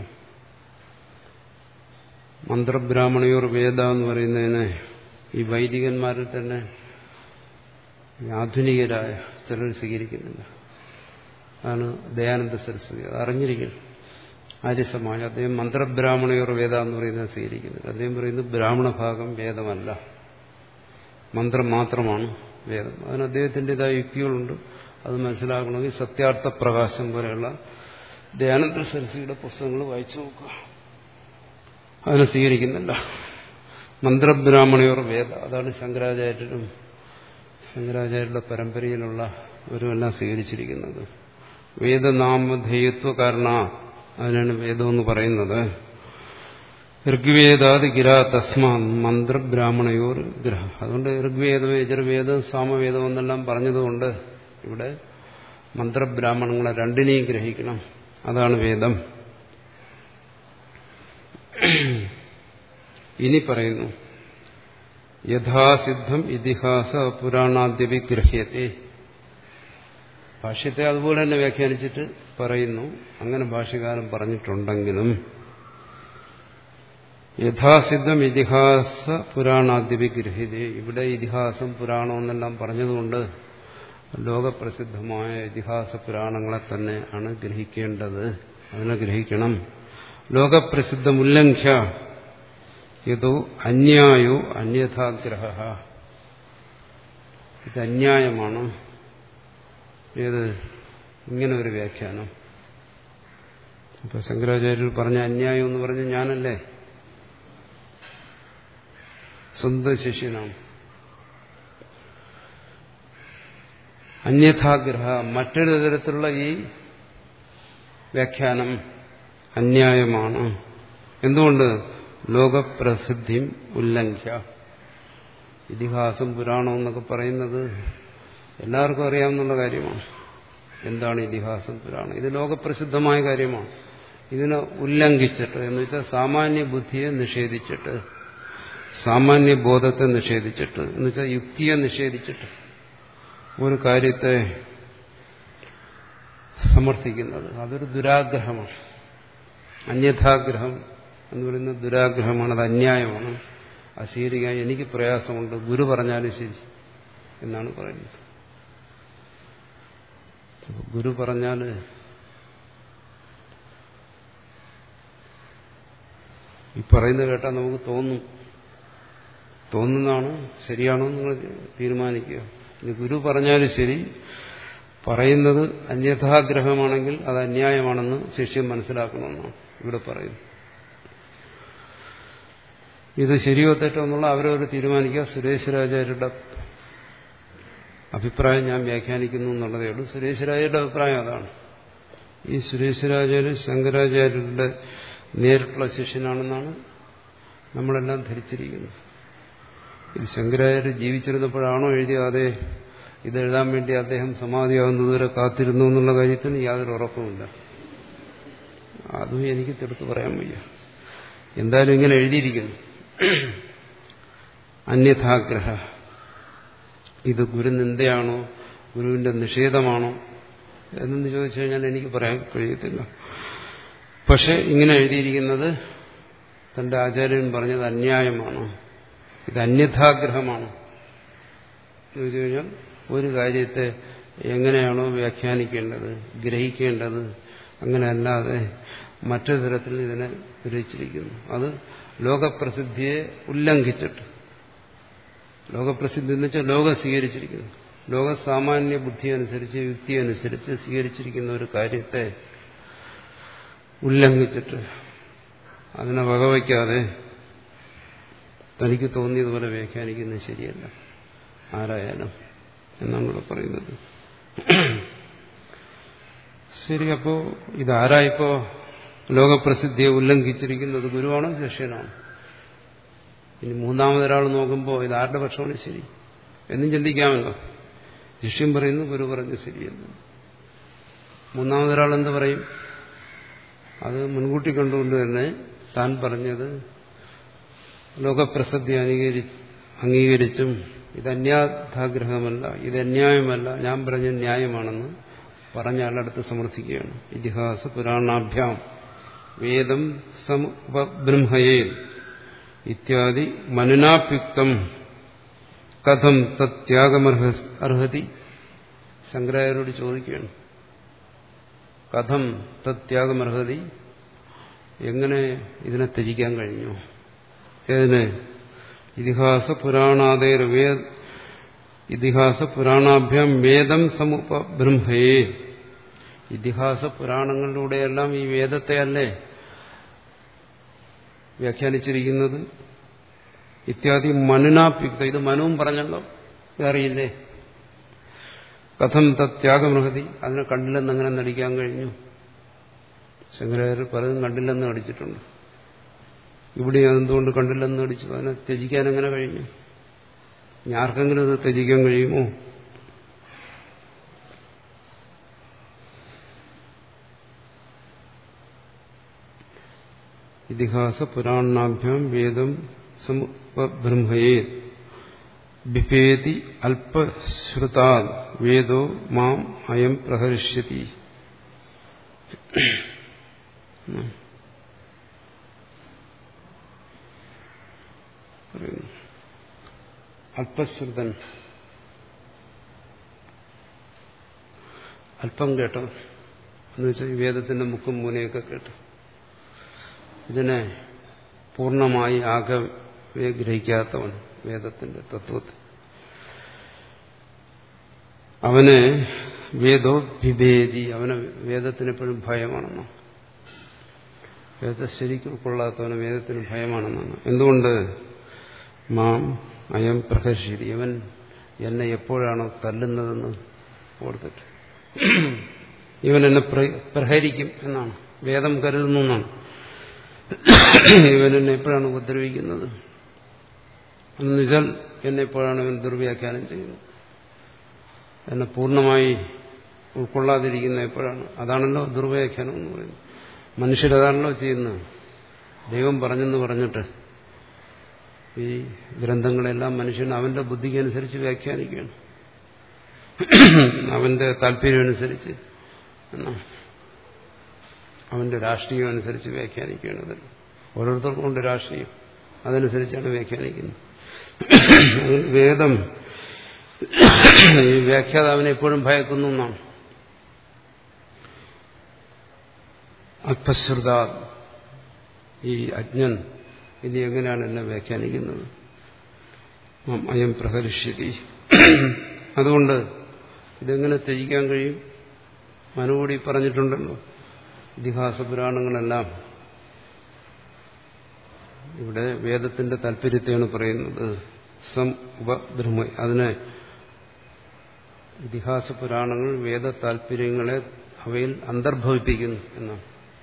മന്ത്രബ്രാഹ്മണയോർ വേദ എന്ന് പറയുന്നതിന് ഈ വൈദികന്മാരിൽ തന്നെ ആധുനികരായ ചിലർ സ്വീകരിക്കുന്നില്ല. അതാണ് ദയാനന്ദ സരസ്വതി. അത് അറിഞ്ഞിരിക്കണം. ആര്യസമാജം അദ്ദേഹം മന്ത്രബ്രാഹ്മണയോർ വേദ എന്ന് പറയുന്നത് സ്വീകരിക്കുന്നില്ല. അദ്ദേഹം പറയുന്നത് ബ്രാഹ്മണ ഭാഗം വേദമല്ല, മന്ത്രം മാത്രമാണ് വേദം. അതിന് അദ്ദേഹത്തിൻ്റെതായ യുക്തികളുണ്ട്. അത് മനസ്സിലാക്കണമെങ്കിൽ സത്യാർത്ഥ പ്രകാശം പോലെയുള്ള ദയാനന്ദ സരസ്വതിയുടെ പുസ്തകങ്ങൾ വായിച്ചു നോക്കുക. അതിനെ സ്വീകരിക്കുന്നില്ല. മന്ത്രബ്രാഹ്മണയോർ വേദ, അതാണ് ശങ്കരാചാര്യരും ശങ്കരാചാര്യരുടെ പരമ്പരയിലുള്ള ഒരുമെല്ലാം സ്വീകരിച്ചിരിക്കുന്നത്. വേദനാമധേയത്വ കാരണ, അതിനാണ് വേദമെന്ന് പറയുന്നത്. ഋഗ്വേദാദി ഗിര തസ്മാ മന്ത്രബ്രാഹ്മണയോർ ഗ്രഹ. അതുകൊണ്ട് ഋഗ്വേദം, യജുർവേദം, സാമവേദം എന്നെല്ലാം പറഞ്ഞതുകൊണ്ട് ഇവിടെ മന്ത്രബ്രാഹ്മണങ്ങളെ രണ്ടിനെയും ഗ്രഹിക്കണം. അതാണ് വേദം. ഇനി പറയുന്നു, യഥാസിദ്ധം ഇതിഹാസ പുരാണാദ്യവിഗ്രഹ്യത്തെ. ഭാഷ്യത്തെ അതുപോലെ തന്നെ വ്യാഖ്യാനിച്ചിട്ട് പറയുന്നു. അങ്ങനെ ഭാഷ്യകാരൻ പറഞ്ഞിട്ടുണ്ടെങ്കിലും യഥാസിദ്ധം ഇതിഹാസ പുരാണാദ്യവിഗ്രഹ്യത്തെ, ഇവിടെ ഇതിഹാസം പുരാണം എന്നെല്ലാം പറഞ്ഞതുകൊണ്ട് ലോകപ്രസിദ്ധമായ ഇതിഹാസ പുരാണങ്ങളെ തന്നെ ആണ് ഗ്രഹിക്കേണ്ടത്. അതിനെ ഗ്രഹിക്കണം. ലോകപ്രസിദ്ധമുല്ലംഘ്യ യതോ അന്യായോ അന്യഥാഗ്രഹ. ഇത് അന്യായമാണ്. ഏത് ഇങ്ങനെ ഒരു വ്യാഖ്യാനം. അപ്പൊ ശങ്കരാചാര്യർ പറഞ്ഞ അന്യായം എന്ന് പറഞ്ഞ ഞാനല്ലേ, സ്വന്തം ശിഷ്യനാണ്. അന്യഥാഗ്രഹ, മറ്റൊരു തരത്തിലുള്ള ഈ വ്യാഖ്യാനം അന്യായമാണ്. എന്തുകൊണ്ട്? ലോകപ്രസിദ്ധിം ഉല്ലംഘ്യ. ഇതിഹാസം പുരാണം എന്നൊക്കെ പറയുന്നത് എല്ലാവർക്കും അറിയാവുന്ന കാര്യമാണ്. എന്താണ് ഇതിഹാസം പുരാണം? ഇത് ലോകപ്രസിദ്ധമായ കാര്യമാണ്. ഇതിനെ ഉല്ലംഘിച്ചിട്ട്, എന്ന് വെച്ചാൽ സാമാന്യ ബുദ്ധിയെ നിഷേധിച്ചിട്ട്, സാമാന്യ ബോധത്തെ നിഷേധിച്ചിട്ട്, എന്ന് വെച്ചാൽ യുക്തിയെ നിഷേധിച്ചിട്ട് ഒരു കാര്യത്തെ സമർത്ഥിക്കുന്നത് അതൊരു ദുരാഗ്രഹമാണ്. അന്യഥാഗ്രഹം എന്ന് പറയുന്നത് ദുരാഗ്രഹമാണ്, അത് അന്യായമാണ്. അത് സ്വീകരിക്കാൻ എനിക്ക് പ്രയാസമുണ്ട്, ഗുരു പറഞ്ഞാലും ശരി എന്നാണ് പറയുന്നത്. ഗുരു പറഞ്ഞാൽ ഈ പറയുന്നത് കേട്ടാൽ നമുക്ക് തോന്നും, തോന്നുന്നതാണ് ശരിയാണോ നിങ്ങൾ തീരുമാനിക്കുക. ഇനി ഗുരു പറഞ്ഞാലും ശരി, പറയുന്നത് അന്യഥാഗ്രഹമാണെങ്കിൽ അത് അന്യായമാണെന്ന് ശിഷ്യൻ മനസ്സിലാക്കണമെന്നാണ് ഇവിടെ പറയുന്നത്. ഇത് ശരിയോ തെറ്റോ എന്നുള്ള അവരവർ തീരുമാനിക്കുക. സുരേശ്വരാചാര്യരുടെ അഭിപ്രായം ഞാൻ വ്യാഖ്യാനിക്കുന്നു എന്നുള്ളതേ ഉള്ളൂ. സുരേശ്വരാചാര്യരുടെ അഭിപ്രായം അതാണ്. ഈ സുരേശ്വരാചാര്യ ശങ്കരാചാര്യരുടെ നേരിട്ടുള്ള ശിഷ്യനാണെന്നാണ് നമ്മളെല്ലാം ധരിച്ചിരിക്കുന്നത്. ഇത് ശങ്കരാചാര്യ ജീവിച്ചിരുന്നപ്പോഴാണോ എഴുതിയ, അതെ ഇതെഴുതാൻ വേണ്ടി അദ്ദേഹം സമാധിയാകുന്നതുവരെ കാത്തിരുന്നു എന്നുള്ള കാര്യത്തിന് യാതൊരു ഉറപ്പുമില്ല. അതും എനിക്ക് തീർത്ത് പറയാൻ വയ്യ. എന്തായാലും ഇങ്ങനെ എഴുതിയിരിക്കുന്നു. അന്യഥാഗ്രഹ, ഇത് ഗുരുനിന്ദയാണോ ഗുരുവിന്റെ നിഷേധമാണോ എന്നു ചോദിച്ചു കഴിഞ്ഞാൽ എനിക്ക് പറയാൻ കഴിയത്തില്ല. പക്ഷെ ഇങ്ങനെ എഴുതിയിരിക്കുന്നത് തന്റെ ആചാര്യൻ പറഞ്ഞത് അന്യായമാണ്, ഇത് അന്യഥാഗ്രഹമാണ് എന്ന് ചോദിച്ചു കഴിഞ്ഞാൽ ഒരു കാര്യത്തെ എങ്ങനെയാണോ വ്യാഖ്യാനിക്കേണ്ടത്, ഗ്രഹിക്കേണ്ടത്, അങ്ങനെയല്ലാതെ മറ്റൊരു തരത്തിൽ ഇതിനെ ഗ്രഹിച്ചിരിക്കുന്നു. അത് ലോകപ്രസിദ്ധിയെ ഉല്ലംഘിച്ചിട്ട്, ലോകപ്രസിദ്ധി എന്ന് വെച്ചാൽ ലോകം സ്വീകരിച്ചിരിക്കുന്നു, ലോക സാമാന്യ ബുദ്ധി അനുസരിച്ച്, യുക്തി അനുസരിച്ച് സ്വീകരിച്ചിരിക്കുന്ന ഒരു കാര്യത്തെ ഉല്ലംഘിച്ചിട്ട് അതിനെ വകവയ്ക്കാതെ തനിക്ക് തോന്നിയതുപോലെ വ്യാഖ്യാനിക്കുന്നത് ശരിയല്ല ആരായാലും എന്നാണ് ഇവിടെ പറയുന്നത്. ശരി, അപ്പോ ഇതാരായിപ്പോ ലോകപ്രസിദ്ധിയെ ഉല്ലംഘിച്ചിരിക്കുന്നത്? ഗുരുവാണോ ശിഷ്യനാണോ? ഇനി മൂന്നാമതൊരാൾ നോക്കുമ്പോൾ ഇത് ആരുടെ പക്ഷമാണ് ശരി എന്നും ചിന്തിക്കാമല്ലോ. ശിഷ്യം പറയുന്നു, ഗുരു പറഞ്ഞു ശരിയെന്ന്. മൂന്നാമതൊരാൾ എന്ത് പറയും? അത് മുൻകൂട്ടി കണ്ടുകൊണ്ട് തന്നെ താൻ പറഞ്ഞത് ലോകപ്രസിദ്ധി അംഗീകരി അംഗീകരിച്ചും ഇത് അന്യാഥാഗ്രഹമല്ല, ഇത് അന്യായമല്ല, ഞാൻ പറഞ്ഞ ന്യായമാണെന്ന് പറഞ്ഞ ആളടുത്ത് സമർത്ഥിക്കുകയാണ്. ഇതിഹാസ പുരാണാഭ്യാം വേദം സമുപബ്രഹ്മയേ ഇത്യാദി മനുനാപ്യുക്തം കഥം തത്യാഗമർഹതി. ശങ്കരാചാര്യോട് ചോദിക്കുകയാണ്, കഥം തത്യാഗമർഹതി, എങ്ങനെ ഇതിനെ ത്യജിക്കാൻ കഴിഞ്ഞു? ഏതിന്? ഇതിഹാസ പുരാണാദേർ വേദ ഇതിഹാസ പുരാണാഭ്യാം വേദം സമുപബ്രഹ്മയേ. ഇതിഹാസ പുരാണങ്ങളിലൂടെയെല്ലാം ഈ വേദത്തെ അല്ലേ വ്യാഖ്യാനിച്ചിരിക്കുന്നത്? ഇത്യാദി മനുനാപ്യുക്ത, ഇത് മനുവും പറഞ്ഞല്ലോ, ഇതറിയില്ലേ? കഥം തത്യാഗമൃഹതി, അതിനെ കണ്ടില്ലെന്ന് അങ്ങനെ നടിക്കാൻ കഴിഞ്ഞു? ശങ്കരാചാര്യർ പലതും കണ്ടില്ലെന്ന് നടിച്ചിട്ടുണ്ട്. ഇവിടെ അതെന്തുകൊണ്ട് കണ്ടില്ലെന്ന് നടിച്ചു? അതിനെ ത്യജിക്കാൻ എങ്ങനെ കഴിഞ്ഞു? ഇനി ആർക്കെങ്കിലും ഇത് ത്യജിക്കാൻ കഴിയുമോ? ഇതിഹാസ പുരാണാഭ്യാം വേദം സമുപബ്രഹ്മയേ ബിഭേതി അല്പശ്രുതാ വേദോ മാം അയം പ്രഹരിഷ്യതി. അല്പശ്രുതൻ, അല്പം കേട്ടോ എന്ന് വെച്ചാൽ ഈ വേദത്തിന്റെ മുക്കും മൂലയൊക്കെ കേട്ടു. ഇതിനെ പൂർണ്ണമായി ആകെ ഗ്രഹിക്കാത്തവൻ വേദത്തിന്റെ തത്വത്തെ, അവന് വേദോ വിഭേദി, അവന് വേദത്തിനെപ്പോഴും ഭയമാണെന്നോ, വേദത്തെ ശരിക്കും ഉൾക്കൊള്ളാത്തവന് വേദത്തിന് ഭയമാണെന്നാണ്. എന്തുകൊണ്ട്? മാം അയം പ്രഹർഷിതി, അവൻ എന്നെ എപ്പോഴാണോ തല്ലുന്നതെന്ന് ഓർത്തിട്ട് ഇവൻ എന്നെ പ്രഹരിക്കും എന്നാണ് വേദം കരുതുന്നു എന്നാണ്. ഇവൻ എന്നെ എപ്പോഴാണ് ഉപദ്രവിക്കുന്നത് എന്ന് വെച്ചാൽ എന്നെ എപ്പോഴാണ് ഇവൻ ദുർവ്യാഖ്യാനം ചെയ്യുന്നത്, എന്നെ പൂർണ്ണമായി ഉൾക്കൊള്ളാതിരിക്കുന്ന എപ്പോഴാണ്? അതാണല്ലോ ദുർവ്യാഖ്യാനം എന്ന് പറയുന്നത്. മനുഷ്യരതാണല്ലോ ചെയ്യുന്നത്. ദൈവം പറഞ്ഞെന്ന് പറഞ്ഞിട്ട് ഈ ഗ്രന്ഥങ്ങളെല്ലാം മനുഷ്യൻ അവന്റെ ബുദ്ധിക്കനുസരിച്ച് വ്യാഖ്യാനിക്കുകയാണ്, അവന്റെ താല്പര്യം അനുസരിച്ച്, അവന്റെ രാഷ്ട്രീയം അനുസരിച്ച് വ്യാഖ്യാനിക്കുകയാണ്. ഓരോരുത്തർക്കും ഉണ്ട് രാഷ്ട്രീയം, അതനുസരിച്ചാണ് വ്യാഖ്യാനിക്കുന്നത്. വേദം ഈ വ്യാഖ്യാതാവിനെ എപ്പോഴും ഭയക്കുന്നു എന്നാണ്. അല്പശ്രുത, ഈ അജ്ഞൻ ഇനി എങ്ങനെയാണ് എന്നെ വ്യാഖ്യാനിക്കുന്നത്? അയം പ്രഹരിഷ്യതി. അതുകൊണ്ട് ഇതെങ്ങനെ ത്യജിക്കാൻ കഴിയും? മനുകൂടി പറഞ്ഞിട്ടുണ്ടല്ലോ, ഇതിഹാസ പുരാണങ്ങളെല്ലാം ഇവിടെ വേദത്തിന്റെ താല്പര്യത്തെയാണ് പറയുന്നത്. സം ഉപബ്രഹ്മ, അതിനെ ഇതിഹാസ പുരാണങ്ങൾ വേദ താല്പര്യങ്ങളെ അവയിൽ അന്തർഭവിപ്പിക്കുന്നു എന്നാണ്.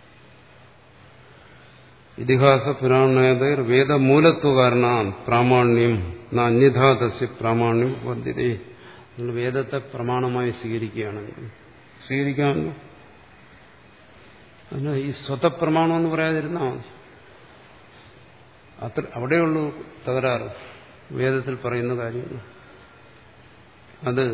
ഇതിഹാസ പുരാണേതർ വേദമൂലത്വകാരണ പ്രാമാണ്യം ന അന്യഥാ തസ്യ പ്രാമാണ്യം വർദ്ധിതേ. നിങ്ങൾ വേദത്തെ പ്രമാണമായി സ്വീകരിക്കുകയാണെങ്കിൽ സ്വീകരിക്കാമല്ലോ. അതിന് ഈ സ്വതപ്രമാണം എന്ന് പറയാതിരുന്നാൽ മതി. അത്ര അവിടെയുള്ളൂ തകരാറ്. വേദത്തിൽ പറയുന്ന കാര്യങ്ങൾ അത്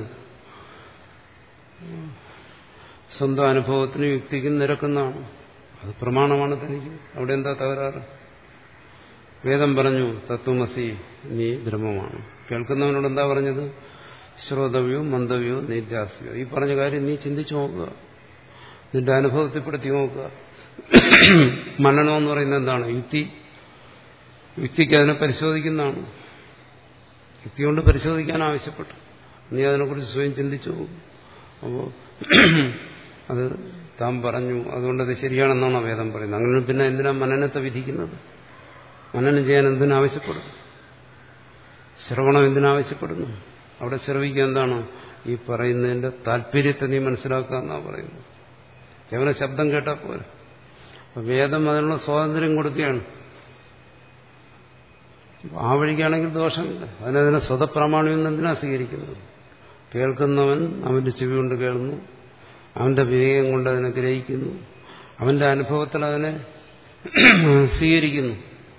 സ്വന്തം അനുഭവത്തിന് യുക്തിക്കും നിരക്കുന്നതാണ്. അത് പ്രമാണമാണ് തനിക്ക്. അവിടെ എന്താ തകരാറ്? വേദം പറഞ്ഞു തത്വമസി, നീ ബ്രഹ്മമാണ്. കേൾക്കുന്നവനോട് എന്താ പറഞ്ഞത്? ശ്രോതവ്യോ മന്ദവ്യോ നിത്യാസ്യോ. ഈ പറഞ്ഞ കാര്യം നീ ചിന്തിച്ചു നോക്കുക, നിന്റെ അനുഭവത്തിൽപ്പെടുത്തി നോക്കുക. മനനം എന്ന് പറയുന്നത് എന്താണ്? യുക്തി. യുക്തിക്ക് അതിനെ പരിശോധിക്കുന്നതാണ്. യുക്തി കൊണ്ട് പരിശോധിക്കാൻ ആവശ്യപ്പെട്ടു. നീ അതിനെക്കുറിച്ച് സ്വയം ചിന്തിച്ചു പോകും. അപ്പോൾ അത് താൻ പറഞ്ഞു, അതുകൊണ്ടത് ശരിയാണെന്നാണോ വേദം പറയുന്നത്? അങ്ങനെ പിന്നെ എന്തിനാ മനനത്തെ വിധിക്കുന്നത്? മനനം ചെയ്യാൻ എന്തിനാവശ്യപ്പെടും? ശ്രവണം എന്തിനാവശ്യപ്പെടുന്നു? അവിടെ ശ്രവിക്കുക എന്താണ്? ഈ പറയുന്നതിന്റെ താല്പര്യത്തെ നീ മനസ്സിലാക്കുക എന്നാണ് പറയുന്നത്. കേവലം ശബ്ദം കേട്ടാൽ പോരെ. വേദം അതിനുള്ള സ്വാതന്ത്ര്യം കൊടുക്കുകയാണ്. ആ വഴിക്കാണെങ്കിൽ ദോഷമില്ല. അതിനതിനെ സ്വതപ്രാമാണ്യം എന്തിനാ സ്വീകരിക്കുന്നത്? കേൾക്കുന്നവൻ അവന്റെ ചെവി കൊണ്ട് കേൾക്കുന്നു, അവന്റെ വിവേകം കൊണ്ട് അതിനെ ഗ്രഹിക്കുന്നു, അവന്റെ അനുഭവത്തിൽ അതിനെ സ്വീകരിക്കുന്നു.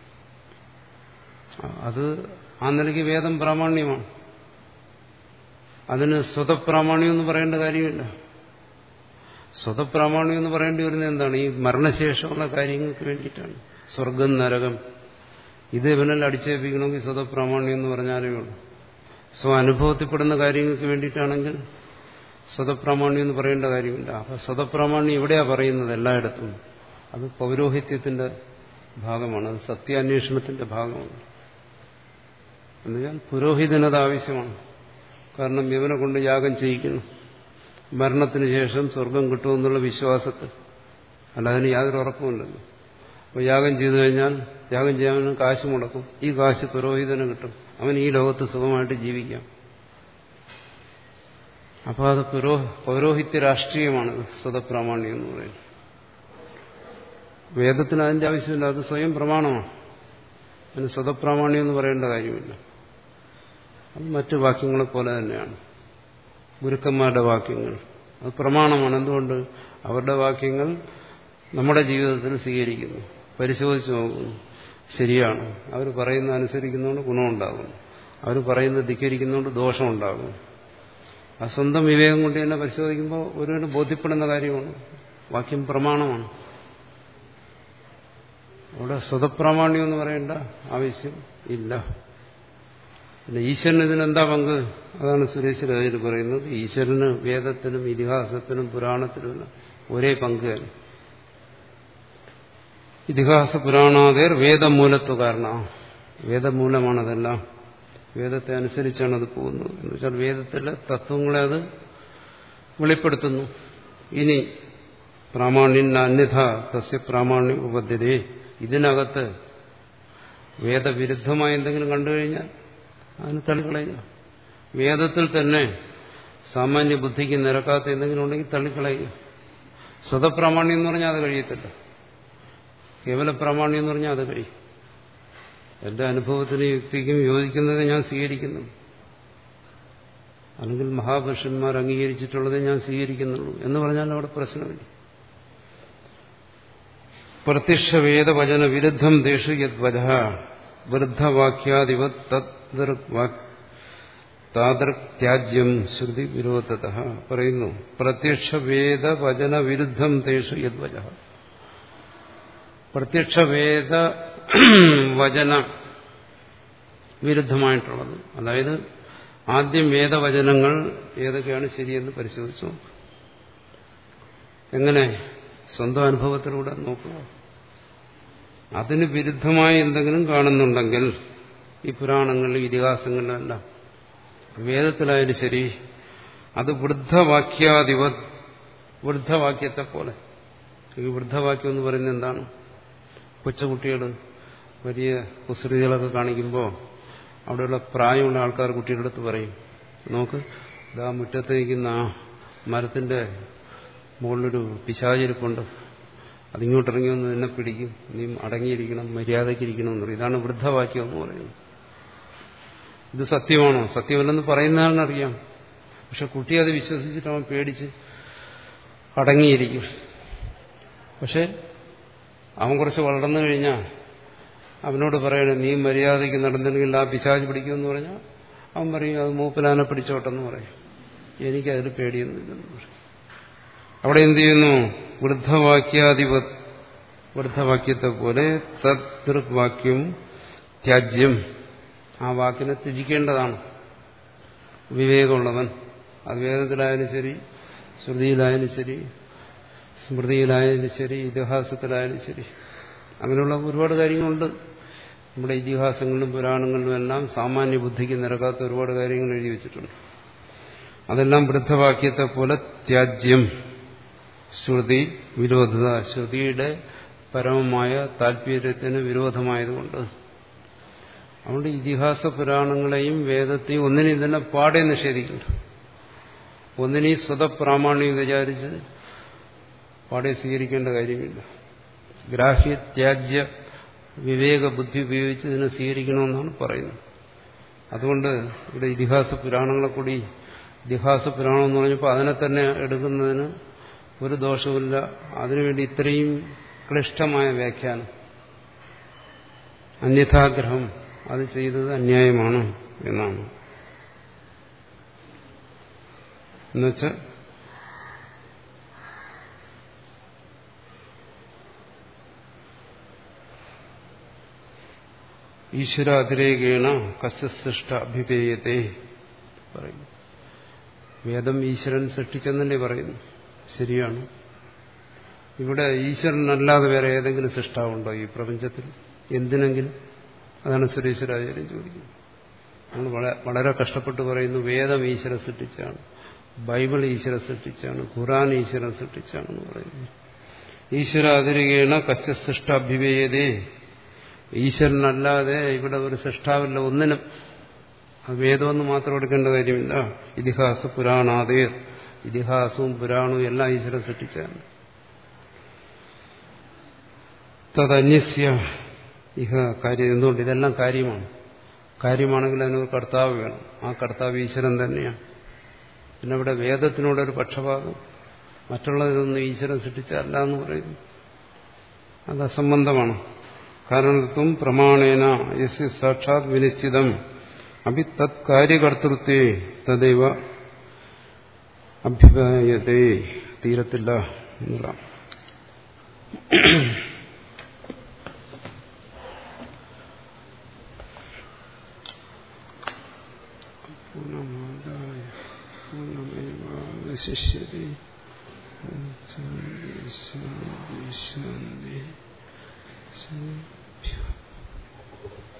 അത് ആ നിലയ്ക്ക് വേദം പ്രാമാണ്യമാണ്. അതിന് സ്വതപ്രാമാണ്യം എന്ന് പറയേണ്ട കാര്യമില്ല. സ്വതപ്രാമാണ്യം എന്ന് പറയേണ്ടി വരുന്നത് എന്താണ്? ഈ മരണശേഷമുള്ള കാര്യങ്ങൾക്ക് വേണ്ടിയിട്ടാണ്. സ്വർഗം, നരകം, ഇത് ഇവനെല്ലാം അടിച്ചേൽപ്പിക്കണമെങ്കിൽ സ്വതപ്രാമാണ്യം എന്ന് പറഞ്ഞാലേ ഉള്ളൂ. സ്വ അനുഭവത്തിൽപ്പെടുന്ന കാര്യങ്ങൾക്ക് വേണ്ടിയിട്ടാണെങ്കിൽ സ്വതപ്രാമാണ്യം എന്ന് പറയേണ്ട കാര്യമില്ല. അപ്പൊ സ്വതപ്രാമാണ്യം എവിടെയാ പറയുന്നത്? എല്ലായിടത്തും. അത് പൗരോഹിത്യത്തിന്റെ ഭാഗമാണ്, അത് സത്യാന്വേഷണത്തിന്റെ ഭാഗമാണ്. എന്നുവെച്ചാൽ പുരോഹിതനത് ആവശ്യമാണ്. കാരണം ഇവനെ കൊണ്ട് യാഗം ചെയ്യിക്കണം, മരണത്തിന് ശേഷം സ്വർഗം കിട്ടുമെന്നുള്ള വിശ്വാസത്തിൽ. അല്ല, അതിന് യാതൊരു ഉറപ്പുമില്ലല്ലോ. അപ്പോൾ യാഗം ചെയ്തു കഴിഞ്ഞാൽ യാഗം ചെയ്യാൻ കാശ് മുടക്കും. ഈ കാശ് പുരോഹിതന് കിട്ടും, അവൻ ഈ ലോകത്ത് സുഖമായിട്ട് ജീവിക്കാം. അപ്പോൾ അത് പുരോ പൗരോഹിത്യ രാഷ്ട്രീയമാണ് സ്വതപ്രാമാണ്യം എന്ന് പറയുന്നത്. വേദത്തിന് അതിന്റെ ആവശ്യമില്ല, അത് സ്വയം പ്രമാണമാണ്. അതിന് സ്വതപ്രാമാണ്യം എന്ന് പറയേണ്ട കാര്യമില്ല. അത് മറ്റു വാക്യങ്ങളെ പോലെ തന്നെയാണ്. ഗുരുക്കന്മാരുടെ വാക്യങ്ങൾ അത് പ്രമാണമാണ്. എന്തുകൊണ്ട്? അവരുടെ വാക്യങ്ങൾ നമ്മുടെ ജീവിതത്തിൽ സ്വീകരിക്കുന്നു, പരിശോധിച്ച് നോക്കുന്നു, ശരിയാണ്. അവർ പറയുന്നത് അനുസരിക്കുന്നതുകൊണ്ട് ഗുണമുണ്ടാകുന്നു, അവർ പറയുന്നത് ധിക്കരിക്കുന്നതുകൊണ്ട് ദോഷമുണ്ടാകുന്നു. ആ സ്വന്തം വിവേകം കൊണ്ട് തന്നെ പരിശോധിക്കുമ്പോൾ ഒരുവന് ബോധ്യപ്പെടുന്ന കാര്യമാണ്. വാക്യം പ്രമാണമാണ്. അവിടെ സ്വതപ്രാമാണ്യം എന്ന് പറയേണ്ട ആവശ്യം ഇല്ല. പിന്നെ ഈശ്വരന് ഇതിനെന്താ പങ്ക്? അതാണ് സുരേഷ് രാജയിൽ പറയുന്നത്. ഈശ്വരന് വേദത്തിനും ഇതിഹാസത്തിനും പുരാണത്തിനും ഒരേ പങ്ക് തന്നെ. ഇതിഹാസ പുരാണാദേർ വേദമൂലത്വ കാരണ, വേദമൂലമാണതെല്ലാം. വേദത്തെ അനുസരിച്ചാണ് അത് പോകുന്നത്. എന്ന് വെച്ചാൽ വേദത്തിലെ തത്വങ്ങളെ അത് വെളിപ്പെടുത്തുന്നു. ഇനി പ്രാമാണ്യൻ അന്യഥ തസ്യ പ്രാമാണ്യ ഉപദ്ധ്യതേ, ഇതിനകത്ത് വേദവിരുദ്ധമായ എന്തെങ്കിലും കണ്ടുകഴിഞ്ഞാൽ അതിന് തള്ളിക്കളയുക. വേദത്തിൽ തന്നെ സാമാന്യ ബുദ്ധിക്ക് നിരക്കാത്ത എന്തെങ്കിലും ഉണ്ടെങ്കിൽ തള്ളിക്കളയുക. സ്വതപ്രാമാണ്യം എന്ന് പറഞ്ഞാൽ അത് കഴിയത്തില്ല. കേവല പ്രാമാണ്യം എന്ന് പറഞ്ഞാൽ അത് കഴിയും. എന്റെ അനുഭവത്തിന് യുക്തിക്കും യോജിക്കുന്നത് ഞാൻ സ്വീകരിക്കുന്നു, അല്ലെങ്കിൽ മഹാപുരുഷന്മാർ അംഗീകരിച്ചിട്ടുള്ളതേ ഞാൻ സ്വീകരിക്കുന്നുള്ളൂ എന്ന് പറഞ്ഞാൽ അവിടെ പ്രശ്നമില്ല. പ്രത്യക്ഷവേദ വചന വിരുദ്ധം ദേശു യദ്വജ വൃദ്ധവാക്യാദിവ താദൃക്ത്യാജ്യം ശ്രുതി വിരോധത പറയുന്നു. പ്രത്യക്ഷവേദ വചന വിരുദ്ധം ദേശു യദ്വജ, പ്രത്യക്ഷവേദ വചന വിരുദ്ധമായിട്ടുള്ളത്, അതായത് ആദ്യം വേദവചനങ്ങൾ ഏതൊക്കെയാണ് ശരിയെന്ന് പരിശോധിച്ചു നോക്കുക. എങ്ങനെ? സ്വന്തം അനുഭവത്തിലൂടെ നോക്കുക. അതിന് വിരുദ്ധമായി എന്തെങ്കിലും കാണുന്നുണ്ടെങ്കിൽ ഈ പുരാണങ്ങളിലും ഇതിഹാസങ്ങളിലും എല്ലാം, വേദത്തിലായാലും ശരി, അത് വൃദ്ധവാക്യാധിപ വൃദ്ധവാക്യത്തെ പോലെ. ഈ വൃദ്ധവാക്യം എന്ന് പറയുന്നത് എന്താണ്? കൊച്ചുകുട്ടികൾ വലിയ കുസൃതികളൊക്കെ കാണിക്കുമ്പോൾ അവിടെയുള്ള പ്രായമുള്ള ആൾക്കാർ കുട്ടികളുടെ അടുത്ത് പറയും, നോക്ക് ഇതാ മുറ്റത്ത് നിൽക്കുന്ന ആ മരത്തിന്റെ മുകളിലൊരു പിശാചിരിപ്പുണ്ട്, അതിങ്ങോട്ടിറങ്ങി വന്ന് നിന്നെ പിടിക്കും, നീ അടങ്ങിയിരിക്കണം, മര്യാദയ്ക്കിരിക്കണം എന്ന് പറയും. ഇതാണ് വൃദ്ധവാക്യം എന്ന് പറയുന്നത്. ഇത് സത്യമാണോ? സത്യമല്ലെന്ന് പറയുന്നതാണെന്നറിയാം. പക്ഷെ കുട്ടി അത് വിശ്വസിച്ചിട്ട് അവൻ പേടിച്ച് അടങ്ങിയിരിക്കും. പക്ഷെ അവൻ കുറച്ച് വളർന്നു കഴിഞ്ഞാൽ അവനോട് പറയണേ നീ മര്യാദയ്ക്ക് നടന്നില്ലെങ്കിൽ ആ പിശാച് പിടിക്കുമെന്ന് പറഞ്ഞാൽ അവൻ പറയും അത് മൂപ്പിലാനെ പിടിച്ചോട്ടെന്ന് പറയും, എനിക്കതിൽ പേടിയൊന്നുമില്ലെന്ന് പറയും. അവിടെ എന്ത് ചെയ്യുന്നു? വൃദ്ധവാക്യാധിപ വൃദ്ധവാക്യത്തെ പോലെ തദ്വാക്യം ത്യാജ്യം, ആ വാക്കിനെ ത്യജിക്കേണ്ടതാണ് വിവേകമുള്ളവൻ. അത് വേദത്തിലായാലും ശരി, ശ്രുതിയിലായാലും ശരി, സ്മൃതിയിലായാലും ശരി, ഇതിഹാസത്തിലായാലും ശരി. അങ്ങനെയുള്ള ഒരുപാട് കാര്യങ്ങളുണ്ട്. നമ്മുടെ ഇതിഹാസങ്ങളിലും പുരാണങ്ങളിലും എല്ലാം സാമാന്യ ബുദ്ധിക്ക് നിരക്കാത്ത ഒരുപാട് കാര്യങ്ങൾ എഴുതി വെച്ചിട്ടുണ്ട്. അതെല്ലാം വൃദ്ധവാക്യത്തെ പോലെ ത്യാജ്യം, ശ്രുതി വിരോധത, ശ്രുതിയുടെ പരമമായ താല്പര്യത്തിന് വിരോധമായതുകൊണ്ട്. അതുകൊണ്ട് ഇതിഹാസ പുരാണങ്ങളെയും വേദത്തെയും ഒന്നിനെയും തന്നെ പാടെ നിഷേധിക്കുന്നു. ഒന്നിനെയും സ്വതപ്രാമാണ്യം വിചാരിച്ച് പാടെ സ്വീകരിക്കേണ്ട കാര്യമില്ല. ഗ്രാഹ്യ ത്യാജ്യ വിവേക ബുദ്ധി ഉപയോഗിച്ച് ഇതിനെ സ്വീകരിക്കണമെന്നാണ് പറയുന്നത്. അതുകൊണ്ട് ഇവിടെ ഇതിഹാസ പുരാണങ്ങളെ കൂടി ഇതിഹാസ പുരാണം എന്ന് പറഞ്ഞപ്പോൾ അതിനെ തന്നെ എടുക്കുന്നതിന് ഒരു ദോഷവുമില്ല. അതിനുവേണ്ടി ഇത്രയും ക്ലിഷ്ടമായ വ്യാഖ്യാനം, അന്യഥാഗ്രഹം അത് ചെയ്തത് അന്യായമാണ് എന്നാണ്. എന്നുവെച്ചാൽ ഈശ്വരാതിരേകേണ കസ്യസൃഷ്ട അഭിപേയത്തെ പറയുന്നു. വേദം ഈശ്വരൻ സൃഷ്ടിച്ചെന്നല്ലേ പറയുന്നു. ശരിയാണ്. ഇവിടെ ഈശ്വരനല്ലാതെ വേറെ ഏതെങ്കിലും സൃഷ്ടാവുണ്ടോ ഈ പ്രപഞ്ചത്തിൽ? എന്തിനെങ്കിലും? അതാണ് സുരേശ്വരാചാര്യൻ ചോദിക്കുന്നത്. നമ്മൾ വളരെ കഷ്ടപ്പെട്ട് പറയുന്നു വേദം ഈശ്വരൻ സൃഷ്ടിച്ചാണ്, ബൈബിൾ ഈശ്വരൻ സൃഷ്ടിച്ചാണ്, ഖുർആൻ ഈശ്വരൻ സൃഷ്ടിച്ചാണെന്ന് പറയുന്നു. ഈശ്വരാതിരികേണ കസ്യസൃഷ്ട അഭിവേയതേ, ഈശ്വരനല്ലാതെ ഇവിടെ ഒരു സൃഷ്ടാവില്ല ഒന്നിനും. അത് വേദമെന്ന് മാത്രം എടുക്കേണ്ട കാര്യമില്ല. ഇതിഹാസ പുരാണാദേ, ഇതിഹാസവും പുരാണവും എല്ലാം ഈശ്വരൻ സൃഷ്ടിച്ചാണ്. തദന്യസ്യ ഇഹ കാര്യം. എന്തുകൊണ്ട്? ഇതെല്ലാം കാര്യമാണ്. കാര്യമാണെങ്കിൽ അതിനൊരു കർത്താവ് വേണം. ആ കർത്താവ് ഈശ്വരൻ തന്നെയാണ്. പിന്നെ ഇവിടെ വേദത്തിനോടൊരു പക്ഷപാതം, മറ്റുള്ളതൊന്നും ഈശ്വരൻ സൃഷ്ടിച്ചല്ല എന്ന് പറയുന്നു. അത് അസംബന്ധമാണ്. കാരണത്വം പ്രമാണേന യസ്യ സാക്ഷാത് വിനിശ്ചിതം അഭി തത് കാര്യകർത്തൃത്വേ തദൈവ അഭ്യുപയതേ. തീരത്തില്ല എന്നുള്ള പൂർണ്ണമാദായ പൂർണ്ണമേവാവശിഷ്യതേ. ശാന്തി ശാന്തി ശാന്തി.